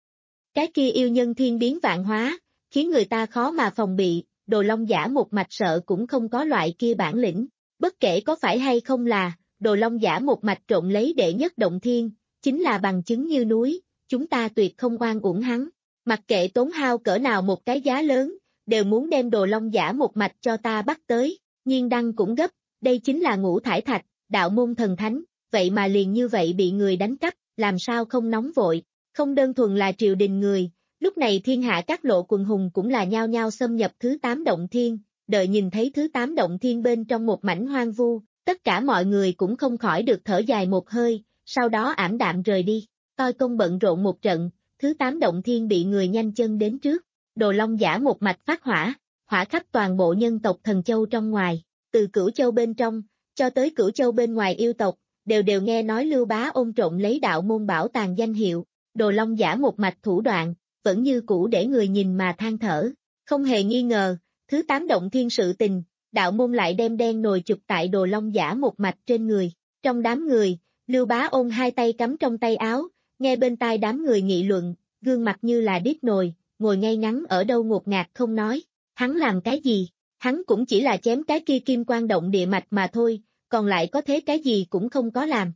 Cái kia yêu nhân thiên biến vạn hóa, khiến người ta khó mà phòng bị, Đồ Long Giả một mạch sợ cũng không có loại kia bản lĩnh. Bất kể có phải hay không là, Đồ Long Giả một mạch trộn lấy đệ nhất động thiên, chính là bằng chứng như núi, chúng ta tuyệt không oan uổng hắn. Mặc kệ tốn hao cỡ nào một cái giá lớn, đều muốn đem Đồ Long Giả một mạch cho ta bắt tới. Nhiên đăng cũng gấp, đây chính là ngũ thải thạch, đạo môn thần thánh, vậy mà liền như vậy bị người đánh cắp, làm sao không nóng vội, không đơn thuần là triều đình người, lúc này thiên hạ các lộ quần hùng cũng là nhao nhao xâm nhập thứ tám động thiên, đợi nhìn thấy thứ tám động thiên bên trong một mảnh hoang vu, Tất cả mọi người cũng không khỏi được thở dài một hơi, sau đó ảm đạm rời đi. Toi công bận rộn một trận, thứ tám động thiên bị người nhanh chân đến trước. Đồ Long Giả một mạch phát hỏa, hỏa khắp toàn bộ nhân tộc Thần Châu trong ngoài, từ Cửu Châu bên trong, cho tới Cửu Châu bên ngoài yêu tộc, đều đều nghe nói Lưu Bá Ôn trộm lấy đạo môn bảo tàng danh hiệu. Đồ Long Giả một mạch thủ đoạn, vẫn như cũ để người nhìn mà than thở. Không hề nghi ngờ, thứ tám động thiên sự tình, đạo môn lại đem đen nồi chụp tại Đồ Long Giả một mạch trên người. Trong đám người, Lưu Bá Ôn hai tay cắm trong tay áo, nghe bên tai đám người nghị luận, gương mặt như là điếc nồi, ngồi ngay ngắn ở đâu ngột ngạt không nói. Hắn làm cái gì? Hắn cũng chỉ là chém cái kia kim quan động địa mạch mà thôi, còn lại có thế cái gì cũng không có làm.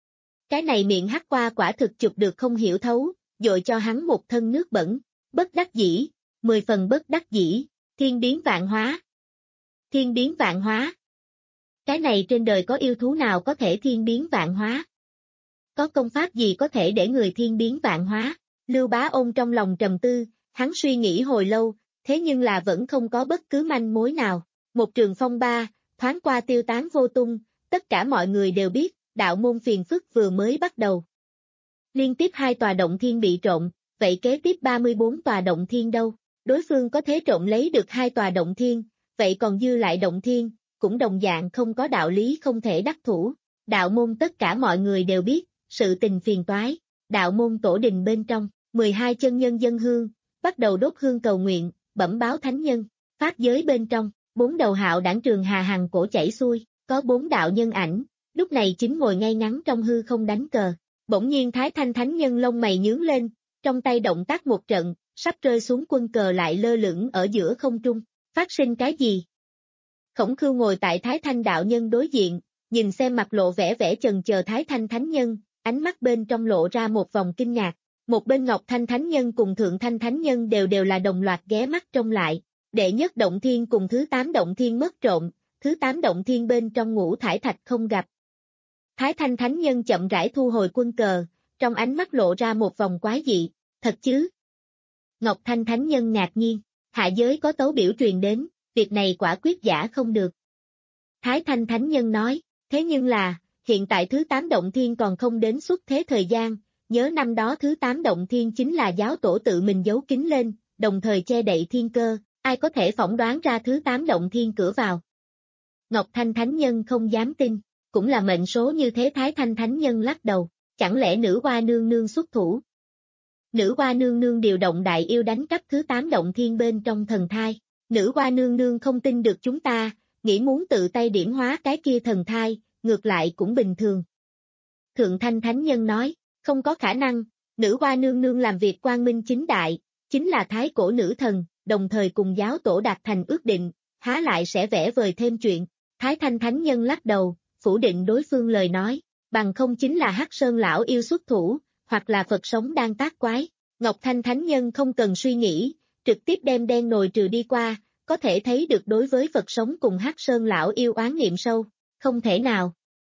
Cái này miệng hắc qua quả thực chụp được không hiểu thấu, dội cho hắn một thân nước bẩn. Bất đắc dĩ, mười phần bất đắc dĩ, thiên biến vạn hóa. Thiên biến vạn hóa. Cái này trên đời có yêu thú nào có thể thiên biến vạn hóa? Có công pháp gì có thể để người thiên biến vạn hóa? Lưu Bá Ôn trong lòng trầm tư, hắn suy nghĩ hồi lâu, thế nhưng là vẫn không có bất cứ manh mối nào. Một trường phong ba, thoáng qua tiêu tán vô tung, tất cả mọi người đều biết, đạo môn phiền phức vừa mới bắt đầu. Liên tiếp hai tòa động thiên bị trộm, vậy kế tiếp ba mươi bốn tòa động thiên đâu? Đối phương có thế trộm lấy được hai tòa động thiên, vậy còn dư lại động thiên, cũng đồng dạng không có đạo lý không thể đắc thủ. Đạo môn tất cả mọi người đều biết, sự tình phiền toái. Đạo môn tổ đình bên trong, mười hai chân nhân dân hương, bắt đầu đốt hương cầu nguyện, bẩm báo thánh nhân. Pháp giới bên trong, bốn đầu hạo đảng trường hà hằng cổ chảy xuôi, có bốn đạo nhân ảnh, lúc này chính ngồi ngay ngắn trong hư không đánh cờ. Bỗng nhiên Thái Thanh thánh nhân lông mày nhướng lên, trong tay động tác một trận, sắp rơi xuống quân cờ lại lơ lửng ở giữa không trung. Phát sinh cái gì? Khổng Khưu ngồi tại Thái Thanh đạo nhân đối diện, nhìn xem mặt lộ vẻ vẻ chần chờ Thái Thanh thánh nhân, ánh mắt bên trong lộ ra một vòng kinh ngạc. Một bên Ngọc Thanh thánh nhân cùng Thượng Thanh thánh nhân đều đều là đồng loạt ghé mắt trông lại. Đệ nhất động thiên cùng thứ tám động thiên mất trộm, thứ tám động thiên bên trong ngũ thải thạch không gặp. Thái Thanh thánh nhân chậm rãi thu hồi quân cờ, trong ánh mắt lộ ra một vòng quái dị. Thật chứ? Ngọc Thanh thánh nhân ngạc nhiên, hạ giới có tấu biểu truyền đến, việc này quả quyết giả không được. Thái Thanh thánh nhân nói, thế nhưng là, hiện tại thứ tám động thiên còn không đến xuất thế thời gian, nhớ năm đó thứ tám động thiên chính là giáo tổ tự mình giấu kín lên, đồng thời che đậy thiên cơ, ai có thể phỏng đoán ra thứ tám động thiên cửa vào. Ngọc Thanh thánh nhân không dám tin, cũng là mệnh số như thế. Thái Thanh thánh nhân lắc đầu, chẳng lẽ nữ hoa nương nương xuất thủ? Nữ hoa nương nương điều động đại yêu đánh cắp thứ tám động thiên bên trong thần thai. Nữ hoa nương nương không tin được chúng ta, nghĩ muốn tự tay điểm hóa cái kia thần thai, ngược lại cũng bình thường. Thượng Thanh thánh nhân nói, không có khả năng, nữ hoa nương nương làm việc quang minh chính đại, chính là thái cổ nữ thần, đồng thời cùng giáo tổ đạt thành ước định, há lại sẽ vẽ vời thêm chuyện. Thái Thanh thánh nhân lắc đầu, phủ định đối phương lời nói, bằng không chính là Hắc Sơn lão yêu xuất thủ, hoặc là Phật sống đang tác quái. Ngọc Thanh thánh nhân không cần suy nghĩ, trực tiếp đem đen nồi trừ đi qua, có thể thấy được đối với Phật sống cùng Hắc Sơn lão yêu oán niệm sâu, không thể nào.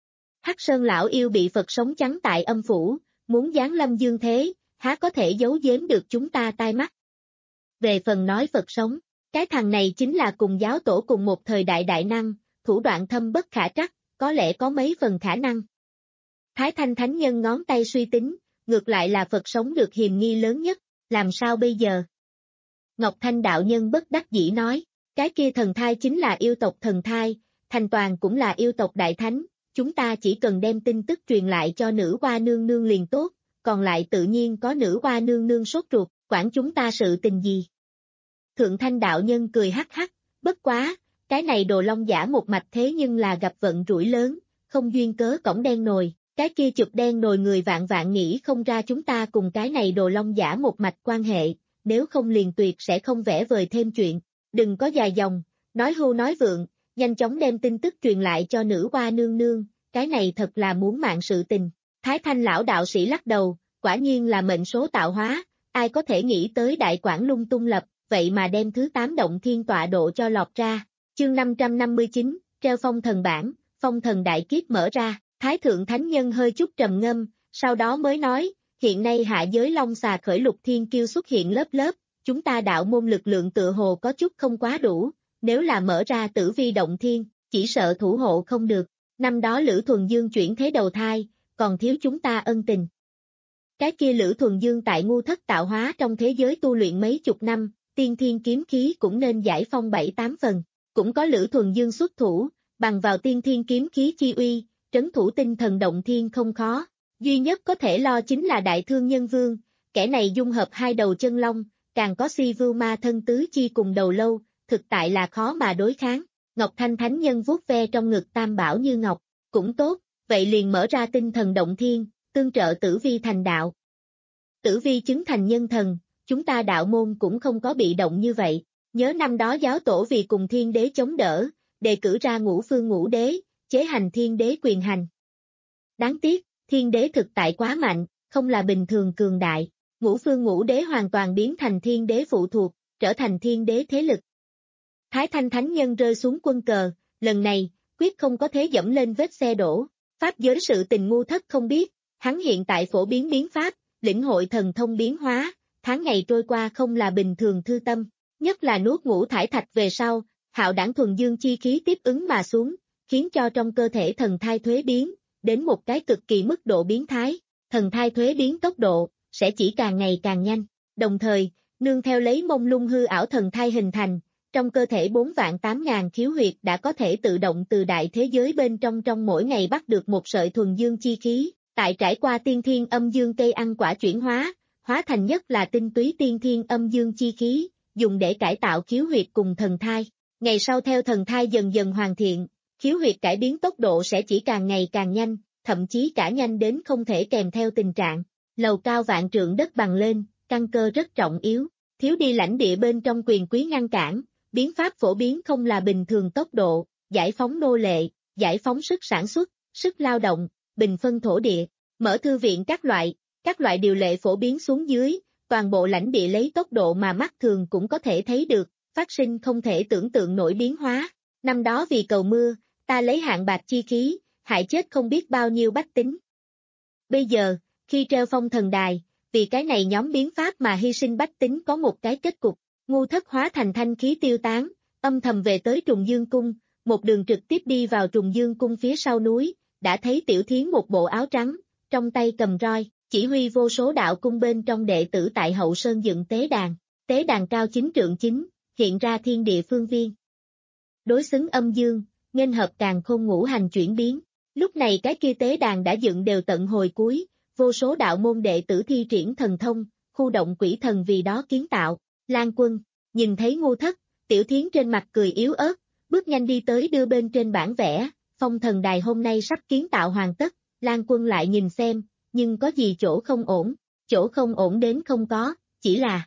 Hắc Sơn lão yêu bị Phật sống chắn tại âm phủ, muốn giáng lâm dương thế, há có thể giấu giếm được chúng ta tai mắt. Về phần nói Phật sống, cái thằng này chính là cùng giáo tổ cùng một thời đại đại năng, thủ đoạn thâm bất khả trắc, có lẽ có mấy phần khả năng. Thái Thanh thánh nhân ngón tay suy tính, ngược lại là Phật sống được hiềm nghi lớn nhất, làm sao bây giờ? Ngọc Thanh đạo nhân bất đắc dĩ nói, cái kia thần thai chính là yêu tộc thần thai, thành toàn cũng là yêu tộc đại thánh, chúng ta chỉ cần đem tin tức truyền lại cho nữ hoa nương nương liền tốt, còn lại tự nhiên có nữ hoa nương nương sốt ruột, quản chúng ta sự tình gì. Thượng Thanh đạo nhân cười hắc hắc, bất quá, cái này Đồ Long Giả một mạch thế nhưng là gặp vận rủi lớn, không duyên cớ cổng đen nồi, cái kia chụp đen nồi người vạn vạn nghĩ không ra chúng ta cùng cái này Đồ Long Giả một mạch quan hệ, nếu không liền tuyệt sẽ không vẽ vời thêm chuyện, đừng có dài dòng, nói hưu nói vượng, nhanh chóng đem tin tức truyền lại cho nữ hoa nương nương, cái này thật là muốn mạng sự tình. Thái Thanh lão đạo sĩ lắc đầu, quả nhiên là mệnh số tạo hóa, ai có thể nghĩ tới đại quảng lung tung lập, vậy mà đem thứ tám động thiên tọa độ cho lọt ra. Chương năm trăm năm mươi chín, treo phong thần bản, phong thần đại kiếp mở ra, Thái Thượng Thánh Nhân hơi chút trầm ngâm, sau đó mới nói, hiện nay hạ giới long xà khởi lục thiên kiêu xuất hiện lớp lớp, chúng ta đạo môn lực lượng tựa hồ có chút không quá đủ, nếu là mở ra tử vi động thiên, chỉ sợ thủ hộ không được, Năm đó Lữ Thuần Dương chuyển thế đầu thai, còn thiếu chúng ta ân tình. Cái kia Lữ Thuần Dương tại ngu thất tạo hóa trong thế giới tu luyện mấy chục năm, tiên thiên kiếm khí cũng nên giải phong bảy tám phần. Cũng có Lữ Thuần Dương xuất thủ, bằng vào tiên thiên kiếm khí chi uy, trấn thủ tinh thần động thiên không khó. Duy nhất có thể lo chính là Đại Thương Nhân Vương, kẻ này dung hợp hai đầu chân long, càng có si vưu ma thân tứ chi cùng đầu lâu, thực tại là khó mà đối kháng. Ngọc Thanh Thánh Nhân vuốt ve trong ngực Tam Bảo như ngọc, cũng tốt, vậy liền mở ra tinh thần động thiên, tương trợ Tử Vi thành đạo. Tử Vi chứng thành nhân thần, chúng ta đạo môn cũng không có bị động như vậy. Nhớ năm đó giáo tổ vì cùng thiên đế chống đỡ, đề cử ra ngũ phương ngũ đế, chế hành thiên đế quyền hành. Đáng tiếc, thiên đế thực tại quá mạnh, không là bình thường cường đại. Ngũ phương ngũ đế hoàn toàn biến thành thiên đế phụ thuộc, trở thành thiên đế thế lực. Thái Thanh Thánh Nhân rơi xuống quân cờ, lần này, quyết không có thế dẫm lên vết xe đổ. Pháp giới sự tình ngu thất không biết, hắn hiện tại phổ biến biến pháp, lĩnh hội thần thông biến hóa, tháng ngày trôi qua không là bình thường thư tâm. Nhất là nuốt ngũ thải thạch về sau, hạo đảng thuần dương chi khí tiếp ứng mà xuống, khiến cho trong cơ thể thần thai thuế biến, đến một cái cực kỳ mức độ biến thái, thần thai thuế biến tốc độ, sẽ chỉ càng ngày càng nhanh. Đồng thời, nương theo lấy mông lung hư ảo thần thai hình thành, trong cơ thể bốn vạn tám ngàn khiếu huyệt đã có thể tự động từ đại thế giới bên trong trong mỗi ngày bắt được một sợi thuần dương chi khí, tại trải qua tiên thiên âm dương cây ăn quả chuyển hóa, hóa thành nhất là tinh túy tiên thiên âm dương chi khí, dùng để cải tạo khiếu huyệt cùng thần thai. Ngày sau theo thần thai dần dần hoàn thiện, khiếu huyệt cải biến tốc độ sẽ chỉ càng ngày càng nhanh, thậm chí cả nhanh đến không thể kèm theo tình trạng. Lầu cao vạn trượng đất bằng lên, căn cơ rất trọng yếu, thiếu đi lãnh địa bên trong quyền quý ngăn cản, biến pháp phổ biến không là bình thường tốc độ, giải phóng nô lệ, giải phóng sức sản xuất, sức lao động, bình phân thổ địa, mở thư viện các loại, các loại điều lệ phổ biến xuống dưới, toàn bộ lãnh địa lấy tốc độ mà mắt thường cũng có thể thấy được, phát sinh không thể tưởng tượng nổi biến hóa. Năm đó vì cầu mưa, ta lấy hạn bạc chi khí, hại chết không biết bao nhiêu bách tính. Bây giờ, khi treo phong thần đài, vì cái này nhóm biến pháp mà hy sinh bách tính có một cái kết cục, ngu thất hóa thành thanh khí tiêu tán, âm thầm về tới Trùng Dương Cung, một đường trực tiếp đi vào Trùng Dương Cung phía sau núi, đã thấy Tiểu Thiến một bộ áo trắng, trong tay cầm roi, chỉ huy vô số đạo cung bên trong đệ tử tại hậu sơn dựng tế đàn, tế đàn cao chín trượng chín, hiện ra thiên địa phương viên. Đối xứng âm dương, nghênh hợp càn khôn ngũ hành chuyển biến, lúc này cái kia tế đàn đã dựng đều tận hồi cuối, vô số đạo môn đệ tử thi triển thần thông, khu động quỷ thần vì đó kiến tạo. Lan Quân, nhìn thấy ngu thất, Tiểu Thiến trên mặt cười yếu ớt, bước nhanh đi tới đưa bên trên bản vẽ, phong thần đài hôm nay sắp kiến tạo hoàn tất, Lan Quân lại nhìn xem, nhưng có gì chỗ không ổn, chỗ không ổn đến không có, chỉ là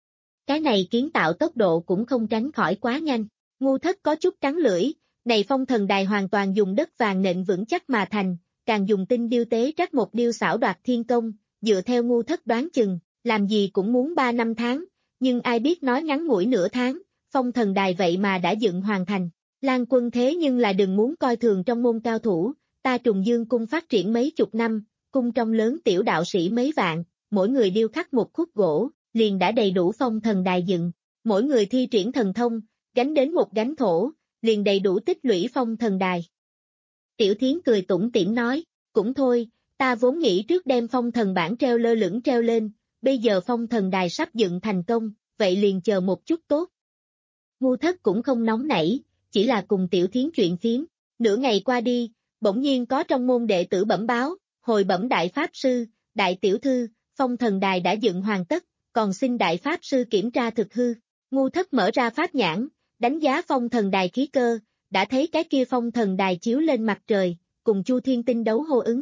cái này kiến tạo tốc độ cũng không tránh khỏi quá nhanh, ngu thất có chút cắn lưỡi, này phong thần đài hoàn toàn dùng đất vàng nện vững chắc mà thành, càng dùng tinh điêu tế trắc một điêu xảo đoạt thiên công, dựa theo ngu thất đoán chừng, làm gì cũng muốn ba năm tháng. Nhưng ai biết nói ngắn ngủi nửa tháng, phong thần đài vậy mà đã dựng hoàn thành. Lan Quân thế nhưng là đừng muốn coi thường trong môn cao thủ, ta Trùng Dương Cung phát triển mấy chục năm, cung trong lớn tiểu đạo sĩ mấy vạn, mỗi người điêu khắc một khúc gỗ, liền đã đầy đủ phong thần đài dựng, mỗi người thi triển thần thông, gánh đến một gánh thổ, liền đầy đủ tích lũy phong thần đài. Tiểu Thiến cười tủm tỉm nói, cũng thôi, ta vốn nghĩ trước đem phong thần bản treo lơ lửng treo lên, bây giờ phong thần đài sắp dựng thành công, vậy liền chờ một chút tốt. Ngu thất cũng không nóng nảy, chỉ là cùng Tiểu Thiến chuyện phiếm, nửa ngày qua đi, bỗng nhiên có trong môn đệ tử bẩm báo, hồi bẩm đại pháp sư, đại tiểu thư, phong thần đài đã dựng hoàn tất, còn xin đại pháp sư kiểm tra thực hư. Ngu thất mở ra pháp nhãn, đánh giá phong thần đài khí cơ, đã thấy cái kia phong thần đài chiếu lên mặt trời, cùng Chu Thiên Tinh đấu hô ứng.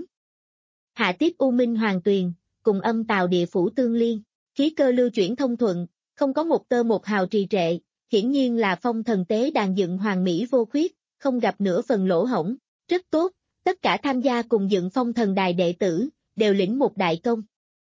Hạ tiếp U Minh Hoàng Tuyền, cùng âm tào địa phủ tương liên, khí cơ lưu chuyển thông thuận, không có một tơ một hào trì trệ, hiển nhiên là phong thần tế đàn dựng hoàn mỹ vô khuyết, không gặp nửa phần lỗ hổng, rất tốt, tất cả tham gia cùng dựng phong thần đài đệ tử, đều lĩnh một đại công.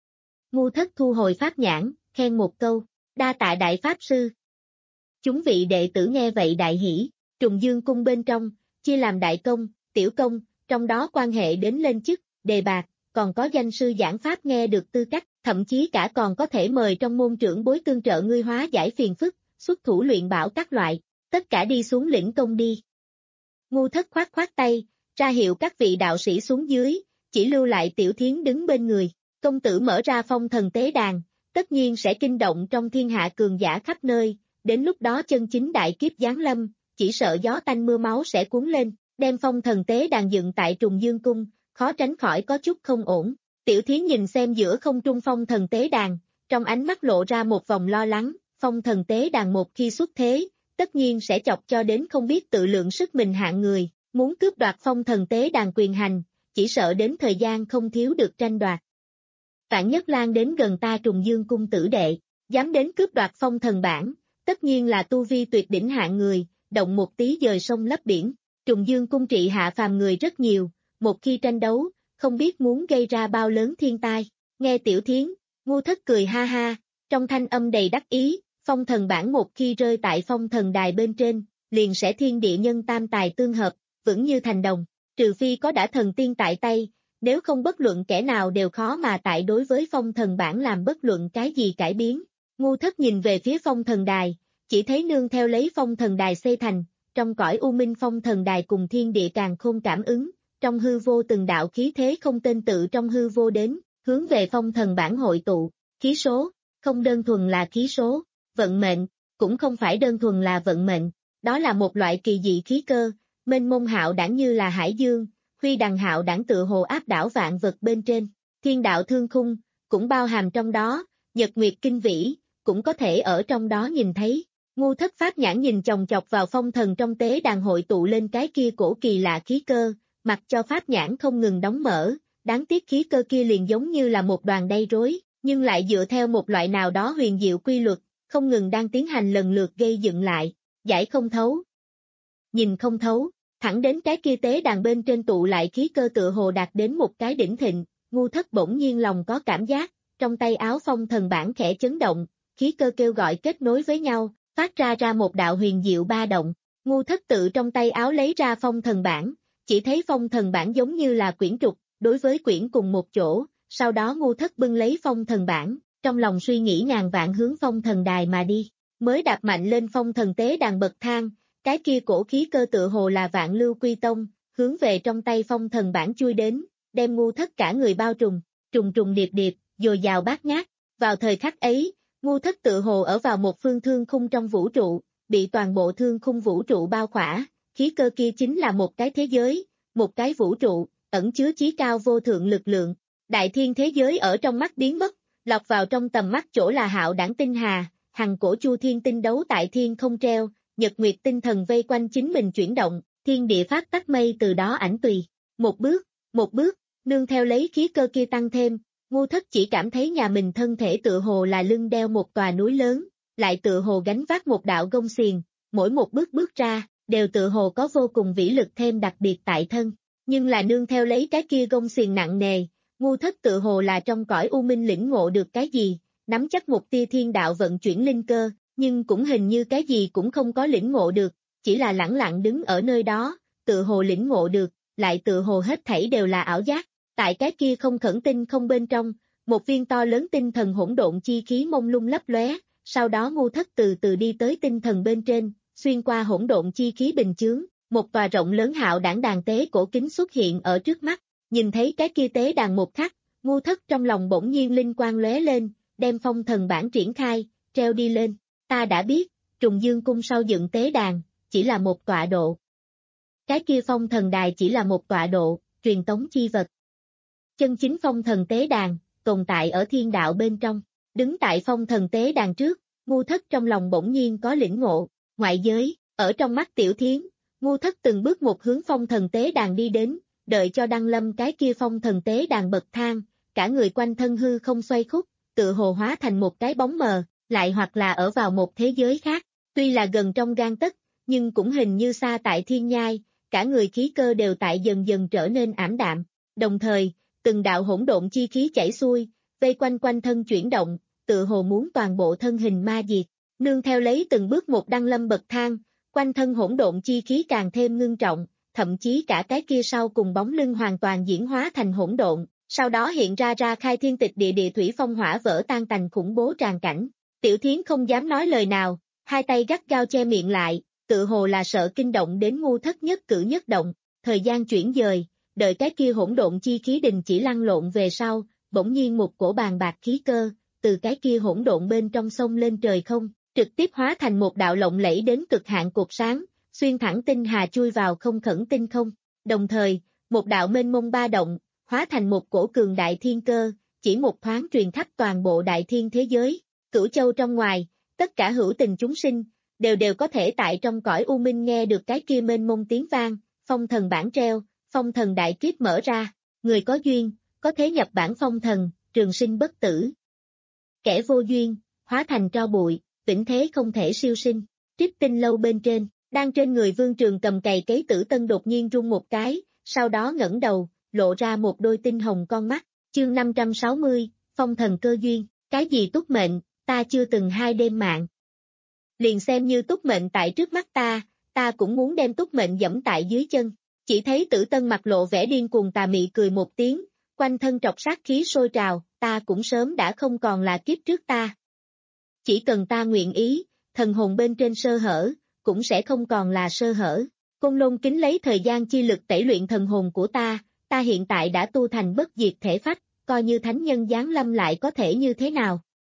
Ngu thất thu hồi pháp nhãn, khen một câu, đa tạ đại pháp sư. Chúng vị đệ tử nghe vậy đại hỉ, Trùng Dương Cung bên trong, chia làm đại công, tiểu công, trong đó quan hệ đến lên chức, đề bạc, còn có danh sư giảng pháp nghe được tư cách, thậm chí cả còn có thể mời trong môn trưởng bối tương trợ ngươi hóa giải phiền phức, xuất thủ luyện bảo các loại, tất cả đi xuống lĩnh công đi. Ngu thất khoát khoát tay, ra hiệu các vị đạo sĩ xuống dưới, chỉ lưu lại Tiểu Thiến đứng bên người. Công tử mở ra phong thần tế đàn, tất nhiên sẽ kinh động trong thiên hạ cường giả khắp nơi, đến lúc đó chân chính đại kiếp giáng lâm, chỉ sợ gió tanh mưa máu sẽ cuốn lên, đem phong thần tế đàn dựng tại Trùng Dương Cung, khó tránh khỏi có chút không ổn. Tiểu Thiến nhìn xem giữa không trung phong thần tế đàn, trong ánh mắt lộ ra một vòng lo lắng, phong thần tế đàn một khi xuất thế, tất nhiên sẽ chọc cho đến không biết tự lượng sức mình hạng người, muốn cướp đoạt phong thần tế đàn quyền hành, chỉ sợ đến thời gian không thiếu được tranh đoạt. Vạn Nhất Lan đến gần ta Trùng Dương Cung tử đệ, dám đến cướp đoạt phong thần bản, tất nhiên là tu vi tuyệt đỉnh hạng người, động một tí dời sông lấp biển. Trùng Dương Cung trị hạ phàm người rất nhiều, một khi tranh đấu, không biết muốn gây ra bao lớn thiên tai. Nghe Tiểu Thiến, Ngu Thất cười ha ha, trong thanh âm đầy đắc ý, phong thần bản một khi rơi tại phong thần đài bên trên, liền sẽ thiên địa nhân tam tài tương hợp, vững như thành đồng, trừ phi có đã thần tiên tại tay, nếu không bất luận kẻ nào đều khó mà tại đối với phong thần bản làm bất luận cái gì cải biến. Ngu Thất nhìn về phía phong thần đài, chỉ thấy nương theo lấy phong thần đài xây thành, trong cõi u minh phong thần đài cùng thiên địa càng khôn cảm ứng, trong hư vô từng đạo khí thế không tên tự trong hư vô đến, hướng về phong thần bản hội tụ, khí số, không đơn thuần là khí số, vận mệnh, cũng không phải đơn thuần là vận mệnh, đó là một loại kỳ dị khí cơ, mênh mông hạo đảng như là hải dương, huy đằng hạo đảng tự hồ áp đảo vạn vật bên trên, thiên đạo thương khung, cũng bao hàm trong đó, nhật nguyệt kinh vĩ, cũng có thể ở trong đó nhìn thấy. Ngu Thất pháp nhãn nhìn chòng chọc vào phong thần trong tế đàn hội tụ lên cái kia cổ kỳ lạ khí cơ, mặc cho pháp nhãn không ngừng đóng mở, đáng tiếc khí cơ kia liền giống như là một đoàn đay rối, nhưng lại dựa theo một loại nào đó huyền diệu quy luật, không ngừng đang tiến hành lần lượt gây dựng lại, giải không thấu, nhìn không thấu, thẳng đến cái kia tế đàn bên trên tụ lại khí cơ tựa hồ đạt đến một cái đỉnh thịnh. Ngu Thất bỗng nhiên lòng có cảm giác, trong tay áo phong thần bản khẽ chấn động, khí cơ kêu gọi kết nối với nhau, phát ra ra một đạo huyền diệu ba động. Ngu Thất tự trong tay áo lấy ra phong thần bản, chỉ thấy phong thần bản giống như là quyển trục, đối với quyển cùng một chỗ, sau đó Ngu Thất bưng lấy phong thần bản, trong lòng suy nghĩ ngàn vạn hướng phong thần đài mà đi, mới đạp mạnh lên phong thần tế đàn bậc thang, cái kia cổ khí cơ tựa hồ là vạn lưu quy tông, hướng về trong tay phong thần bản chui đến, đem Ngu Thất cả người bao trùm, trùng trùng điệp điệp, dồi dào bát ngát. Vào thời khắc ấy, Ngu Thất tự hồ ở vào một phương thương khung trong vũ trụ, bị toàn bộ thương khung vũ trụ bao khỏa, khí cơ kia chính là một cái thế giới, một cái vũ trụ, ẩn chứa chí cao vô thượng lực lượng. Đại thiên thế giới ở trong mắt biến mất, lọt vào trong tầm mắt chỗ là hạo đảng tinh hà, hằng cổ chu thiên tinh đấu tại thiên không treo, nhật nguyệt tinh thần vây quanh chính mình chuyển động, thiên địa phát tắc mây từ đó ảnh tùy. Một bước, một bước, nương theo lấy khí cơ kia tăng thêm, Ngu Thất chỉ cảm thấy nhà mình thân thể tựa hồ là lưng đeo một tòa núi lớn, lại tựa hồ gánh vác một đạo gông xiềng, mỗi một bước bước ra, đều tựa hồ có vô cùng vĩ lực thêm đặc biệt tại thân. Nhưng là nương theo lấy cái kia gông xiềng nặng nề, Ngu Thất tựa hồ là trong cõi u minh lĩnh ngộ được cái gì, nắm chắc một tia thiên đạo vận chuyển linh cơ, nhưng cũng hình như cái gì cũng không có lĩnh ngộ được, chỉ là lẳng lặng đứng ở nơi đó, tựa hồ lĩnh ngộ được, lại tựa hồ hết thảy đều là ảo giác. Tại cái kia không khẩn tinh không bên trong, một viên to lớn tinh thần hỗn độn chi khí mông lung lấp lóe, sau đó Ngu Thất từ từ đi tới tinh thần bên trên, xuyên qua hỗn độn chi khí bình chướng, một tòa rộng lớn hạo đảng đàn tế cổ kính xuất hiện ở trước mắt, nhìn thấy cái kia tế đàn một khắc, Ngu Thất trong lòng bỗng nhiên linh quang lóe lên, đem phong thần bản triển khai, treo đi lên, ta đã biết, Trùng Dương Cung sau dựng tế đàn, chỉ là một tọa độ. Cái kia phong thần đài chỉ là một tọa độ, truyền tống chi vật. Chân chính phong thần tế đàn, tồn tại ở thiên đạo bên trong, đứng tại phong thần tế đàn trước, Ngu Thất trong lòng bỗng nhiên có lĩnh ngộ, ngoại giới, ở trong mắt Tiểu Thiến, Ngu Thất từng bước một hướng phong thần tế đàn đi đến, đợi cho đăng lâm cái kia phong thần tế đàn bậc thang, cả người quanh thân hư không xoay khúc, tự hồ hóa thành một cái bóng mờ, lại hoặc là ở vào một thế giới khác, tuy là gần trong gang tấc, nhưng cũng hình như xa tại thiên nhai, cả người khí cơ đều tại dần dần trở nên ảm đạm, đồng thời, từng đạo hỗn độn chi khí chảy xuôi, vây quanh quanh thân chuyển động, tự hồ muốn toàn bộ thân hình ma diệt, nương theo lấy từng bước một đăng lâm bậc thang, quanh thân hỗn độn chi khí càng thêm ngưng trọng, thậm chí cả cái kia sau cùng bóng lưng hoàn toàn diễn hóa thành hỗn độn, sau đó hiện ra ra khai thiên tịch địa địa thủy phong hỏa vỡ tan tành khủng bố tràn cảnh. Tiểu Thiến không dám nói lời nào, hai tay gắt gao che miệng lại, tự hồ là sợ kinh động đến Ngu Thất nhất cử nhất động, thời gian chuyển dời, đợi cái kia hỗn độn chi khí đình chỉ lăn lộn về sau, bỗng nhiên một cổ bàn bạc khí cơ, từ cái kia hỗn độn bên trong sông lên trời không, trực tiếp hóa thành một đạo lộng lẫy đến cực hạn cột sáng, xuyên thẳng tinh hà chui vào không khẩn tinh không. Đồng thời, một đạo mênh mông ba động, hóa thành một cổ cường đại thiên cơ, chỉ một thoáng truyền khắp toàn bộ đại thiên thế giới, cửu châu trong ngoài, tất cả hữu tình chúng sinh, đều đều có thể tại trong cõi u minh nghe được cái kia mênh mông tiếng vang, phong thần bản treo, phong thần đại kiếp mở ra, người có duyên, có thế nhập bản phong thần, trường sinh bất tử. Kẻ vô duyên, hóa thành tro bụi, vĩnh thế không thể siêu sinh. Trích tinh lâu bên trên, đang trên người Vương Trường cầm cày cấy Tử Tân đột nhiên rung một cái, sau đó ngẩng đầu, lộ ra một đôi tinh hồng con mắt. Chương năm trăm sáu mươi, phong thần cơ duyên, cái gì túc mệnh, ta chưa từng hai đêm mạng. Liền xem như túc mệnh tại trước mắt ta, ta cũng muốn đem túc mệnh dẫm tại dưới chân. Chỉ thấy Tử Tân mặt lộ vẻ điên cuồng tà mị cười một tiếng, quanh thân trọc sát khí sôi trào, ta cũng sớm đã không còn là kiếp trước ta. Chỉ cần ta nguyện ý, thần hồn bên trên sơ hở, cũng sẽ không còn là sơ hở. Côn Lôn kính lấy thời gian chi lực tẩy luyện thần hồn của ta, ta hiện tại đã tu thành bất diệt thể phách, coi như thánh nhân giáng lâm lại có thể như thế nào?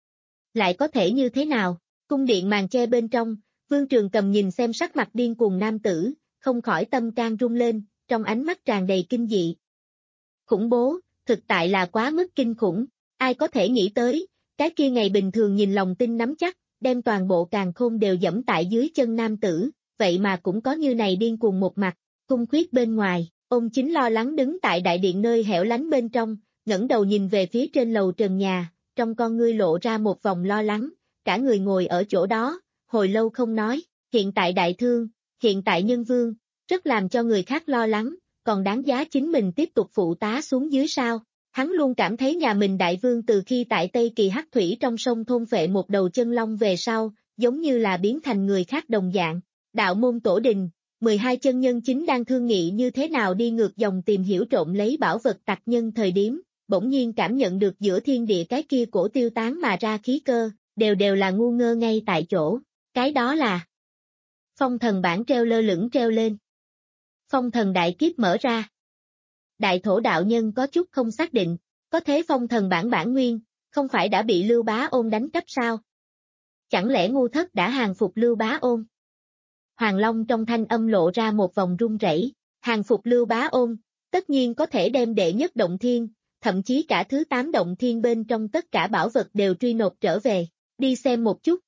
Lại có thể như thế nào? Cung điện màn che bên trong, Vương Trường cầm nhìn xem sắc mặt điên cuồng nam tử, không khỏi tâm can rung lên, trong ánh mắt tràn đầy kinh dị. Khủng bố, thực tại là quá mức kinh khủng, ai có thể nghĩ tới, cái kia ngày bình thường nhìn lòng tin nắm chắc, đem toàn bộ càn khôn đều dẫm tại dưới chân nam tử, vậy mà cũng có như này điên cuồng một mặt. Cung Khuyết bên ngoài, ông chính lo lắng đứng tại đại điện nơi hẻo lánh bên trong, ngẩng đầu nhìn về phía trên lầu trần nhà, trong con ngươi lộ ra một vòng lo lắng, cả người ngồi ở chỗ đó, hồi lâu không nói, hiện tại đại thương, hiện tại nhân vương, rất làm cho người khác lo lắng, còn đáng giá chính mình tiếp tục phụ tá xuống dưới sao. Hắn luôn cảm thấy nhà mình đại vương từ khi tại Tây Kỳ Hắc Thủy trong sông thôn phệ một đầu chân long về sau, giống như là biến thành người khác đồng dạng. Đạo môn tổ đình, mười hai chân nhân chính đang thương nghị như thế nào đi ngược dòng tìm hiểu trộm lấy bảo vật tặc nhân thời điểm, bỗng nhiên cảm nhận được giữa thiên địa cái kia cổ tiêu tán mà ra khí cơ, đều đều là ngu ngơ ngay tại chỗ. Cái đó là phong thần bản treo lơ lửng treo lên. Phong thần đại kiếp mở ra. Đại thổ đạo nhân có chút không xác định, có thế phong thần bản bản nguyên, không phải đã bị Lưu Bá Ôn đánh cắp sao? Chẳng lẽ ngu thất đã hàng phục Lưu Bá Ôn? Hoàng Long trong thanh âm lộ ra một vòng run rẩy, hàng phục Lưu Bá Ôn, tất nhiên có thể đem đệ nhất động thiên, thậm chí cả thứ tám động thiên bên trong tất cả bảo vật đều truy nộp trở về, đi xem một chút.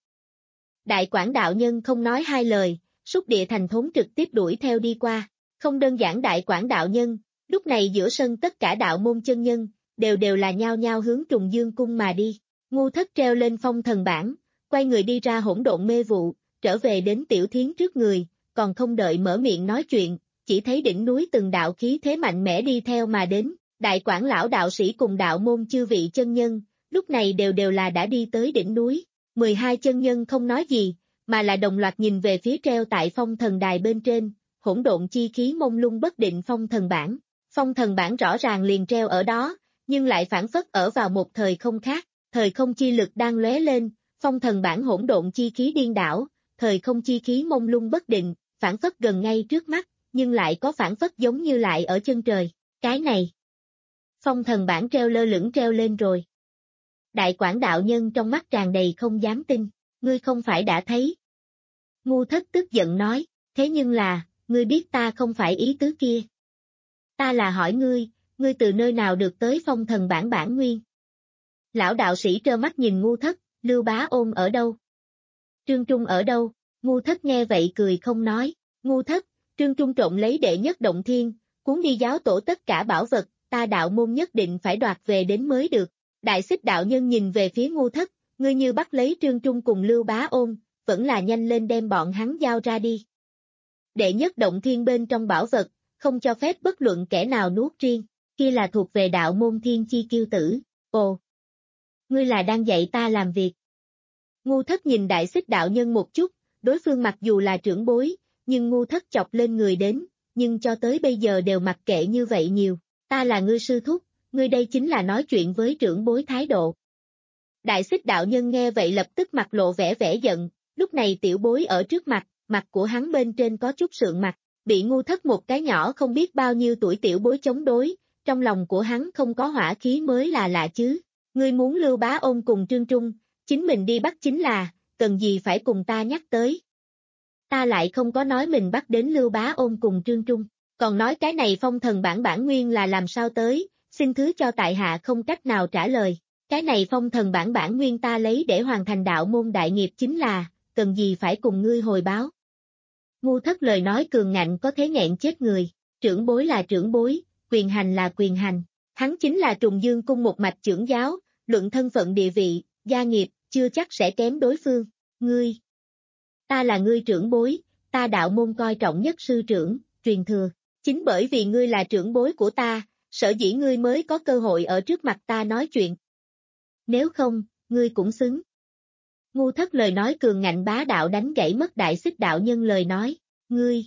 Đại Quảng đạo nhân không nói hai lời, Súc Địa Thành Thốn trực tiếp đuổi theo đi qua, không đơn giản Đại Quảng đạo nhân. Lúc này giữa sân tất cả đạo môn chân nhân, đều đều là nhao nhao hướng Trùng Dương cung mà đi. Ngu Thất treo lên phong thần bảng, quay người đi ra hỗn độn mê vụ, trở về đến Tiểu Thiến trước người, còn không đợi mở miệng nói chuyện, chỉ thấy đỉnh núi từng đạo khí thế mạnh mẽ đi theo mà đến. Đại Quảng lão đạo sĩ cùng đạo môn chư vị chân nhân, lúc này đều đều là đã đi tới đỉnh núi. mười hai chân nhân không nói gì, mà là đồng loạt nhìn về phía treo tại phong thần đài bên trên, hỗn độn chi khí mông lung bất định phong thần bảng. Phong thần bản rõ ràng liền treo ở đó, nhưng lại phản phất ở vào một thời không khác, thời không chi lực đang lóe lên, phong thần bản hỗn độn chi khí điên đảo, thời không chi khí mông lung bất định, phản phất gần ngay trước mắt, nhưng lại có phản phất giống như lại ở chân trời. Cái này, phong thần bản treo lơ lửng treo lên rồi. Đại Quảng đạo nhân trong mắt tràn đầy không dám tin, ngươi không phải đã thấy. Ngu Thất tức giận nói, thế nhưng là, ngươi biết ta không phải ý tứ kia. Ta là hỏi ngươi, ngươi từ nơi nào được tới phong thần bản bản nguyên? Lão đạo sĩ trơ mắt nhìn Ngu Thất, Lưu Bá Ôn ở đâu? Trương Trung ở đâu? Ngu Thất nghe vậy cười không nói, Ngu Thất, Trương Trung trộm lấy đệ nhất động thiên, cuốn đi giáo tổ tất cả bảo vật, ta đạo môn nhất định phải đoạt về đến mới được. Đại Xích đạo nhân nhìn về phía Ngu Thất, ngươi như bắt lấy Trương Trung cùng Lưu Bá Ôn, vẫn là nhanh lên đem bọn hắn giao ra đi. Đệ nhất động thiên bên trong bảo vật, không cho phép bất luận kẻ nào nuốt riêng, kia là thuộc về đạo môn thiên chi kiêu tử. Ồ, ngươi là đang dạy ta làm việc. Ngu Thất nhìn Đại Xích đạo nhân một chút, đối phương mặc dù là trưởng bối, nhưng Ngu Thất chọc lên người đến, nhưng cho tới bây giờ đều mặc kệ như vậy nhiều. Ta là ngươi sư thúc, ngươi đây chính là nói chuyện với trưởng bối thái độ. Đại Xích đạo nhân nghe vậy lập tức mặt lộ vẻ vẻ giận, lúc này tiểu bối ở trước mặt, mặt của hắn bên trên có chút sượng mặt. Bị ngu thất một cái nhỏ không biết bao nhiêu tuổi tiểu bối chống đối, trong lòng của hắn không có hỏa khí mới là lạ chứ. Ngươi muốn Lưu Bá Ôn cùng Trương Trung, chính mình đi bắt chính là, cần gì phải cùng ta nhắc tới. Ta lại không có nói mình bắt đến Lưu Bá Ôn cùng Trương Trung, còn nói cái này phong thần bản bản nguyên là làm sao tới, xin thứ cho tại hạ không cách nào trả lời. Cái này phong thần bản bản nguyên ta lấy để hoàn thành đạo môn đại nghiệp chính là, cần gì phải cùng ngươi hồi báo. Ngu thất lời nói cường ngạnh có thế nghẹn chết người, trưởng bối là trưởng bối, quyền hành là quyền hành, hắn chính là Trùng Dương cung một mạch trưởng giáo, luận thân phận địa vị, gia nghiệp, chưa chắc sẽ kém đối phương, ngươi. Ta là ngươi trưởng bối, ta đạo môn coi trọng nhất sư trưởng, truyền thừa, chính bởi vì ngươi là trưởng bối của ta, sở dĩ ngươi mới có cơ hội ở trước mặt ta nói chuyện. Nếu không, ngươi cũng xứng. Ngu thất lời nói cường ngạnh bá đạo đánh gãy mất Đại Xích đạo nhân lời nói, ngươi.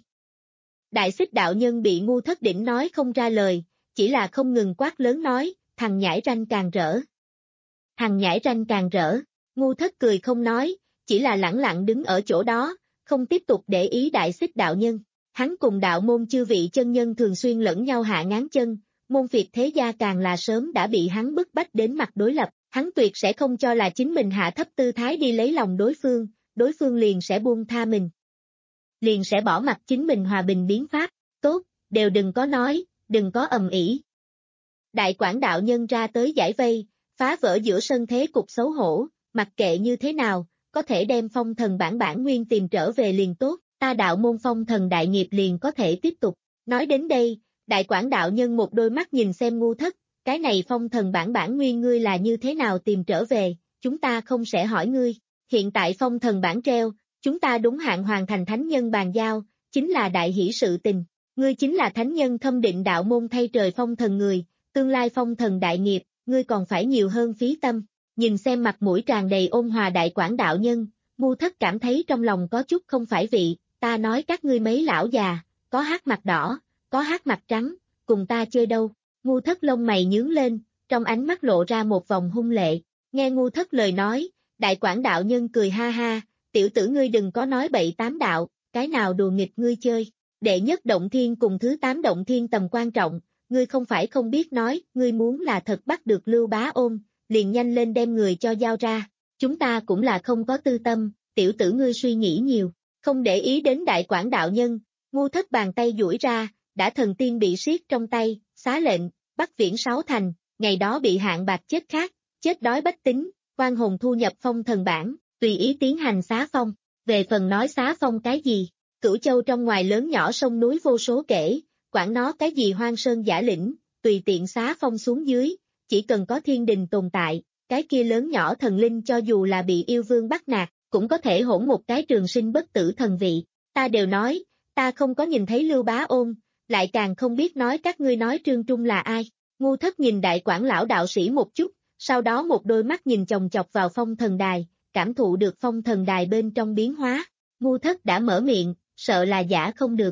Đại Xích đạo nhân bị ngu thất đỉnh nói không ra lời, chỉ là không ngừng quát lớn nói, thằng nhãi ranh càng rỡ. Thằng nhãi ranh càng rỡ, ngu thất cười không nói, chỉ là lẳng lặng đứng ở chỗ đó, không tiếp tục để ý Đại Xích đạo nhân. Hắn cùng đạo môn chư vị chân nhân thường xuyên lẫn nhau hạ ngáng chân, môn phiệt thế gia càng là sớm đã bị hắn bức bách đến mặt đối lập. Hắn tuyệt sẽ không cho là chính mình hạ thấp tư thái đi lấy lòng đối phương, đối phương liền sẽ buông tha mình. Liền sẽ bỏ mặc chính mình hòa bình biến pháp, tốt, đều đừng có nói, đừng có ầm ĩ. Đại quản đạo nhân ra tới giải vây, phá vỡ giữa sân thế cục xấu hổ, mặc kệ như thế nào, có thể đem phong thần bản bản nguyên tìm trở về liền tốt, ta đạo môn phong thần đại nghiệp liền có thể tiếp tục. Nói đến đây, đại quản đạo nhân một đôi mắt nhìn xem ngu thất. Cái này phong thần bản bản nguyên ngươi là như thế nào tìm trở về, chúng ta không sẽ hỏi ngươi. Hiện tại phong thần bản treo, chúng ta đúng hạn hoàn thành thánh nhân bàn giao, chính là đại hỷ sự tình. Ngươi chính là thánh nhân thâm định đạo môn thay trời phong thần người, tương lai phong thần đại nghiệp, ngươi còn phải nhiều hơn phí tâm. Nhìn xem mặt mũi tràn đầy ôn hòa đại quản đạo nhân, ngu thất cảm thấy trong lòng có chút không phải vị, ta nói các ngươi mấy lão già, có hát mặt đỏ, có hát mặt trắng, cùng ta chơi đâu. Ngu thất lông mày nhướng lên, trong ánh mắt lộ ra một vòng hung lệ, nghe ngu thất lời nói, đại quản đạo nhân cười ha ha, tiểu tử ngươi đừng có nói bậy tám đạo, cái nào đùa nghịch ngươi chơi, đệ nhất động thiên cùng thứ tám động thiên tầm quan trọng, ngươi không phải không biết nói, ngươi muốn là thật bắt được Lưu Bá Ôn, liền nhanh lên đem người cho giao ra, chúng ta cũng là không có tư tâm, tiểu tử ngươi suy nghĩ nhiều, không để ý đến đại quản đạo nhân, ngu thất bàn tay duỗi ra, đã thần tiên bị siết trong tay, xá lệnh, bắt viễn sáu thành, ngày đó bị hạn bạc chết khác, chết đói bách tính, quan hồn thu nhập phong thần bản, tùy ý tiến hành xá phong, về phần nói xá phong cái gì, Cửu Châu trong ngoài lớn nhỏ sông núi vô số kể, quản nó cái gì hoang sơn giả lĩnh, tùy tiện xá phong xuống dưới, chỉ cần có thiên đình tồn tại, cái kia lớn nhỏ thần linh cho dù là bị yêu vương bắt nạt, cũng có thể hỗn một cái trường sinh bất tử thần vị, ta đều nói, ta không có nhìn thấy Lưu Bá Ôn, lại càng không biết nói các ngươi nói Trương Trung là ai. Ngu thất nhìn đại quản lão đạo sĩ một chút, sau đó một đôi mắt nhìn chòng chọc vào phong thần đài, cảm thụ được phong thần đài bên trong biến hóa. Ngu thất đã mở miệng, sợ là giả không được.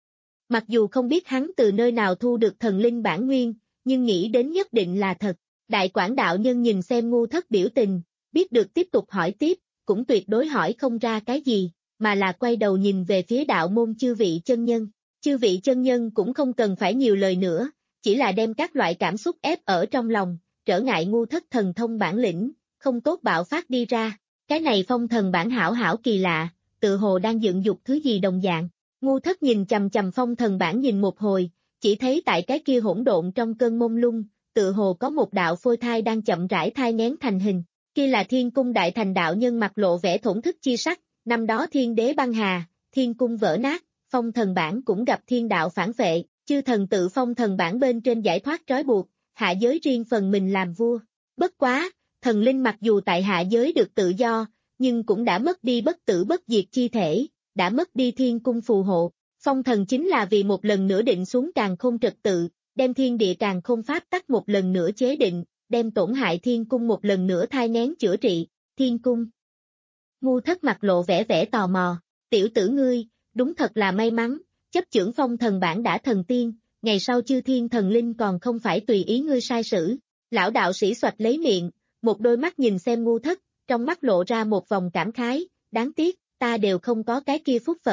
Mặc dù không biết hắn từ nơi nào thu được thần linh bản nguyên, nhưng nghĩ đến nhất định là thật. Đại quản đạo nhân nhìn xem ngu thất biểu tình, biết được tiếp tục hỏi tiếp, cũng tuyệt đối hỏi không ra cái gì, mà là quay đầu nhìn về phía đạo môn chư vị chân nhân. Chư vị chân nhân cũng không cần phải nhiều lời nữa, chỉ là đem các loại cảm xúc ép ở trong lòng, trở ngại ngu thất thần thông bản lĩnh, không tốt bạo phát đi ra. Cái này phong thần bản hảo hảo kỳ lạ, tự hồ đang dựng dục thứ gì đồng dạng. Ngu thất nhìn chầm chầm phong thần bản nhìn một hồi, chỉ thấy tại cái kia hỗn độn trong cơn mông lung, tự hồ có một đạo phôi thai đang chậm rãi thai nghén thành hình. Kia là thiên cung đại thành đạo nhân mặt lộ vẻ thổn thức chi sắc, năm đó thiên đế băng hà, thiên cung vỡ nát. Phong thần bản cũng gặp thiên đạo phản vệ, chư thần tự phong thần bản bên trên giải thoát trói buộc, hạ giới riêng phần mình làm vua. Bất quá, thần linh mặc dù tại hạ giới được tự do, nhưng cũng đã mất đi bất tử bất diệt chi thể, đã mất đi thiên cung phù hộ. Phong thần chính là vì một lần nữa định xuống càn khôn trật tự, đem thiên địa càn khôn pháp tắc một lần nữa chế định, đem tổn hại thiên cung một lần nữa thai nghén chữa trị. Thiên cung. Ngu thất mặt lộ vẻ vẻ tò mò, tiểu tử ngươi, đúng thật là may mắn, chấp chưởng phong thần bản đã thần tiên, ngày sau chư thiên thần linh còn không phải tùy ý ngươi sai sử. Lão đạo sĩ xoạch lấy miệng, một đôi mắt nhìn xem ngu thất, trong mắt lộ ra một vòng cảm khái, đáng tiếc, ta đều không có cái kia phúc phận.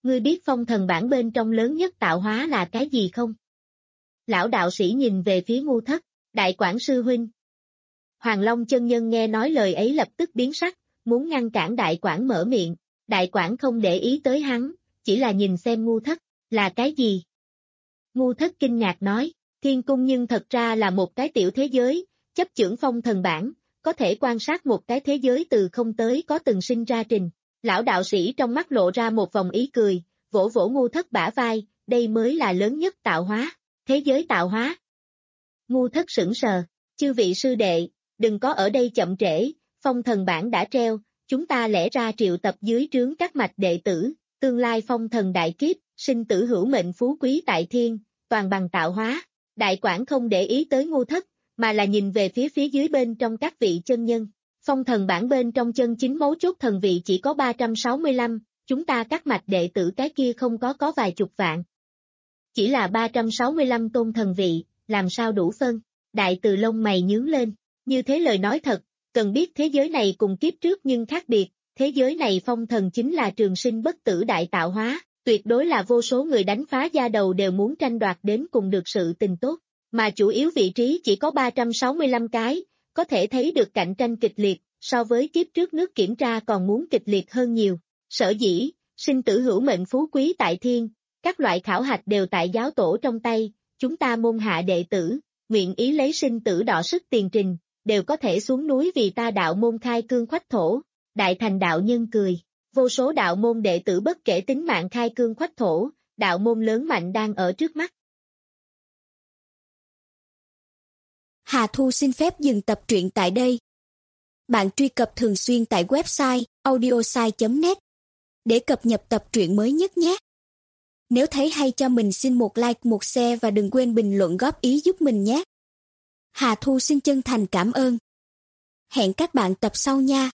ngươi biết phong thần bảng bên trong lớn nhất tạo hóa là cái gì không? Lão đạo sĩ nhìn về phía Ngu Thất, đại quản sư huynh. Hoàng Long chân nhân nghe nói lời ấy lập tức biến sắc, muốn ngăn cản đại quản mở miệng, đại quản không để ý tới hắn, chỉ là nhìn xem Ngu Thất, là cái gì? Ngu Thất kinh ngạc nói, thiên cung nhưng thật ra là một cái tiểu thế giới, chấp chưởng phong thần bảng, có thể quan sát một cái thế giới từ không tới có từng sinh ra trình. Lão đạo sĩ trong mắt lộ ra một vòng ý cười, vỗ vỗ Ngu Thất bả vai, đây mới là lớn nhất tạo hóa, thế giới tạo hóa. Ngu Thất sững sờ, chư vị sư đệ, đừng có ở đây chậm trễ, phong thần bảng đã treo, chúng ta lẽ ra triệu tập dưới trướng các mạch đệ tử, tương lai phong thần đại kiếp, sinh tử hữu mệnh phú quý tại thiên, toàn bằng tạo hóa. Đại quản không để ý tới Ngu Thất, mà là nhìn về phía phía dưới bên trong các vị chân nhân. Phong thần bảng bên trong chân chính mấu chốt thần vị chỉ có ba trăm sáu mươi lăm, chúng ta các mạch đệ tử cái kia không có có vài chục vạn. Chỉ là ba trăm sáu mươi lăm tôn thần vị, làm sao đủ phân? Đại từ lông mày nhướng lên, như thế lời nói thật, cần biết thế giới này cùng kiếp trước nhưng khác biệt, thế giới này phong thần chính là trường sinh bất tử đại tạo hóa, tuyệt đối là vô số người đánh phá da đầu đều muốn tranh đoạt đến cùng được sự tình tốt, mà chủ yếu vị trí chỉ có ba trăm sáu mươi lăm cái, có thể thấy được cạnh tranh kịch liệt, so với kiếp trước nước kiểm tra còn muốn kịch liệt hơn nhiều. Sở dĩ, sinh tử hữu mệnh phú quý tại thiên, các loại khảo hạch đều tại giáo tổ trong tay, chúng ta môn hạ đệ tử, nguyện ý lấy sinh tử đọ sức tiền trình, đều có thể xuống núi vì ta đạo môn khai cương khoách thổ. Đại thành đạo nhân cười, vô số đạo môn đệ tử bất kể tính mạng khai cương khoách thổ, đạo môn lớn mạnh đang ở trước mắt. Hà Thu xin phép dừng tập truyện tại đây. Bạn truy cập thường xuyên tại website audiosai chấm net để cập nhật tập truyện mới nhất nhé. Nếu thấy hay cho mình xin một like, một share và đừng quên bình luận góp ý giúp mình nhé. Hà Thu xin chân thành cảm ơn. Hẹn các bạn tập sau nha.